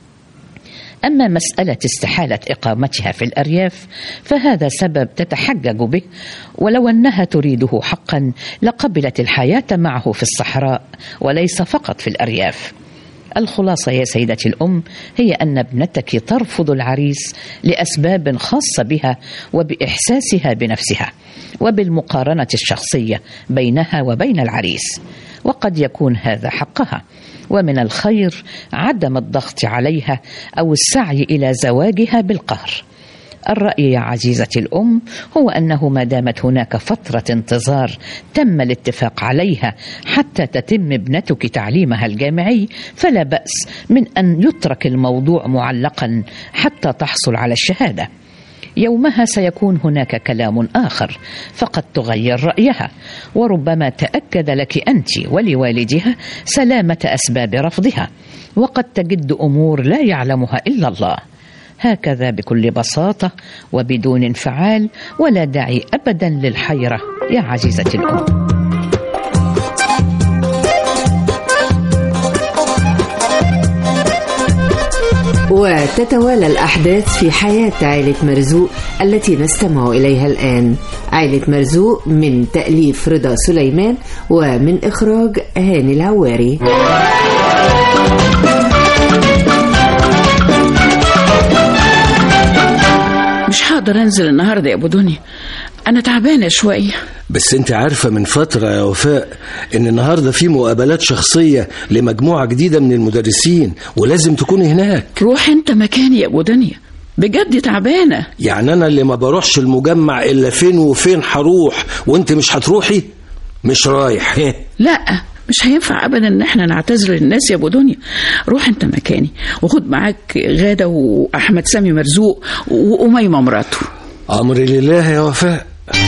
Speaker 6: أما مسألة استحالة إقامتها في الأرياف فهذا سبب تتحجج به، ولو أنها تريده حقا لقبلت الحياة معه في الصحراء وليس فقط في الأرياف. الخلاصة يا سيدتي الأم هي أن ابنتك ترفض العريس لأسباب خاصة بها وبإحساسها بنفسها وبالمقارنة الشخصية بينها وبين العريس، وقد يكون هذا حقها، ومن الخير عدم الضغط عليها أو السعي إلى زواجها بالقهر. الرأي يا عزيزتي الأم هو أنه ما دامت هناك فترة انتظار تم الاتفاق عليها حتى تتم ابنتك تعليمها الجامعي، فلا بأس من أن يترك الموضوع معلقا حتى تحصل على الشهادة. يومها سيكون هناك كلام آخر، فقد تغير رأيها، وربما تأكد لك أنت ولوالدها سلامة أسباب رفضها، وقد تجد أمور لا يعلمها إلا الله. هكذا بكل بساطة وبدون انفعال، ولا داعي أبدا للحيرة يا عزيزتي الأم.
Speaker 2: وتتوالى الأحداث في حياة عائلة مرزوق التي نستمع إليها الآن. عائلة مرزوق من تأليف رضا سليمان ومن إخراج هاني العواري.
Speaker 9: مش هقدر أنزل النهاردة يا أبو دنيا، أنا تعبانة شوية.
Speaker 12: بس انت عارفة من فترة يا وفاء ان النهاردة في مقابلات شخصية لمجموعة جديدة من المدرسين، ولازم تكوني هناك.
Speaker 9: روح انت مكاني يا أبو دنيا، بجد تعبانة.
Speaker 12: يعني انا اللي ما بروحش المجمع الا فين وفين هروح، وانت مش هتروحي؟ مش رايح.
Speaker 9: لا مش هينفع ابدا ان احنا نعتذر للناس يا ابو دنيا. روح انت مكاني وخد معاك غادة واحمد سامي مرزوق وأميمة مراته.
Speaker 12: امري لله يا وفاء.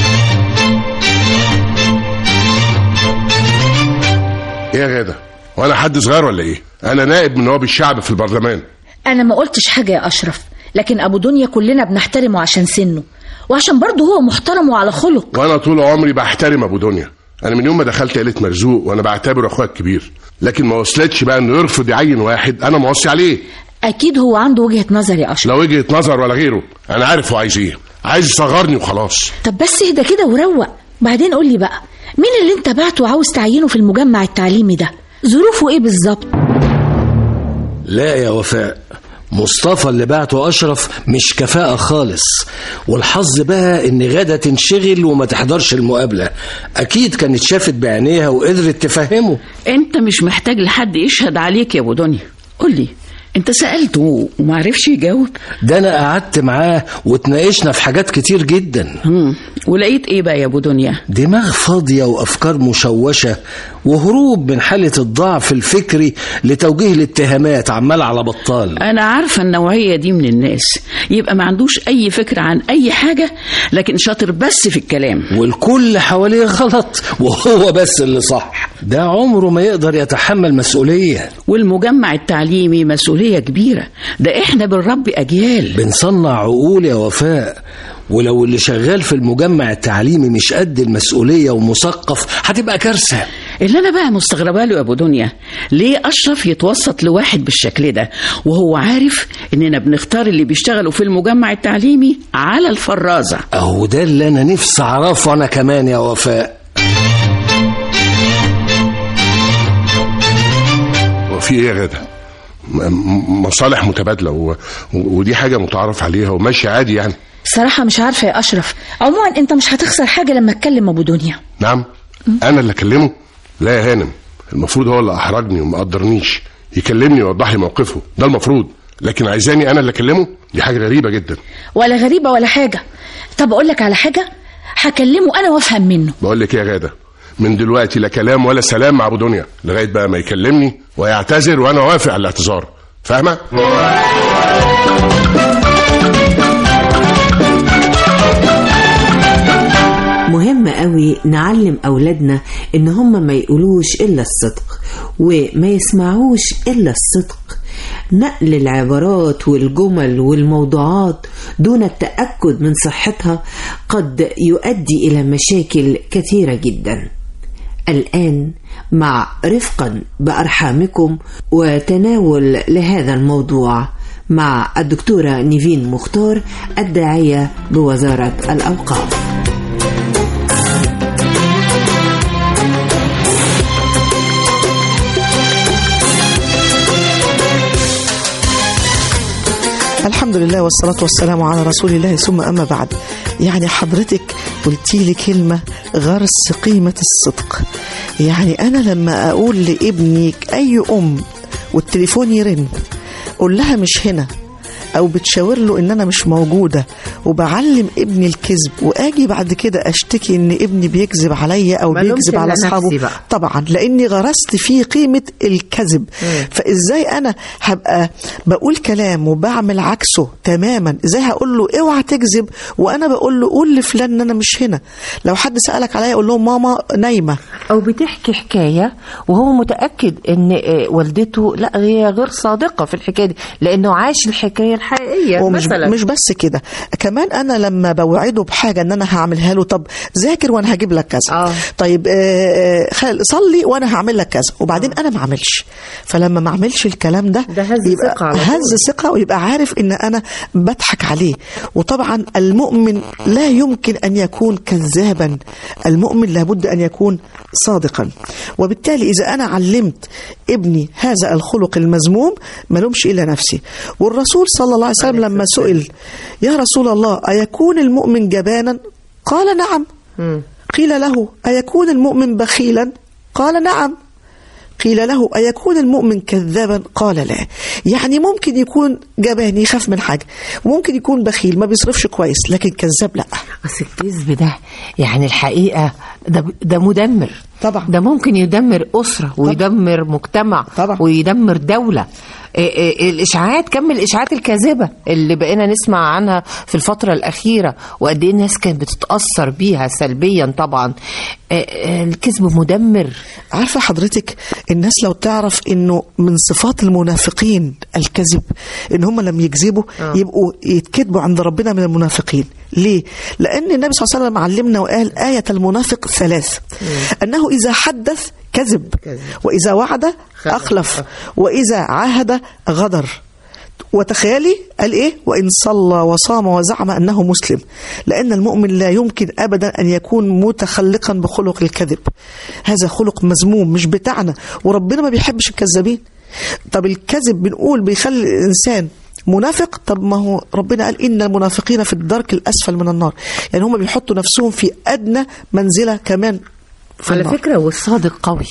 Speaker 21: ايه يا غادة، وانا حد صغير ولا ايه؟ انا نائب من نواب الشعب في البرلمان.
Speaker 22: انا ما قلتش حاجة يا اشرف، لكن ابو دنيا كلنا بنحترمه عشان سنه وعشان برضه هو محترم وعلى خلق.
Speaker 21: وانا طول عمري بحترم ابو دنيا، انا من يوم ما دخلت عيلة مرزوق وانا بعتبره اخويا الكبير، لكن ما وصلتش بقى انه يرفض يعين واحد انا موصي عليه.
Speaker 22: اكيد هو عنده وجهة نظر يا اشرف.
Speaker 21: لا وجهة نظر ولا غيره، انا عارف هو عايز ايه، عايز يصغرني وخلاص.
Speaker 22: طب بس اهدى كده وروق، بعدين قول لي بقى مين اللي انت بعته وعاوز تعينه في المجمع التعليمي ده؟ ظروفه ايه بالظبط؟
Speaker 12: لا يا وفاء، مصطفى اللي بعته أشرف مش كفاءة خالص، والحظ بقى إن غادة تنشغل وما تحضرش المقابلة. أكيد كانت شافت بعينيها وقدرت تفهمه.
Speaker 9: أنت مش محتاج لحد يشهد عليك يا أبو دنيا. قولي انت سألته ومعرفش يجاوب؟
Speaker 12: ده انا قعدت معاه واتناقشنا في حاجات كتير جدا.
Speaker 9: ولقيت ايه بقى يا ابو دنيا؟
Speaker 12: دماغ فاضية وافكار مشوشة وهروب من حالة الضعف الفكري لتوجيه الاتهامات عمال على بطال.
Speaker 9: انا عارفة النوعية دي من الناس، يبقى ما عندوش اي فكرة عن اي حاجة لكن شاطر بس في الكلام،
Speaker 12: والكل حواليه غلط وهو بس اللي صح. ده عمره ما يقدر يتحمل مسؤولية.
Speaker 9: والمجمع التعليمي مسؤولية كبيرة، ده احنا بنربي اجيال،
Speaker 12: بنصنع عقول يا وفاء. ولو اللي شغال في المجمع التعليمي مش قد المسؤولية ومثقف هتبقى كارثة.
Speaker 9: اللي انا بقى مستغربه له يا ابو دنيا، ليه اشرف يتوسط لواحد بالشكل ده وهو عارف اننا بنختار اللي بيشتغلوا في المجمع التعليمي على الفرازة؟
Speaker 12: اهو ده اللي انا نفسي اعرفه انا كمان يا وفاء.
Speaker 21: وفي ايه يا غادة؟ مصالح متبادلة ودي حاجة متعارف عليها وماشي عادي يعني.
Speaker 22: بصراحة مش عارفة يا أشرف. عموما أنت مش هتخسر حاجة لما تكلم أبو دنيا.
Speaker 21: نعم؟ أنا اللي أكلمه؟ لا يا هانم، المفروض هو اللي أحرجني وما قدرنيش، يكلمني ويوضح لي موقفه، ده المفروض. لكن عايزاني أنا اللي أكلمه؟ دي حاجة غريبة جدا.
Speaker 22: ولا غريبة ولا حاجة. طب أقول لك على حاجة، هكلمه أنا وأفهم منه.
Speaker 21: بقول لك إيه يا غادة، من دلوقتي لا كلام ولا سلام مع أبو دنيا لغاية بقى ما يكلمني ويعتذر وأنا وافق على الاعتذار، فاهمة؟
Speaker 2: مهم قوي نعلم أولادنا إن هم ما يقولوش إلا الصدق وما يسمعوش إلا الصدق. نقل العبارات والجمل والموضوعات دون التأكد من صحتها قد يؤدي إلى مشاكل كثيرة جدا. الآن مع رفقا بأرحامكم وتناول لهذا الموضوع مع الدكتورة نيفين مختار الداعية بوزارة الأوقاف.
Speaker 1: الحمد لله والصلاة والسلام على رسول الله، ثم أما بعد. يعني حضرتك قلتي لي كلمة غرس قيمة الصدق. يعني أنا لما أقول لابني أي أم والتليفون يرن قول لها مش هنا، أو بتشاور له إن أنا مش موجودة، وبعلم ابني الكذب، وآجي بعد كده أشتكي إن ابني بيكذب عليا أو بيكذب على أصحابه، طبعا لأني غرست فيه قيمة الكذب. فإزاي أنا هبقى بقول كلام وبعمل عكسه تماما؟ إزاي هقول له اوعى تكذب وأنا بقول له قول لفلان إن أنا مش هنا؟ لو حد سألك عليا أقول له ماما نايمة،
Speaker 7: أو بتحكي حكاية وهو متأكد إن والدته لا هي غير صادقة في الحكاية دي لأنه عاش الحكاية الحقيقية.
Speaker 1: ومش مش بس كده، كمان انا لما بوعده بحاجه ان انا هعملها له، طب ذاكر وانا هجيب لك كذا، طيب صلي وانا هعمل لك كذا، وبعدين انا ما اعملش. فلما ما اعملش الكلام ده يبقى هز ثقه، ويبقى عارف ان انا بضحك عليه. وطبعا المؤمن لا يمكن ان يكون كذابا، المؤمن لابد ان يكون صادقا. وبالتالي اذا انا علمت ابني هذا الخلق المذموم ما لومش الا نفسي. والرسول صلى الله عليه وسلم لما سئل يا رسول الله أيكون المؤمن جبانا؟ قال نعم. قيل له أيكون المؤمن بخيلا؟ قال نعم. قيل له أيكون المؤمن كذابا؟ قال لا. يعني ممكن يكون جبان يخاف من حاجة، وممكن يكون بخيل ما بيصرفش كويس، لكن كذاب لا.
Speaker 7: بس الكذب ده يعني الحقيقة ده مدمر
Speaker 1: طبعا.
Speaker 7: ده ممكن يدمر أسرة ويدمر مجتمع طبعا. ويدمر دولة. الإشاعات، كم الإشاعات الكاذبة اللي بقينا نسمع عنها في الفترة الأخيرة، وقد إيه الناس كانت بتتأثر بيها سلبيا. طبعا الكذب مدمر.
Speaker 1: عارفة حضرتك الناس لو تعرف إنه من صفات المنافقين الكذب، إن هم لما يكذبوا يبقوا يتكذبوا عند ربنا من المنافقين. ليه؟ لأن النبي صلى الله عليه وسلم علمنا وقال آية المنافق 3، أنه إذا حدث كذب، وإذا وعد أخلف، وإذا عاهد غدر. وتخيلي قال إيه؟ وإن صلى وصام وزعم أنه مسلم. لأن المؤمن لا يمكن أبدا أن يكون متخلقا بخلق الكذب. هذا خلق مذموم مش بتاعنا، وربنا ما بيحبش الكذابين. طب الكذب بنقول بيخلي الإنسان منافق، طب ما هو ربنا قال إن المنافقين في الدرك الأسفل من النار، يعني هم بيحطوا نفسهم في أدنى منزلة كمان
Speaker 7: على فكرة. والصادق قوي،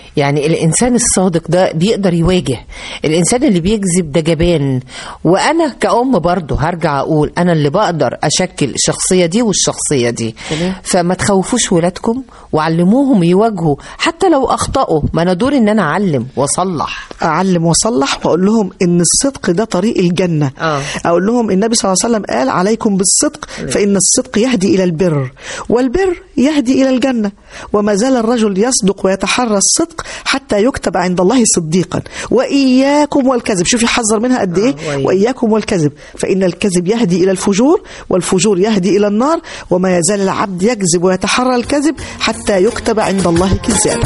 Speaker 7: يعني الإنسان الصادق ده بيقدر يواجه، الإنسان اللي بيكذب ده جبان. وأنا كأم برضو هرجع أقول أنا اللي بقدر أشكل الشخصية دي والشخصية دي. فما تخوفوش ولادكم وعلموهم يواجهوا حتى لو أخطأوا. ما أنا دور إن أنا أعلم
Speaker 1: أعلم وأصلح وأقول لهم إن الصدق ده طريق الجنة. أقول لهم النبي صلى الله عليه وسلم قال عليكم بالصدق فإن الصدق يهدي إلى البر والبر يهدي إلى الجنة، وما زال الرجل يصدق ويتحرى الصدق حتى يكتب عند الله صديقا. وإياكم والكذب، شوفي حذر منها قد إيه. وإياكم والكذب فإن الكذب يهدي إلى الفجور والفجور يهدي إلى النار، وما يزال العبد يكذب ويتحرى الكذب حتى يكتب عند الله كذابا.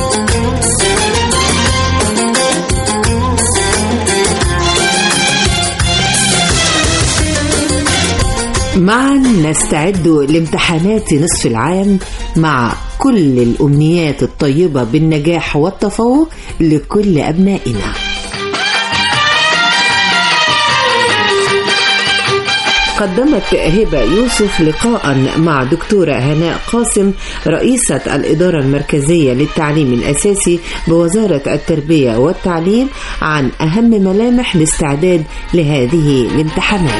Speaker 2: معا نستعد لامتحانات نصف العام مع كل الأمنيات الطيبة بالنجاح والتفوق لكل أبنائنا. قدمت هبة يوسف لقاء مع دكتورة هناء قاسم رئيسة الإدارة المركزية للتعليم الأساسي بوزارة التربية والتعليم عن أهم ملامح الاستعداد لهذه الامتحانات.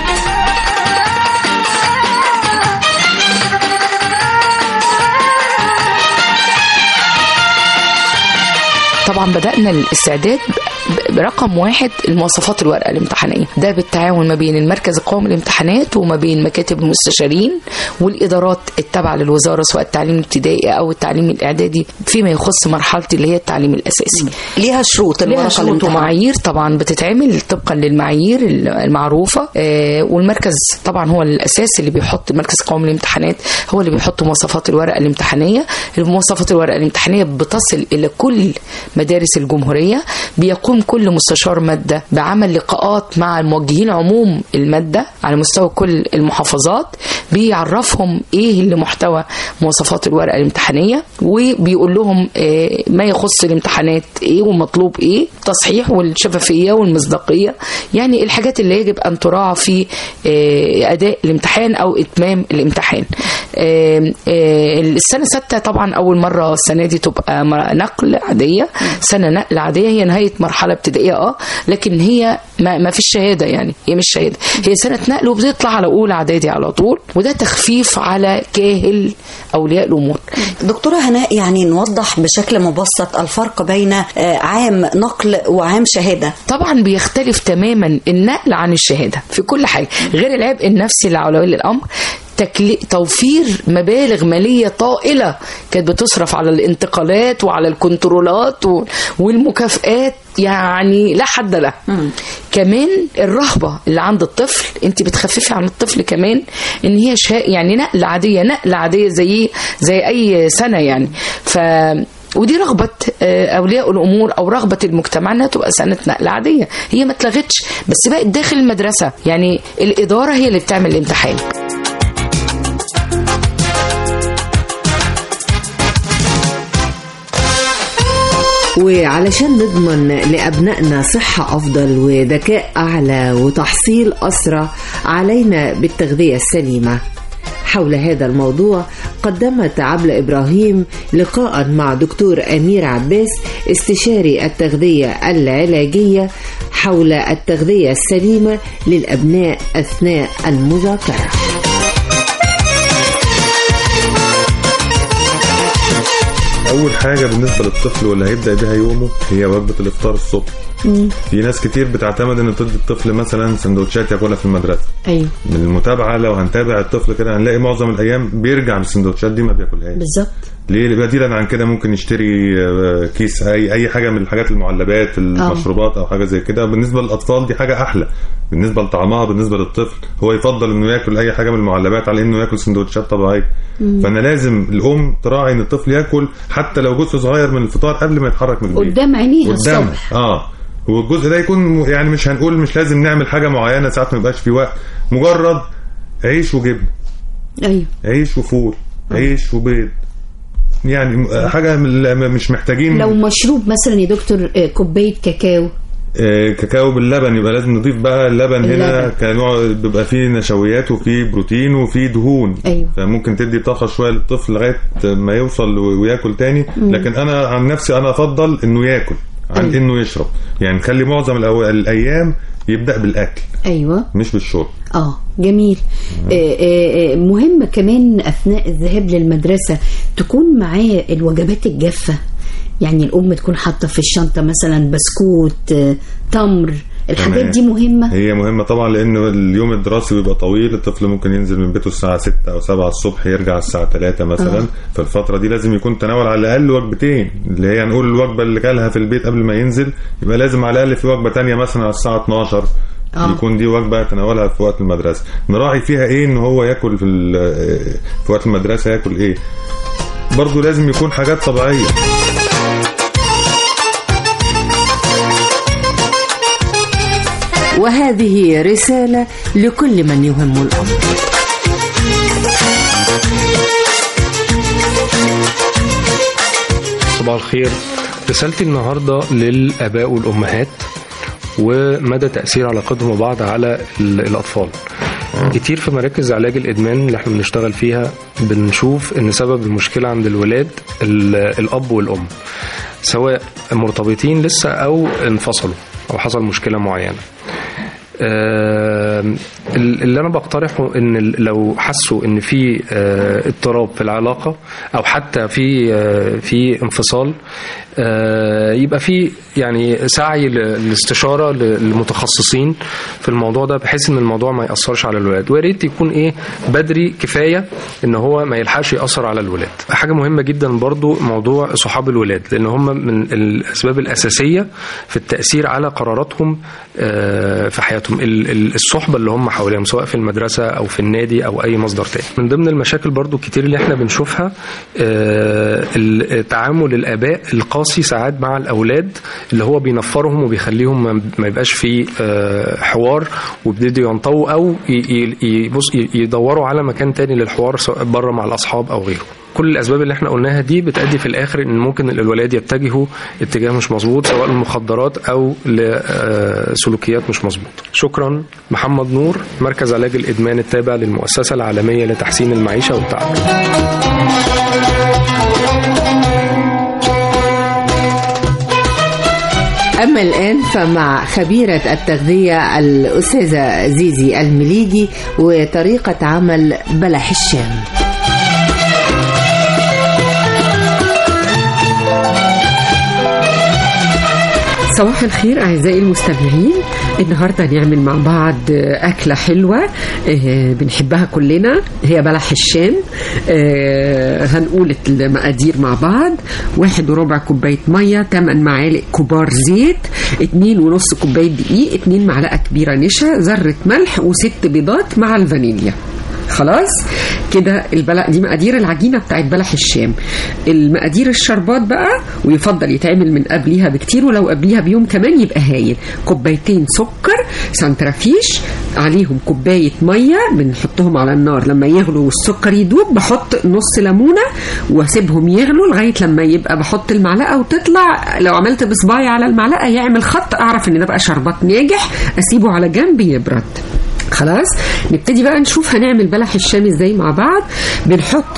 Speaker 10: طبعا بدأنا الاستعداد برقم 1 المواصفات الورقة الامتحانية، ده بالتعاون ما بين المركز القومي للامتحانات وما بين مكاتب المستشارين والإدارات التابعة للوزارة سواء التعليم الابتدائي أو التعليم الإعدادي فيما يخص مرحلة اللي هي التعليم الأساسي.
Speaker 15: ليها شروط
Speaker 10: ومعايير طبعا بتتعمل طبقا للمعايير المعروفة، والمركز طبعا هو الأساس اللي بيحط، المركز القومي للامتحانات هو اللي بيحط مواصفات الورقة الامتحانية. مواصفات الورقة الامتحانية بتصل إلى كل مدارس الجمهورية، بيقوم كل مستشار مادة بعمل لقاءات مع الموجهين عموم المادة على مستوى كل المحافظات، بيعرفهم ايه اللي محتوى مواصفات الورقة الامتحانية، وبيقول لهم ما يخص الامتحانات ايه ومطلوب ايه، تصحيح والشفافية والمصداقية، يعني الحاجات اللي يجب ان تراعى في اداء الامتحان او اتمام الامتحان. السنة 6 طبعا اول مرة السنة دي تبقى نقل عادية، سنة نقل عادية، هي نهاية مرحلة ابتدائية لكن هي ما فيش شهادة، يعني هي مش شهادة، هي سنة نقل وبتطلع على أولى إعدادي على طول، وده تخفيف على كاهل أولياء الأمور.
Speaker 15: دكتورة هناء، يعني نوضح بشكل مبسط الفرق بين عام نقل وعام شهادة.
Speaker 10: طبعا بيختلف تماما النقل عن الشهادة في كل حاجة، غير العبء النفسي اللي على ولي الأمر، توفير مبالغ مالية طائلة كانت بتصرف على الانتقالات وعلى الكنترولات والمكافآت، يعني لا حد له. كمان الرهبة اللي عند الطفل انت بتخففي عن الطفل كمان ان هي يعني نقل عادية زي اي سنة يعني. ودي رغبة أولياء الأمور أو رغبة المجتمع أنها تبقى سنة نقل عادية، هي ما اتلغتش بس بقت داخل المدرسة، يعني الإدارة هي اللي بتعمل الامتحان.
Speaker 2: وعلشان نضمن لأبنائنا صحة أفضل وذكاء أعلى وتحصيل أسرع، علينا بالتغذية السليمة. حول هذا الموضوع قدمت عبلة إبراهيم لقاء مع دكتور أمير عباس استشاري التغذية العلاجية حول التغذية السليمة للأبناء أثناء المذاكرة.
Speaker 16: أول حاجة بالنسبة للطفل واللي هيبدأ بها يومه هي وجبة الإفطار الصبح. في ناس كتير بتعتمد ان تدي الطفل مثلا سندوتشات ياكلها في المدرسه.
Speaker 22: ايوه.
Speaker 16: من المتابعه لو هنتابع الطفل كده هنلاقي معظم الايام بيرجع للسندوتشات دي ما بياكلهاش.
Speaker 22: بالظبط.
Speaker 16: ليه؟ بديلا عن كده ممكن يشتري كيس اي حاجه من الحاجات المعلبات المشروبات او حاجه زي كده. بالنسبه للاطفال دي حاجه احلى بالنسبه لطعمها. بالنسبه للطفل هو يفضل انه ياكل اي حاجه من المعلبات على انه ياكل سندوتشات طبيعيه. فانا لازم الام تراعي ان الطفل ياكل حتى لو جزء صغير من الفطار قبل ما يتحرك من البيت
Speaker 22: قدام عينيها الصبح.
Speaker 16: والجزء ده يكون يعني مش هنقول مش لازم نعمل حاجه معينه، ساعات ما يبقاش في وقت، مجرد عيش وجبنه.
Speaker 22: ايوه.
Speaker 16: عيش وفول، عيش وبيض، يعني حاجه مش محتاجين.
Speaker 22: لو مشروب مثلا يا دكتور كوبايه كاكاو
Speaker 16: كاكاو باللبن، يبقى لازم نضيف بقى اللبن هنا كنوع بيبقى فيه نشويات وفيه بروتين وفيه دهون.
Speaker 4: أيوة.
Speaker 16: فممكن تدي طاقه شويه للطفل لغايه ما يوصل وياكل تاني. لكن انا عن نفسي انا افضل انه ياكل عن انه يشرب، يعني نخلي معظم الايام يبدا بالاكل.
Speaker 4: ايوه،
Speaker 16: مش بالشرب.
Speaker 4: جميل. مهم كمان اثناء الذهاب للمدرسه تكون معاه الوجبات الجافه، يعني الام تكون حاطه في الشنطه مثلا بسكوت، تمر، الحاجات دي مهمة.
Speaker 16: هي مهمة طبعا، لأن اليوم الدراسي بيبقى طويل. الطفل ممكن ينزل من بيته الساعة 6 أو 7 الصبح، يرجع الساعة 3 مثلا. فالفترة دي لازم يكون تناول على الأقل وجبتين، اللي هي نقول الوجبة اللي كلها في البيت قبل ما ينزل، يبقى لازم على الأقل في وجبة تانية مثلا على الساعة 12 يكون دي وجبة تناولها في وقت المدرسة. نراعي فيها إيه إن هو يأكل في وقت المدرسة، يأكل إيه. برضو لازم يكون حاجات طبيعية.
Speaker 2: وهذه رسالة لكل من يهم الأمر.
Speaker 11: صباح الخير. رسالتي النهاردة للآباء والأمهات ومدى تأثير علاقتهم ببعض على الأطفال. كتير في مراكز علاج الإدمان اللي احنا بنشتغل فيها بنشوف ان سبب المشكلة عند الولاد الأب والأم، سواء مرتبطين لسه أو انفصلوا أو حصل مشكلة معينة. اللي انا بقترحه ان لو حسوا ان في اضطراب في العلاقه او حتى في انفصال، يبقى في يعني سعي للاستشاره للمتخصصين في الموضوع ده، بحيث ان الموضوع ما ياثرش على الولاد، ويا ريت يكون بدري كفايه ان هو ما يلحقش ياثر على الولاد. حاجه مهمه جدا برضو موضوع صحاب الولاد، لان هم من الاسباب الاساسيه في التاثير على قراراتهم في حياتهم. الصحبه اللي هم حواليهم سواء في المدرسه او في النادي او اي مصدر تاني. من ضمن المشاكل برضو كتير اللي احنا بنشوفها تعامل الاباء القاسي ساعات مع الاولاد، اللي هو بينفرهم وبيخليهم ما يبقاش في حوار، وبيبتدوا ينطوا او يدوروا على مكان تاني للحوار سواء بره مع الاصحاب او غيره. كل الأسباب اللي احنا قلناها دي بتأدي في الآخر إن ممكن الولاد يتجهوا اتجاه مش مظبوط، سواء للمخدرات أو لسلوكيات مش مظبوط. شكرا. محمد نور، مركز علاج الإدمان التابع للمؤسسة العالمية لتحسين المعيشة والتعافي.
Speaker 2: أما الآن فمع خبيرة التغذية الأستاذة زيزي المليجي وطريقة عمل بلح الشام.
Speaker 17: صباح الخير أعزائي المستمعين. النهاردة نعمل مع بعض أكلة حلوة بنحبها كلنا، هي بلح الشام. هنقول المقادير مع بعض: 1.25 كوباية مية، 8 معالق كبار زيت، 2.5 كوباية دقيق، 2 معلقة كبيرة نشا، ذرة ملح، و6 بيضات مع الفانيليا. خلاص كده دي مقادير العجينة بتاعت بلح الشام. المقادير الشربات بقى، ويفضل يتعمل من قبليها بكتير، ولو قبليها بيوم كمان يبقى هايل. 2 كوباية سكر سنترافيش، عليهم 1 كوباية مية بنحطهم على النار، لما يغلوا والسكر يدوب بحط نص ليمونة واسيبهم يغلوا لغاية لما يبقى بحط المعلقة وتطلع. لو عملت بصباعي على المعلقة يعمل خط، اعرف ان ده بقى شربات ناجح، اسيبه على جنب يبرد. خلاص نبتدي بقى نشوف هنعمل بلح الشام ازاي مع بعض. بنحط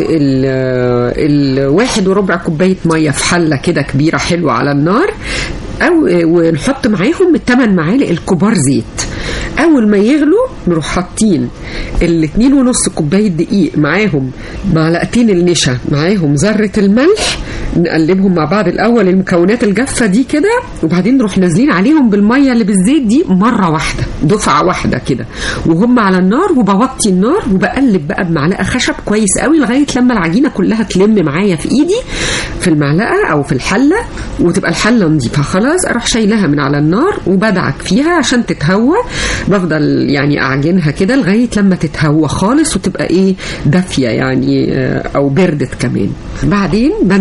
Speaker 17: 1.25 كوباية مية في حلة كده كبيرة حلوة على النار، ونحط معاهم 8 معالق الكبار زيت. اول ما يغلوا نروح حاطين 2.5 كوباية دقيق، معاهم معلقتين النشا، معاهم ذرة الملح، نقلبهم مع بعض الاول المكونات الجافة دي كده، وبعدين نروح نازلين عليهم بالمية اللي بالزيت دي مرة واحدة، دفعة واحدة كده، وهم على النار، وبوطي النار وبقلب بقى بمعلقة خشب كويس قوي لغاية لما العجينة كلها تلم معايا في ايدي في المعلقة او في الحلة، وتبقى الحلة نضيفها. خلاص اروح شايلها من على النار وبدعك فيها عشان تتهوى. بفضل يعني اعجنها كده لغاية لما تتهوى خالص وتبقى دافية يعني او بردت كمان. بعدين بنزل بقى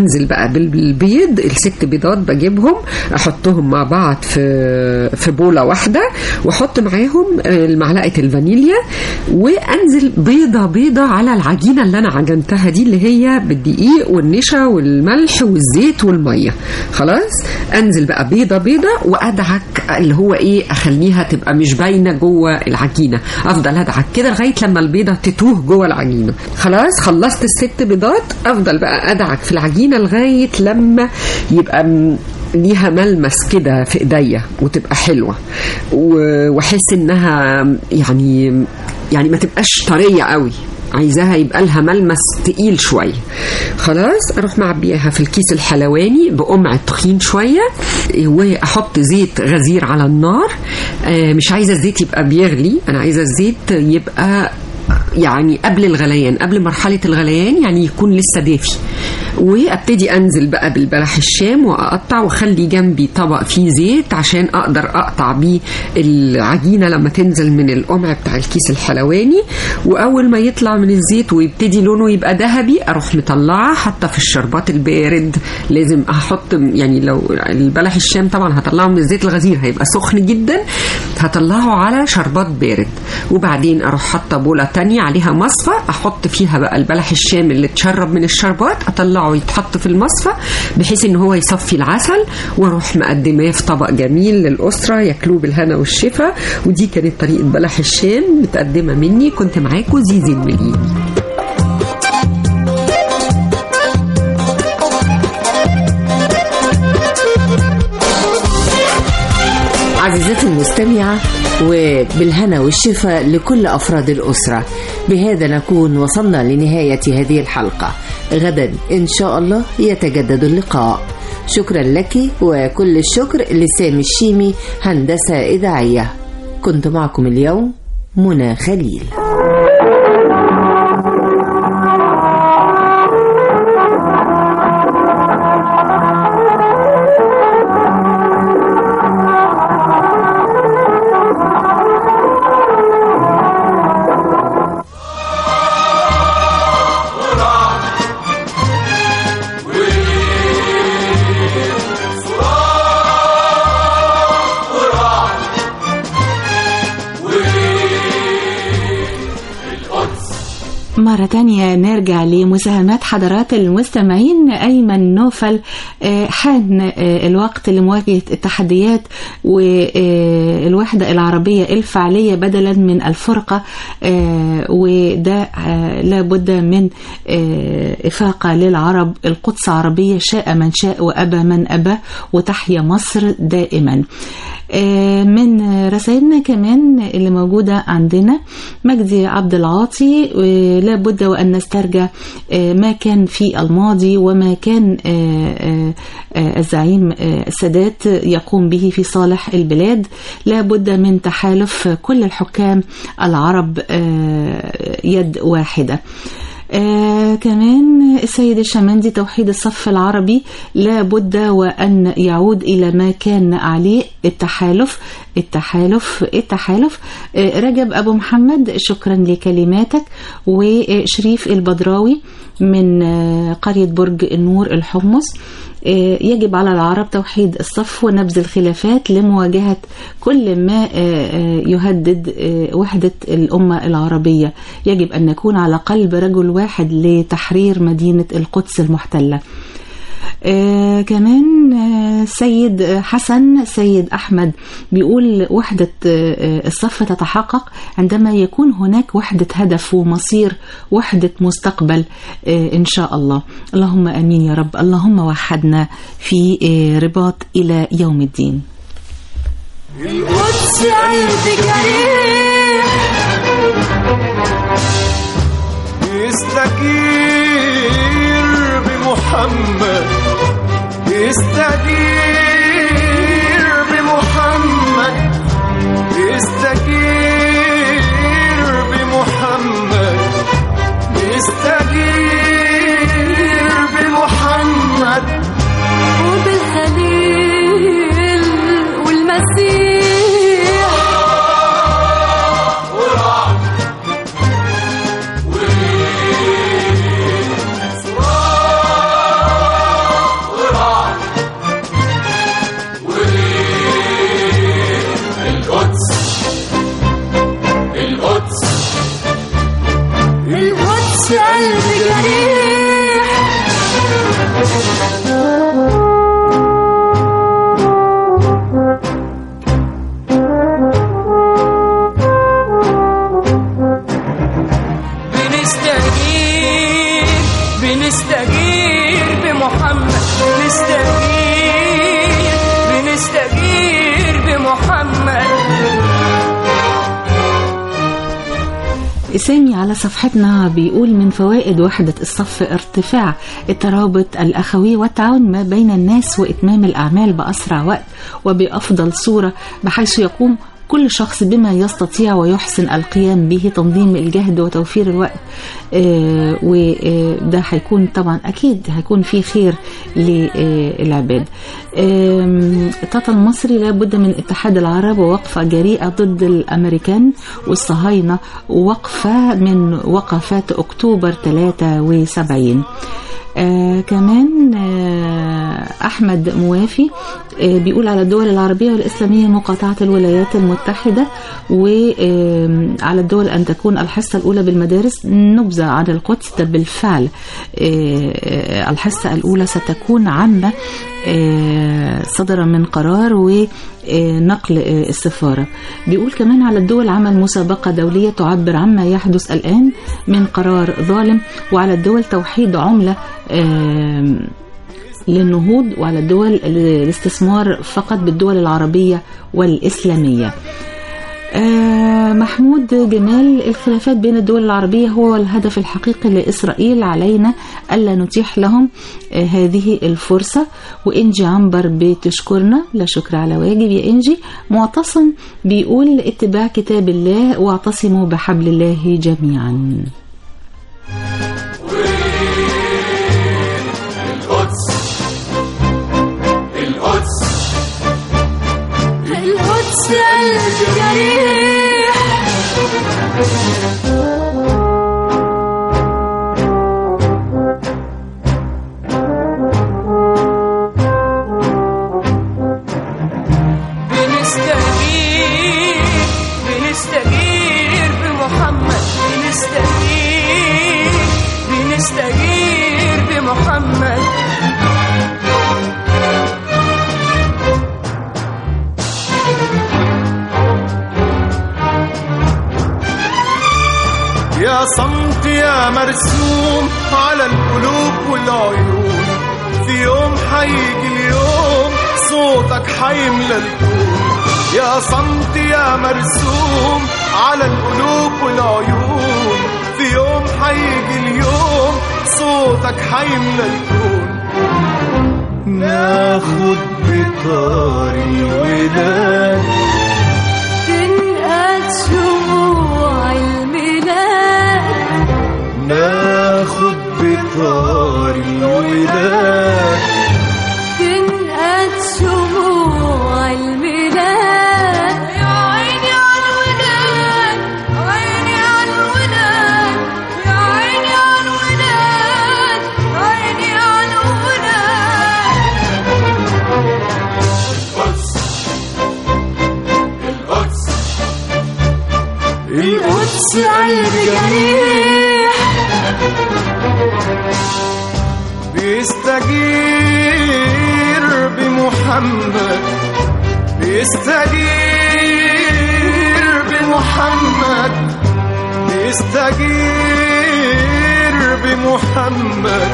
Speaker 17: بقى بالبيض، ال6 بيضات بجيبهم احطهم مع بعض في بوله واحده، واحط معاهم معلقه الفانيليا، وانزل بيضه على العجينه اللي انا عجنتها دي، اللي هي بالدقيق والنشا والملح والزيت والميه. خلاص انزل بقى بيضه وادعك، اللي هو ايه، اخليها تبقى مش باينه جوه العجينه، افضل ادعك كده لغايه لما البيضه تتوه جوه العجينه. خلاص خلصت ال6 بيضات، افضل بقى ادعك في العجينه لغايه لما يبقى ليها ملمس كده في ايديا وتبقى حلوه، واحس انها يعني ما تبقاش طريه قوي، عايزاها يبقى لها ملمس تقيل شويه. خلاص اروح معبيها في الكيس الحلواني بقمع تخين شويه، واحط زيت غزير على النار. مش عايزه الزيت يبقى بيغلي، انا عايزه الزيت يبقى يعني قبل الغليان، قبل مرحله الغليان، يعني يكون لسه دافي. وابتدي انزل بقى بالبلح الشام واقطع، واخلي جنبي طبق فيه زيت عشان اقدر اقطع بيه العجينه لما تنزل من القمع بتاع الكيس الحلواني. واول ما يطلع من الزيت ويبتدي لونه يبقى ذهبي، اروح مطلعه حتى في الشربات البارد. لازم احط يعني لو البلح الشام طبعا هطلعه من الزيت الغزير هيبقى سخن جدا، هطلعه على شربات بارد. وبعدين اروح حاطه بوله تانية عليها مصفى، احط فيها بقى البلح الشام اللي اتشرب من الشربات، اطلعه يتحط في المصفى بحيث ان هو يصفي العسل، واروح مقدماه في طبق جميل للاسره ياكلوه بالهنا والشفا. ودي كانت طريقه بلح الشام متقدمه مني، كنت معاكم زيزي المليجي.
Speaker 2: عزيزتي المستمعة، وبالهنا والشفا لكل أفراد الأسرة. بهذا نكون وصلنا لنهاية هذه الحلقة. غدا إن شاء الله يتجدد اللقاء. شكرا لك، وكل الشكر لسامي الشيمي هندسة إذاعية. كنت معكم اليوم منى خليل.
Speaker 24: مرة تانية نرجع لمساهمات حضرات المستمعين. أيمن نوفل، حان الوقت لمواجهة التحديات والوحدة العربية الفعلية بدلا من الفرقة، وده لابد من إفاقة للعرب. القدس عربية، شاء من شاء وأبى من أبى، وتحيا مصر دائما. من رسائلنا كمان اللي موجودة عندنا مجدي عبد العاطي، لابد وأن نسترجع ما كان في الماضي وما كان الزعيم السادات يقوم به في صالح البلاد. لابد من تحالف كل الحكام العرب يد واحدة. كمان السيد الشمندي، توحيد الصف العربي لا بد وأن يعود إلى ما كان عليه. التحالف التحالف التحالف. رجب أبو محمد، شكرا لكلماتك. وشريف البدراوي من قرية برج النور الحمص، يجب على العرب توحيد الصف ونبذ الخلافات لمواجهة كل ما يهدد وحدة الأمة العربية. يجب أن نكون على قلب رجل واحد لتحرير مدينة القدس المحتلة. كمان سيد حسن سيد أحمد بيقول وحدة الصف تتحقق عندما يكون هناك وحدة هدف ومصير، وحدة مستقبل إن شاء الله. اللهم أمين يا رب. اللهم وحدنا في رباط إلى يوم الدين.
Speaker 3: القدس قلب كريم يستجير بمحمد، يستجير بمحمد، يستجير بمحمد، يستجير بمحمد وبالخليل والمسيح.
Speaker 24: سامي على صفحتنا بيقول من فوائد وحدة الصف ارتفاع الترابط الأخوي والتعاون ما بين الناس وإتمام الأعمال بأسرع وقت وبأفضل صورة، بحيث يقوم كل شخص بما يستطيع ويحسن القيام به، تنظيم الجهد وتوفير الوقت. وده هيكون طبعا أكيد هيكون فيه خير للعباد. تاتا المصري لابد من اتحاد العرب ووقفة جريئة ضد الأمريكان والصهاينة، وقفة من وقفات أكتوبر 73. كمان أحمد موافي بيقول على الدول العربية والإسلامية مقاطعة الولايات المتحدة، وعلى الدول أن تكون الحصة الأولى بالمدارس نبذة عن القدس. ده بالفعل الحصة الأولى ستكون عامة صدر من قرار ونقل السفارة. بيقول كمان على الدول عمل مسابقة دولية تعبر عما يحدث الآن من قرار ظالم، وعلى الدول توحيد عملة للنهوض، وعلى الدول الاستثمار فقط بالدول العربية والإسلامية. محمود جمال الخلافات بين الدول العربية هو الهدف الحقيقي لإسرائيل، علينا ألا نتيح لهم هذه الفرصة. وإنجي عنبر بتشكرنا، لا شكر على واجب يا إنجي. معتصم بيقول اتباع كتاب الله واعتصموا بحبل الله جميعا.
Speaker 3: القدس الجريح بنستجير بمحمد، بنستجير بمحمد.
Speaker 8: يا صمت يا مرسوم على القلوب والعيون، في يوم حيجي اليوم صوتك حيملى الكون. يا صمت يا مرسوم على القلوب والعيون، في يوم حيجي اليوم صوتك حيملى الكون. ناخد بطار الوداد
Speaker 3: تنقاد شموع الميلاد،
Speaker 8: ناخد بطار الوداد
Speaker 3: تنقاد شموع الميلاد. يا عيني على الوداد، عيني على الوداد، يا عيني على الوداد، عيني على الوداد.
Speaker 8: القدس
Speaker 3: قلب جريح
Speaker 8: بيستجير بمحمد، بيستجير بمحمد، بيستجير بمحمد،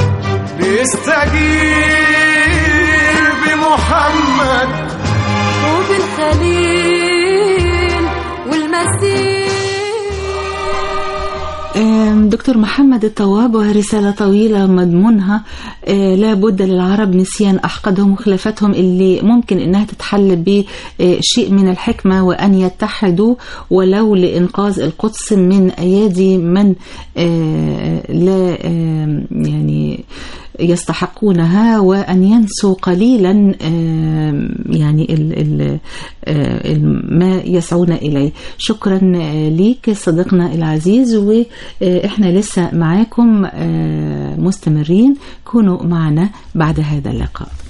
Speaker 8: بيستجير بمحمد.
Speaker 3: وبالخليل والمسيح.
Speaker 24: دكتور محمد الطواب، ورسالة طويلة مضمونها لا بد للعرب نسيان أحقادهم وخلافاتهم اللي ممكن إنها تتحل بشيء من الحكمة، وأن يتحدوا ولو لإنقاذ القدس من أيادي من لا يعني يستحقونها، وأن ينسوا قليلا يعني ما يسعون إليه. شكرا ليك صديقنا العزيز، وإحنا لسه معاكم مستمرين، كونوا معنا بعد هذا اللقاء.